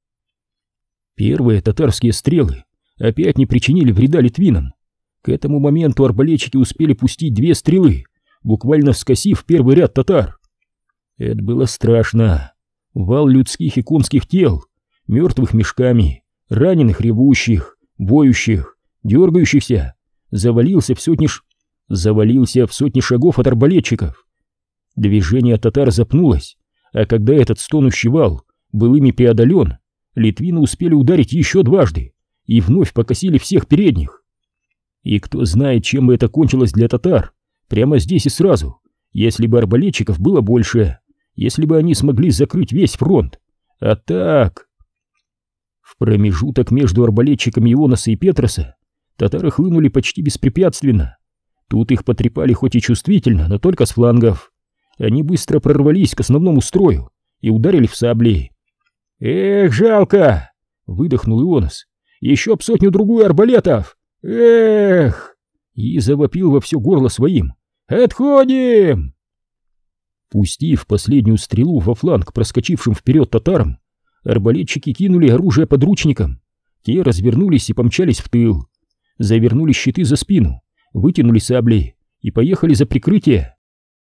Первые татарские стрелы опять не причинили вреда литвинам. К этому моменту арбалетчики успели пустить две стрелы, буквально вскосив первый ряд татар. Это было страшно. Вал людских и конских тел, мертвых мешками, раненых, ревущих, воющих, дергающихся, завалился в сотни ш... завалился в сотни шагов от арбалетчиков. Движение татар запнулось, а когда этот стонущий вал был ими преодолен, литвины успели ударить еще дважды и вновь покосили всех передних. И кто знает, чем бы это кончилось для татар, прямо здесь и сразу, если бы арбалетчиков было больше, если бы они смогли закрыть весь фронт. А так... В промежуток между арбалетчиками Ионаса и Петроса татары хлынули почти беспрепятственно. Тут их потрепали хоть и чувствительно, но только с флангов. Они быстро прорвались к основному строю и ударили в сабли. «Эх, жалко!» — выдохнул Ионас. «Еще б сотню-другую арбалетов! Эх!» И завопил во все горло своим. «Отходим!» Пустив последнюю стрелу во фланг проскочившим вперед татарам, арбалетчики кинули оружие подручникам. Те развернулись и помчались в тыл. Завернули щиты за спину, вытянули сабли и поехали за прикрытие.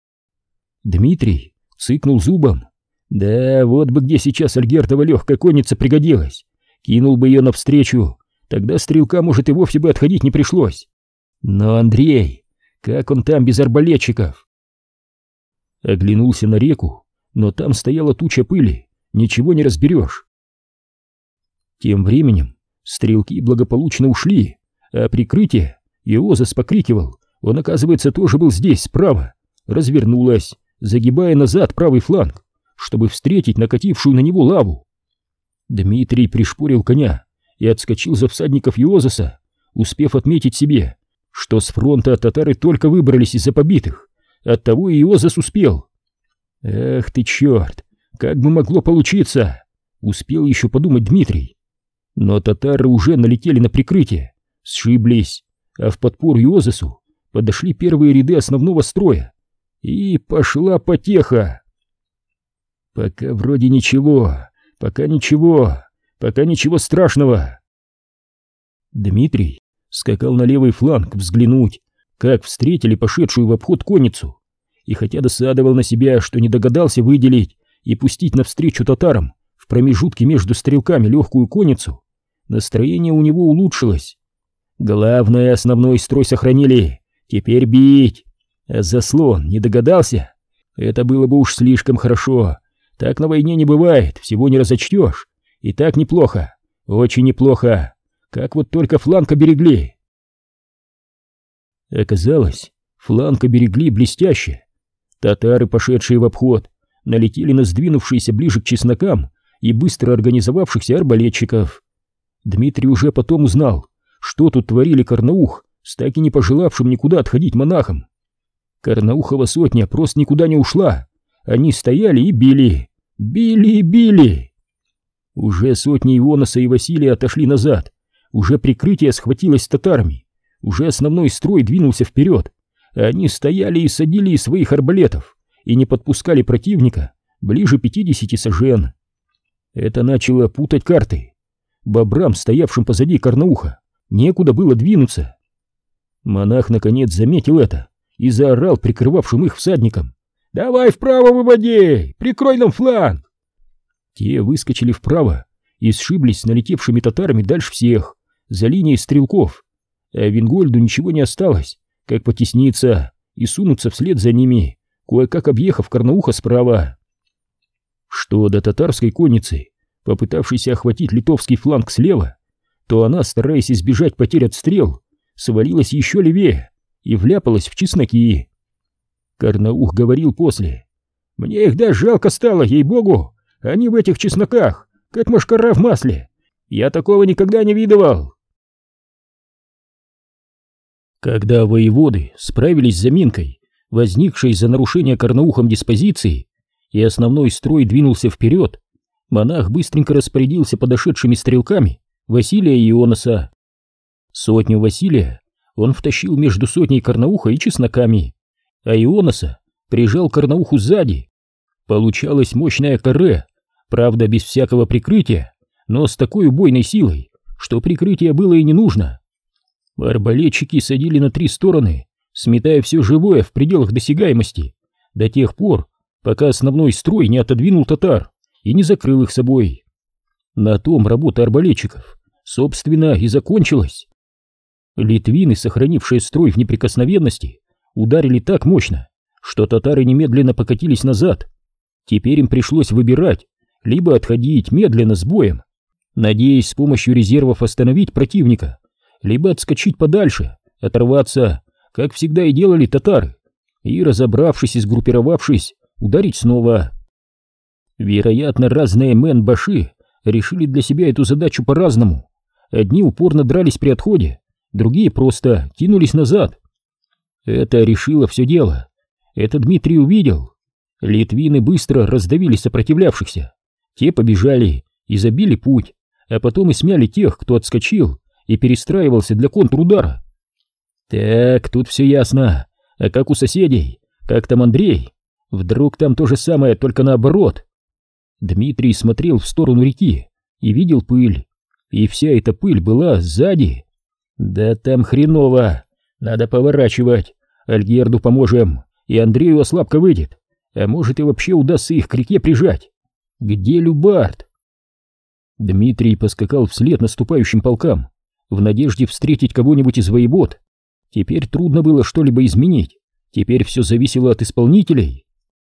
Дмитрий цыкнул зубом. Да, вот бы где сейчас Альгердова легкая конница пригодилась. Кинул бы ее навстречу, тогда стрелка, может, и вовсе бы отходить не пришлось. Но Андрей, как он там без арбалетчиков? Оглянулся на реку, но там стояла туча пыли, ничего не разберешь. Тем временем стрелки благополучно ушли, а прикрытие, Иозас покрикивал, он, оказывается, тоже был здесь, справа, развернулась, загибая назад правый фланг. чтобы встретить накатившую на него лаву. Дмитрий пришпорил коня и отскочил за всадников Иозаса, успев отметить себе, что с фронта татары только выбрались из-за побитых, оттого и Иозас успел. «Эх ты черт, как бы могло получиться!» — успел еще подумать Дмитрий. Но татары уже налетели на прикрытие, сшиблись, а в подпор Иозасу подошли первые ряды основного строя, и пошла потеха. «Пока вроде ничего, пока ничего, пока ничего страшного». Дмитрий скакал на левый фланг взглянуть, как встретили пошедшую в обход конницу, и хотя досадовал на себя, что не догадался выделить и пустить навстречу татарам в промежутке между стрелками легкую конницу, настроение у него улучшилось. Главное, основной строй сохранили, теперь бить. А заслон не догадался? Это было бы уж слишком хорошо. Так на войне не бывает, всего не разочтешь. И так неплохо, очень неплохо. Как вот только фланг оберегли. Оказалось, фланг оберегли блестяще. Татары, пошедшие в обход, налетели на сдвинувшиеся ближе к чеснокам и быстро организовавшихся арбалетчиков. Дмитрий уже потом узнал, что тут творили Карнаух с так и не пожелавшим никуда отходить монахом. Карнаухова сотня просто никуда не ушла. Они стояли и били, били и били. Уже сотни Ионаса и Василия отошли назад. Уже прикрытие схватилось с татарами. Уже основной строй двинулся вперед. Они стояли и садили из своих арбалетов и не подпускали противника ближе пятидесяти сажен. Это начало путать карты. Бобрам, стоявшим позади Карнауха, некуда было двинуться. Монах наконец заметил это и заорал прикрывавшим их всадникам: «Давай вправо выводи! Прикрой нам фланг!» Те выскочили вправо и сшиблись с налетевшими татарами дальше всех, за линией стрелков, а Вингольду ничего не осталось, как потесниться и сунуться вслед за ними, кое-как объехав Карнауха справа. Что до татарской конницы, попытавшейся охватить литовский фланг слева, то она, стараясь избежать потерь от стрел, свалилась еще левее и вляпалась в чесноки. Карнаух говорил после: «Мне их даже жалко стало, ей-богу, они в этих чесноках, как мошкара в масле. Я такого никогда не видывал». Когда воеводы справились с заминкой, возникшей из-за нарушения Карнаухом диспозиции, и основной строй двинулся вперед, монах быстренько распорядился подошедшими стрелками Василия и Ионаса. Сотню Василия он втащил между сотней Карнауха и чесноками, а Ионаса прижал к Карнауху сзади. Получалось мощное каре, правда без всякого прикрытия, но с такой убойной силой, что прикрытия было и не нужно. Арбалетчики садили на три стороны, сметая все живое в пределах досягаемости, до тех пор, пока основной строй не отодвинул татар и не закрыл их собой. На том работа арбалетчиков, собственно, и закончилась. Литвины, сохранившие строй в неприкосновенности, ударили так мощно, что татары немедленно покатились назад. Теперь им пришлось выбирать: либо отходить медленно с боем, надеясь с помощью резервов остановить противника, либо отскочить подальше, оторваться, как всегда и делали татары, и, разобравшись и сгруппировавшись, ударить снова. Вероятно, разные мэн-баши решили для себя эту задачу по-разному. Одни упорно дрались при отходе, другие просто кинулись назад. Это решило все дело. Это Дмитрий увидел. Литвины быстро раздавили сопротивлявшихся. Те побежали и забили путь, а потом и смяли тех, кто отскочил и перестраивался для контрудара. Так, тут все ясно. А как у соседей? Как там Андрей? Вдруг там то же самое, только наоборот? Дмитрий смотрел в сторону реки и видел пыль. И вся эта пыль была сзади. Да там хреново. Надо поворачивать. Альгерду поможем, и Андрею ослабка выйдет. А может и вообще удастся их к реке прижать. Где Любард? Дмитрий поскакал вслед наступающим полкам, в надежде встретить кого-нибудь из воевод. Теперь трудно было что-либо изменить. Теперь все зависело от исполнителей.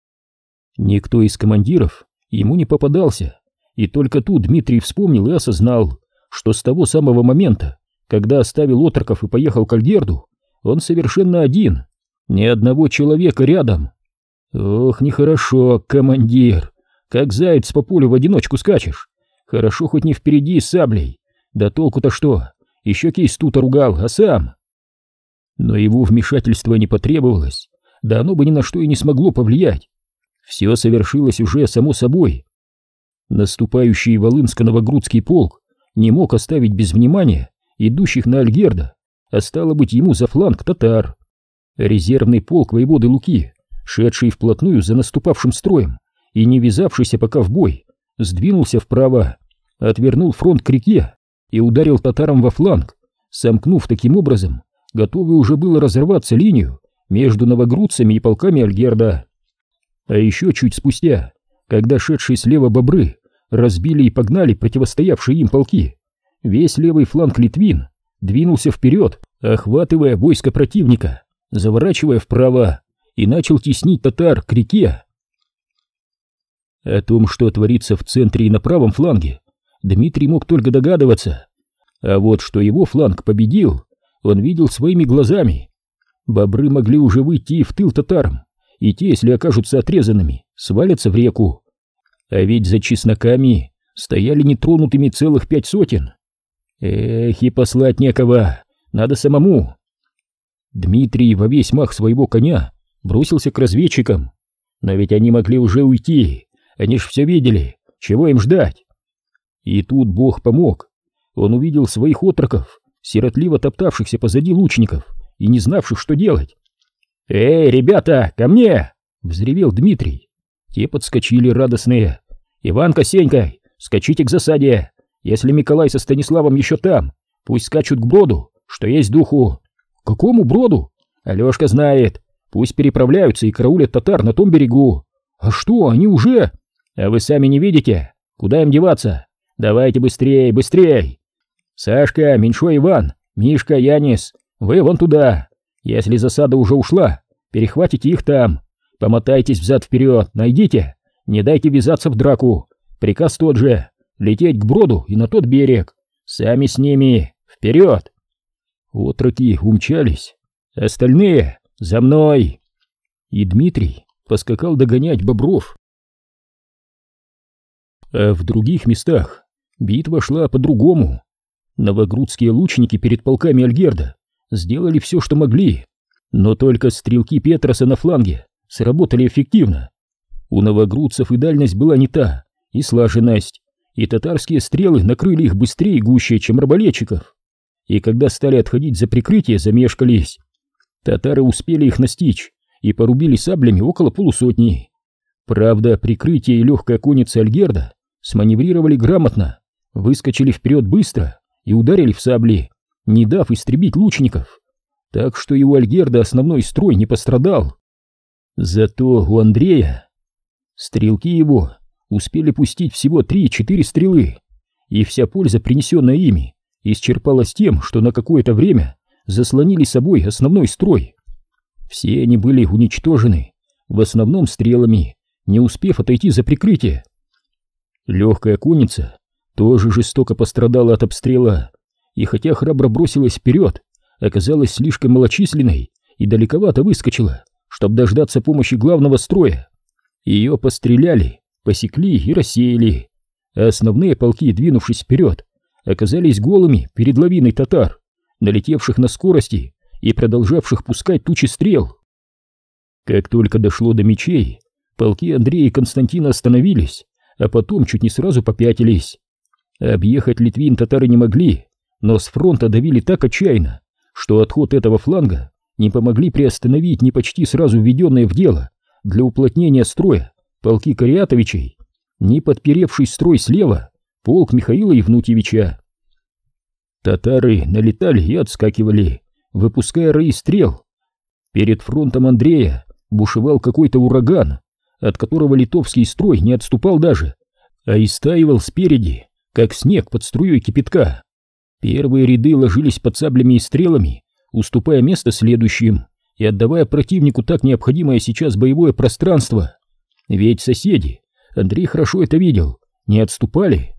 Никто из командиров ему не попадался, и только тут Дмитрий вспомнил и осознал, что с того самого момента, когда оставил отроков и поехал к Альгерду, он совершенно один, ни одного человека рядом. Ох, нехорошо, командир, Как заяц по полю в одиночку скачешь. Хорошо хоть не впереди с саблей. Да толку-то что? Еще Кейстута ругал, а сам... Но его вмешательство не потребовалось, да оно бы ни на что и не смогло повлиять. Все совершилось уже само собой. Наступающий Волынско-Новогрудский полк не мог оставить без внимания идущих на Альгерда, а стало быть ему за фланг татар. Резервный полк воеводы Луки, шедший вплотную за наступавшим строем и не ввязавшийся пока в бой, сдвинулся вправо, отвернул фронт к реке и ударил татарам во фланг, сомкнув таким образом готовый уже было разорваться линию между новогрудцами и полками Альгерда. А еще чуть спустя, когда шедшие слева бобры разбили и погнали противостоявшие им полки, весь левый фланг Литвин двинулся вперед, охватывая войско противника, заворачивая вправо, и начал теснить татар к реке. О том, что творится в центре и на правом фланге, Дмитрий мог только догадываться, а вот что его фланг победил, он видел своими глазами. Бобры могли уже выйти в тыл татарам, и те, если окажутся отрезанными, свалятся в реку. А ведь за чесноками стояли нетронутыми целых пять сотен. Эх, и послать некого, надо самому. Дмитрий во весь мах своего коня бросился к разведчикам. Но ведь они могли уже уйти, они ж все видели, чего им ждать. И тут Бог помог. Он увидел своих отроков, сиротливо топтавшихся позади лучников и не знавших, что делать. «Эй, ребята, ко мне!» — взревел Дмитрий. Те подскочили радостные. «Иванка с Сенькой, скачите к засаде! Если Миколай со Станиславом еще там, пусть скачут к броду, что есть духу!» «Какому броду?» «Алешка знает, пусть переправляются и караулят татар на том берегу!» «А что, они уже?» «А вы сами не видите? Куда им деваться? Давайте быстрей, быстрей! Сашка, Меньшой Иван, Мишка, Янис, вы вон туда! Если засада уже ушла, перехватите их там, помотайтесь взад-вперед, найдите, не дайте ввязаться в драку, приказ тот же, лететь к броду и на тот берег, сами с ними, вперед!» Отроки умчались, остальные за мной! И Дмитрий поскакал догонять бобров. А в других местах битва шла по-другому. Новогрудские лучники перед полками Альгерда сделали все, что могли, но только стрелки Петроса на фланге сработали эффективно. У новогрудцев и дальность была не та, и слаженность, и татарские стрелы накрыли их быстрее и гуще, чем арбалетчиков. И когда стали отходить за прикрытие, замешкались. Татары успели их настичь и порубили саблями около полусотни. Правда, прикрытие и легкая конница Альгерда сманеврировали грамотно, выскочили вперед быстро и ударили в сабли, не дав истребить лучников, так что и у Альгерда основной строй не пострадал. Зато у Андрея стрелки его успели пустить всего три-четыре стрелы, и вся польза, принесенная ими, исчерпалась тем, что на какое-то время заслонили собой основной строй. Все они были уничтожены, в основном стрелами, не успев отойти за прикрытие. Легкая конница тоже жестоко пострадала от обстрела, и хотя храбро бросилась вперед, оказалась слишком малочисленной и далековато выскочила, чтобы дождаться помощи главного строя. Ее постреляли, посекли и рассеяли, а основные полки, двинувшись вперед, оказались голыми перед лавиной татар, налетевших на скорости и продолжавших пускать тучи стрел. Как только дошло до мечей, полки Андрея и Константина остановились, а потом чуть не сразу попятились. Объехать Литвин татары не могли, но с фронта давили так отчаянно, что отход этого фланга не помогли приостановить ни почти сразу введенные в дело для уплотнения строя полки Кариатовичей, ни подперевший строй слева полк Михаила Евнутьевича. Татары налетали и отскакивали, выпуская раи стрел. Перед фронтом Андрея бушевал какой-то ураган, от которого литовский строй не отступал даже, а истаивал спереди, как снег под струей кипятка. Первые ряды ложились под саблями и стрелами, уступая место следующим и отдавая противнику так необходимое сейчас боевое пространство. Ведь соседи, Андрей хорошо это видел, не отступали.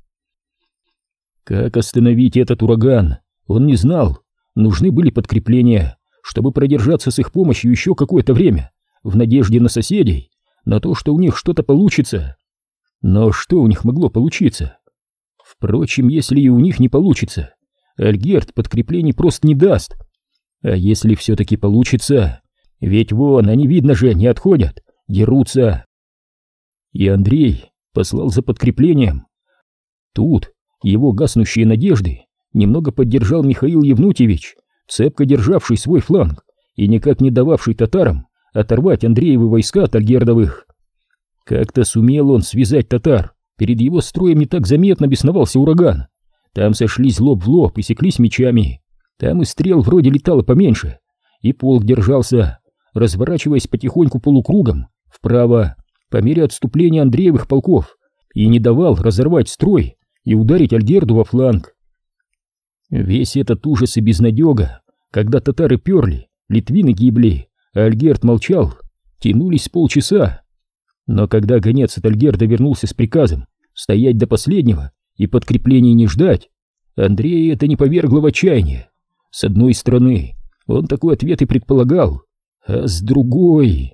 Как остановить этот ураган, он не знал. Нужны были подкрепления, чтобы продержаться с их помощью еще какое-то время, в надежде на соседей, на то, что у них что-то получится. Но что у них могло получиться? Впрочем, если и у них не получится, Альгерд подкреплений просто не даст. А если все-таки получится, ведь вон, они, видно же, не отходят, дерутся. И Андрей послал за подкреплением. Тут его гаснущие надежды немного поддержал Михаил Евнутьевич, цепко державший свой фланг и никак не дававший татарам оторвать Андреевы войска от альгердовых. Как-то сумел он связать татар, перед его строем не так заметно бесновался ураган. Там сошлись лоб в лоб и секлись мечами, там и стрел вроде летало поменьше, и полк держался, разворачиваясь потихоньку полукругом вправо по мере отступления Андреевых полков, и не давал разорвать строй и ударить Альгерду во фланг. Весь этот ужас и безнадега, когда татары перли, литвины гибли, а Альгерд молчал, тянулись полчаса. Но когда гонец от Альгерда вернулся с приказом стоять до последнего и подкреплений не ждать, Андрея это не повергло в отчаяние. С одной стороны, он такой ответ и предполагал, а с другой...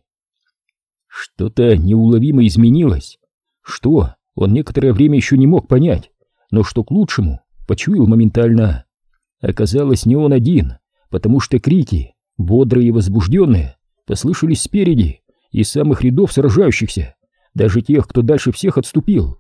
Что-то неуловимо изменилось. Что, он некоторое время еще не мог понять, но что к лучшему, почуял моментально. Оказалось, не он один, потому что крики, бодрые и возбужденные, послышались спереди, из самых рядов сражающихся, даже тех, кто дальше всех отступил.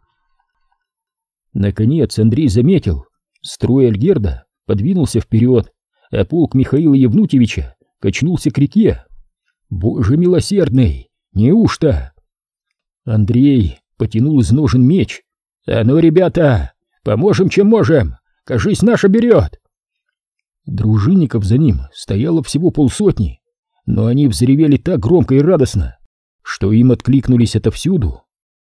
Наконец Андрей заметил, строй Альгерда подвинулся вперед, а полк Михаила Евнутьевича качнулся к реке. Боже милосердный, неужто? Андрей потянул из ножен меч. «А ну, ребята, поможем, чем можем! Кажись, наша берет!» Дружинников за ним стояло всего полсотни, но они взревели так громко и радостно, что им откликнулись отовсюду.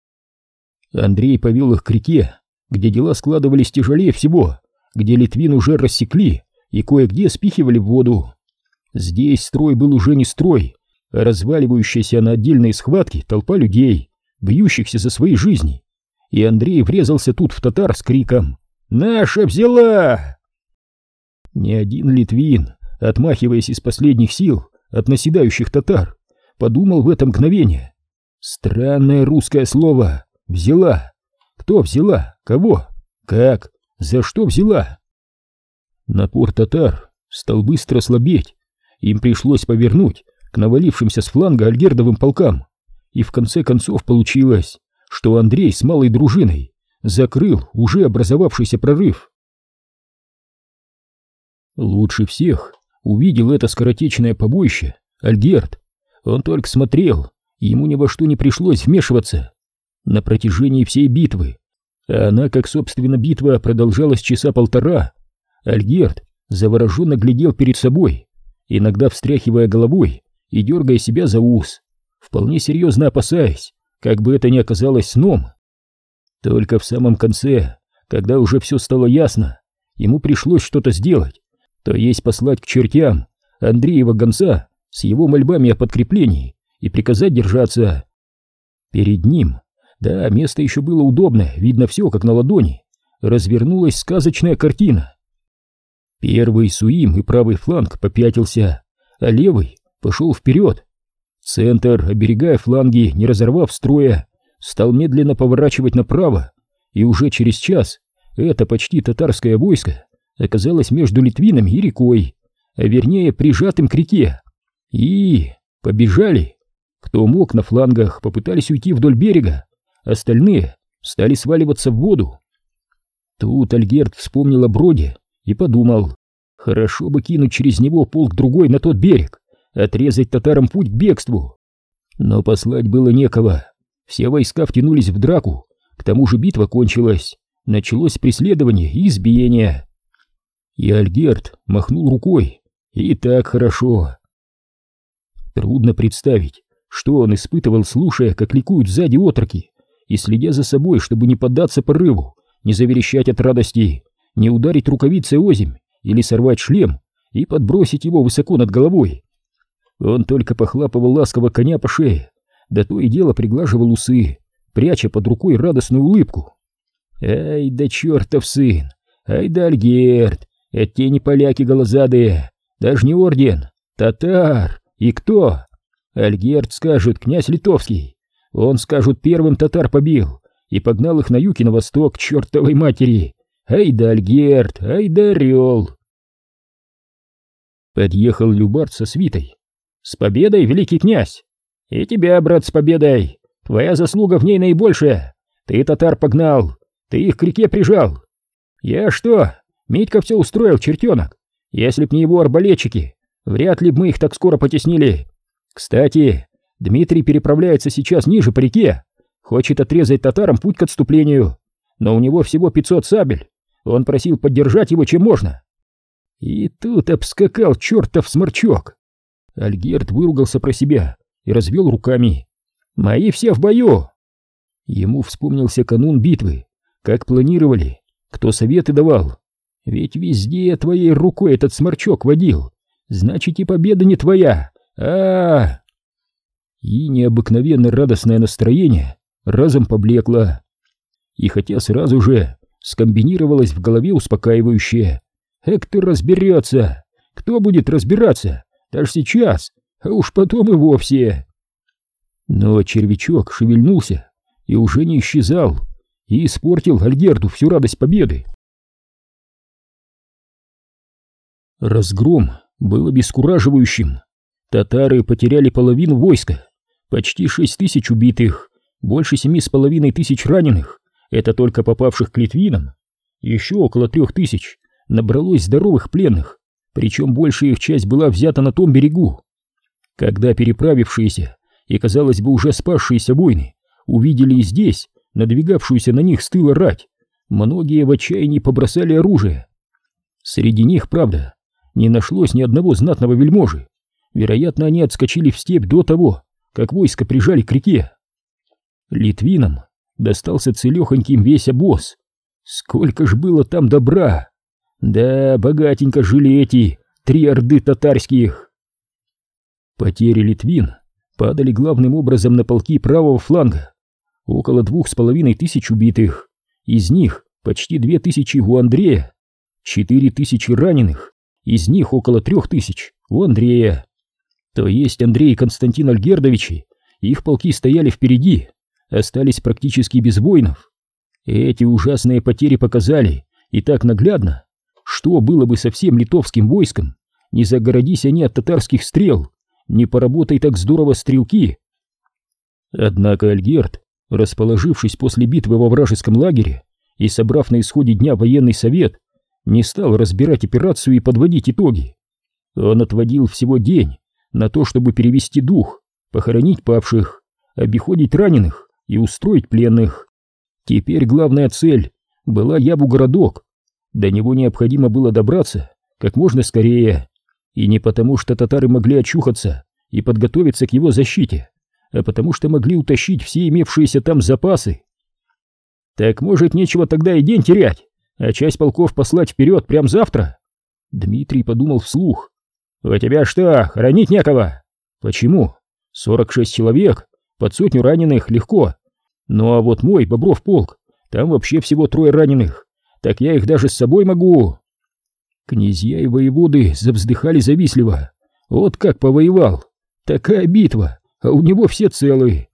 Андрей повел их к реке, где дела складывались тяжелее всего, где Литвин уже рассекли и кое-где спихивали в воду. Здесь строй был уже не строй, а разваливающаяся на отдельные схватки толпа людей, бьющихся за свои жизни, и Андрей врезался тут в татар с криком «Наша взяла!». Ни один литвин, отмахиваясь из последних сил от наседающих татар, подумал в это мгновение. Странное русское слово «взяла». Кто взяла? Кого? Как? За что взяла? Напор татар стал быстро слабеть. Им пришлось повернуть к навалившимся с фланга альгердовым полкам. И в конце концов получилось, что Андрей с малой дружиной закрыл уже образовавшийся прорыв. Лучше всех увидел это скоротечное побоище Альгерд. Он только смотрел, и ему ни во что не пришлось вмешиваться. На протяжении всей битвы, а она, как собственно битва, продолжалась часа полтора, Альгерд завороженно глядел перед собой, иногда встряхивая головой и дергая себя за ус, вполне серьезно опасаясь, как бы это ни оказалось сном. Только в самом конце, когда уже все стало ясно, ему пришлось что-то сделать, то есть послать к чертям Андреева гонца с его мольбами о подкреплении и приказать держаться. Перед ним, да, место еще было удобное, видно все как на ладони, развернулась сказочная картина. Первый Суим и правый фланг попятился, а левый пошел вперед. Центр, оберегая фланги, не разорвав строя, стал медленно поворачивать направо, и уже через час это почти татарское войско оказалось между Литвинами и рекой, а вернее прижатым к реке. И побежали. Кто мог на флангах, попытались уйти вдоль берега, остальные стали сваливаться в воду. Тут Альгерд вспомнил о броде и подумал, хорошо бы кинуть через него полк другой на тот берег, отрезать татарам путь к бегству. Но послать было некого, все войска втянулись в драку, к тому же битва кончилась, началось преследование и избиение. И Альгерд махнул рукой, и так хорошо. Трудно представить, что он испытывал, слушая, как ликуют сзади отроки, и следя за собой, чтобы не поддаться порыву, не заверещать от радости, не ударить рукавицей озимь или сорвать шлем и подбросить его высоко над головой. Он только похлапывал ласково коня по шее, да то и дело приглаживал усы, пряча под рукой радостную улыбку. Ай да чертов сын, ай да Альгерд, это те не поляки голозадые, даже не орден, татар. И кто? Альгерд скажут, князь литовский. Он, скажут, первым татар побил, и погнал их на юг и на восток к чертовой матери. Ай да Альгерт, ай да орел. Подъехал Любард со свитой. «С победой, великий князь! И тебя, брат, с победой! Твоя заслуга в ней наибольшая! Ты татар погнал, ты их к реке прижал! Я что, Митька все устроил, чертенок! Если б не его арбалетчики, вряд ли б мы их так скоро потеснили! Кстати, Дмитрий переправляется сейчас ниже по реке, хочет отрезать татарам путь к отступлению, но у него всего пятьсот сабель, он просил поддержать его чем можно!» И тут обскакал чертов сморчок. Альгерт выругался про себя и развел руками. «Мои все в бою!» Ему вспомнился канун битвы, как планировали, кто советы давал. Ведь везде твоей рукой этот сморчок водил, значит и победа не твоя. а, -а, -а И необыкновенно радостное настроение разом поблекло. И хотя сразу же скомбинировалось в голове успокаивающее: «Эк-то разберется! Кто будет разбираться? Даже сейчас, а уж потом и вовсе!» Но червячок шевельнулся и уже не исчезал, и испортил Альгерту всю радость победы. Разгром был обескураживающим. Татары потеряли половину войска, почти шесть тысяч убитых, больше семи с половиной тысяч раненых, это только попавших к литвинам, еще около трех тысяч набралось здоровых пленных, причем большая их часть была взята на том берегу. Когда переправившиеся и, казалось бы, уже спасшиеся воины увидели и здесь надвигавшуюся на них с тыла рать, многие в отчаянии побросали оружие. Среди них, правда, не нашлось ни одного знатного вельможи. Вероятно, они отскочили в степь до того, как войско прижали к реке. Литвинам достался целехоньким весь обоз. Сколько ж было там добра! Да, богатенько жили эти три орды татарских. Потери литвин падали главным образом на полки правого фланга. Около двух с половиной тысяч убитых, из них почти две тысячи у Андрея, четыре тысячи раненых, из них около трех тысяч у Андрея. То есть Андрей и Константин Альгердовичи, их полки стояли впереди, остались практически без воинов. Эти ужасные потери показали, и так наглядно, что было бы со всем литовским войском, не загородись они от татарских стрел, не поработай так здорово стрелки. Однако Альгерт, расположившись после битвы во вражеском лагере и собрав на исходе дня военный совет, не стал разбирать операцию и подводить итоги. Он отводил всего день на то, чтобы перевести дух, похоронить павших, обиходить раненых и устроить пленных. Теперь главная цель была Ябу-городок. До него необходимо было добраться как можно скорее, и не потому, что татары могли очухаться и подготовиться к его защите, а потому что могли утащить все имевшиеся там запасы. Так может, нечего тогда и день терять, а часть полков послать вперед прямо завтра? Дмитрий подумал вслух. «У тебя что, хоронить некого?» «Почему? сорок шесть человек, под сотню раненых легко. Ну а вот мой Бобров полк, там вообще всего трое раненых, так я их даже с собой могу». Князья и воеводы завздыхали завистливо. Вот как повоевал, такая битва, а у него все целые.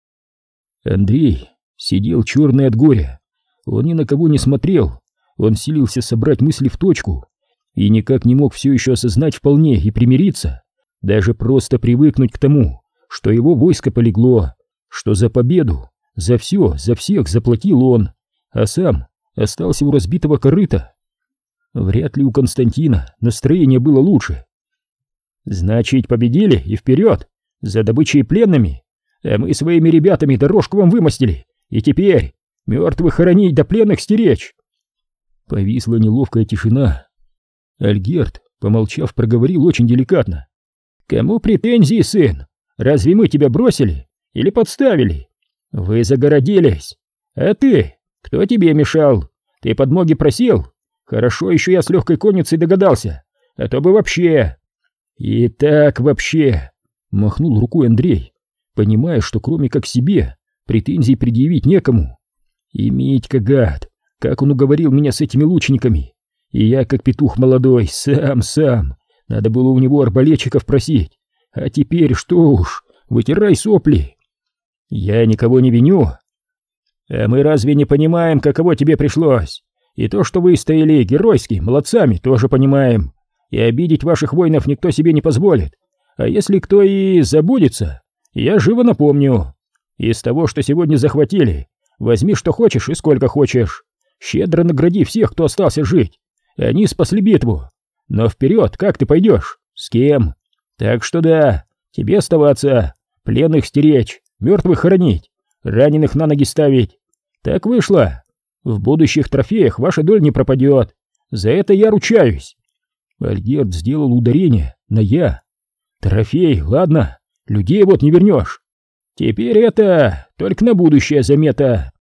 Андрей сидел черный от горя. Он ни на кого не смотрел, он силился собрать мысли в точку и никак не мог все еще осознать вполне и примириться, даже просто привыкнуть к тому, что его войско полегло, что за победу, за все, за всех заплатил он, а сам остался у разбитого корыта. Вряд ли у Константина настроение было лучше. «Значит, победили и вперед, за добычей и пленными, а мы своими ребятами дорожку вам вымостили, и теперь мертвых хоронить да пленных стеречь». Повисла неловкая тишина. Альгерт, помолчав, проговорил очень деликатно: «Кому претензии, сын? Разве мы тебя бросили или подставили? Вы загородились. А ты? Кто тебе мешал? Ты подмоги просил? Хорошо, еще я с легкой конницей догадался, а то бы вообще...» «И так вообще...» — махнул рукой Андрей, понимая, что кроме как себе претензий предъявить некому. «И Митька, гад, как он уговорил меня с этими лучниками, и я, как петух молодой, сам-сам, надо было у него арбалетчиков просить, а теперь что уж, вытирай сопли». «Я никого не виню». А мы разве не понимаем, каково тебе пришлось? И то, что вы стояли геройски, молодцами, тоже понимаем. И обидеть ваших воинов никто себе не позволит. А если кто и забудется, я живо напомню. Из того, что сегодня захватили, возьми что хочешь и сколько хочешь. Щедро награди всех, кто остался жить. Они спасли битву. Но вперед, как ты пойдешь? С кем? Так что да, тебе оставаться, пленных стеречь, мертвых хоронить, раненых на ноги ставить. Так вышло. В будущих трофеях ваша доля не пропадет. За это я ручаюсь. Альгерд сделал ударение на «я». Трофей, ладно, людей вот не вернешь. Теперь это только на будущее замета.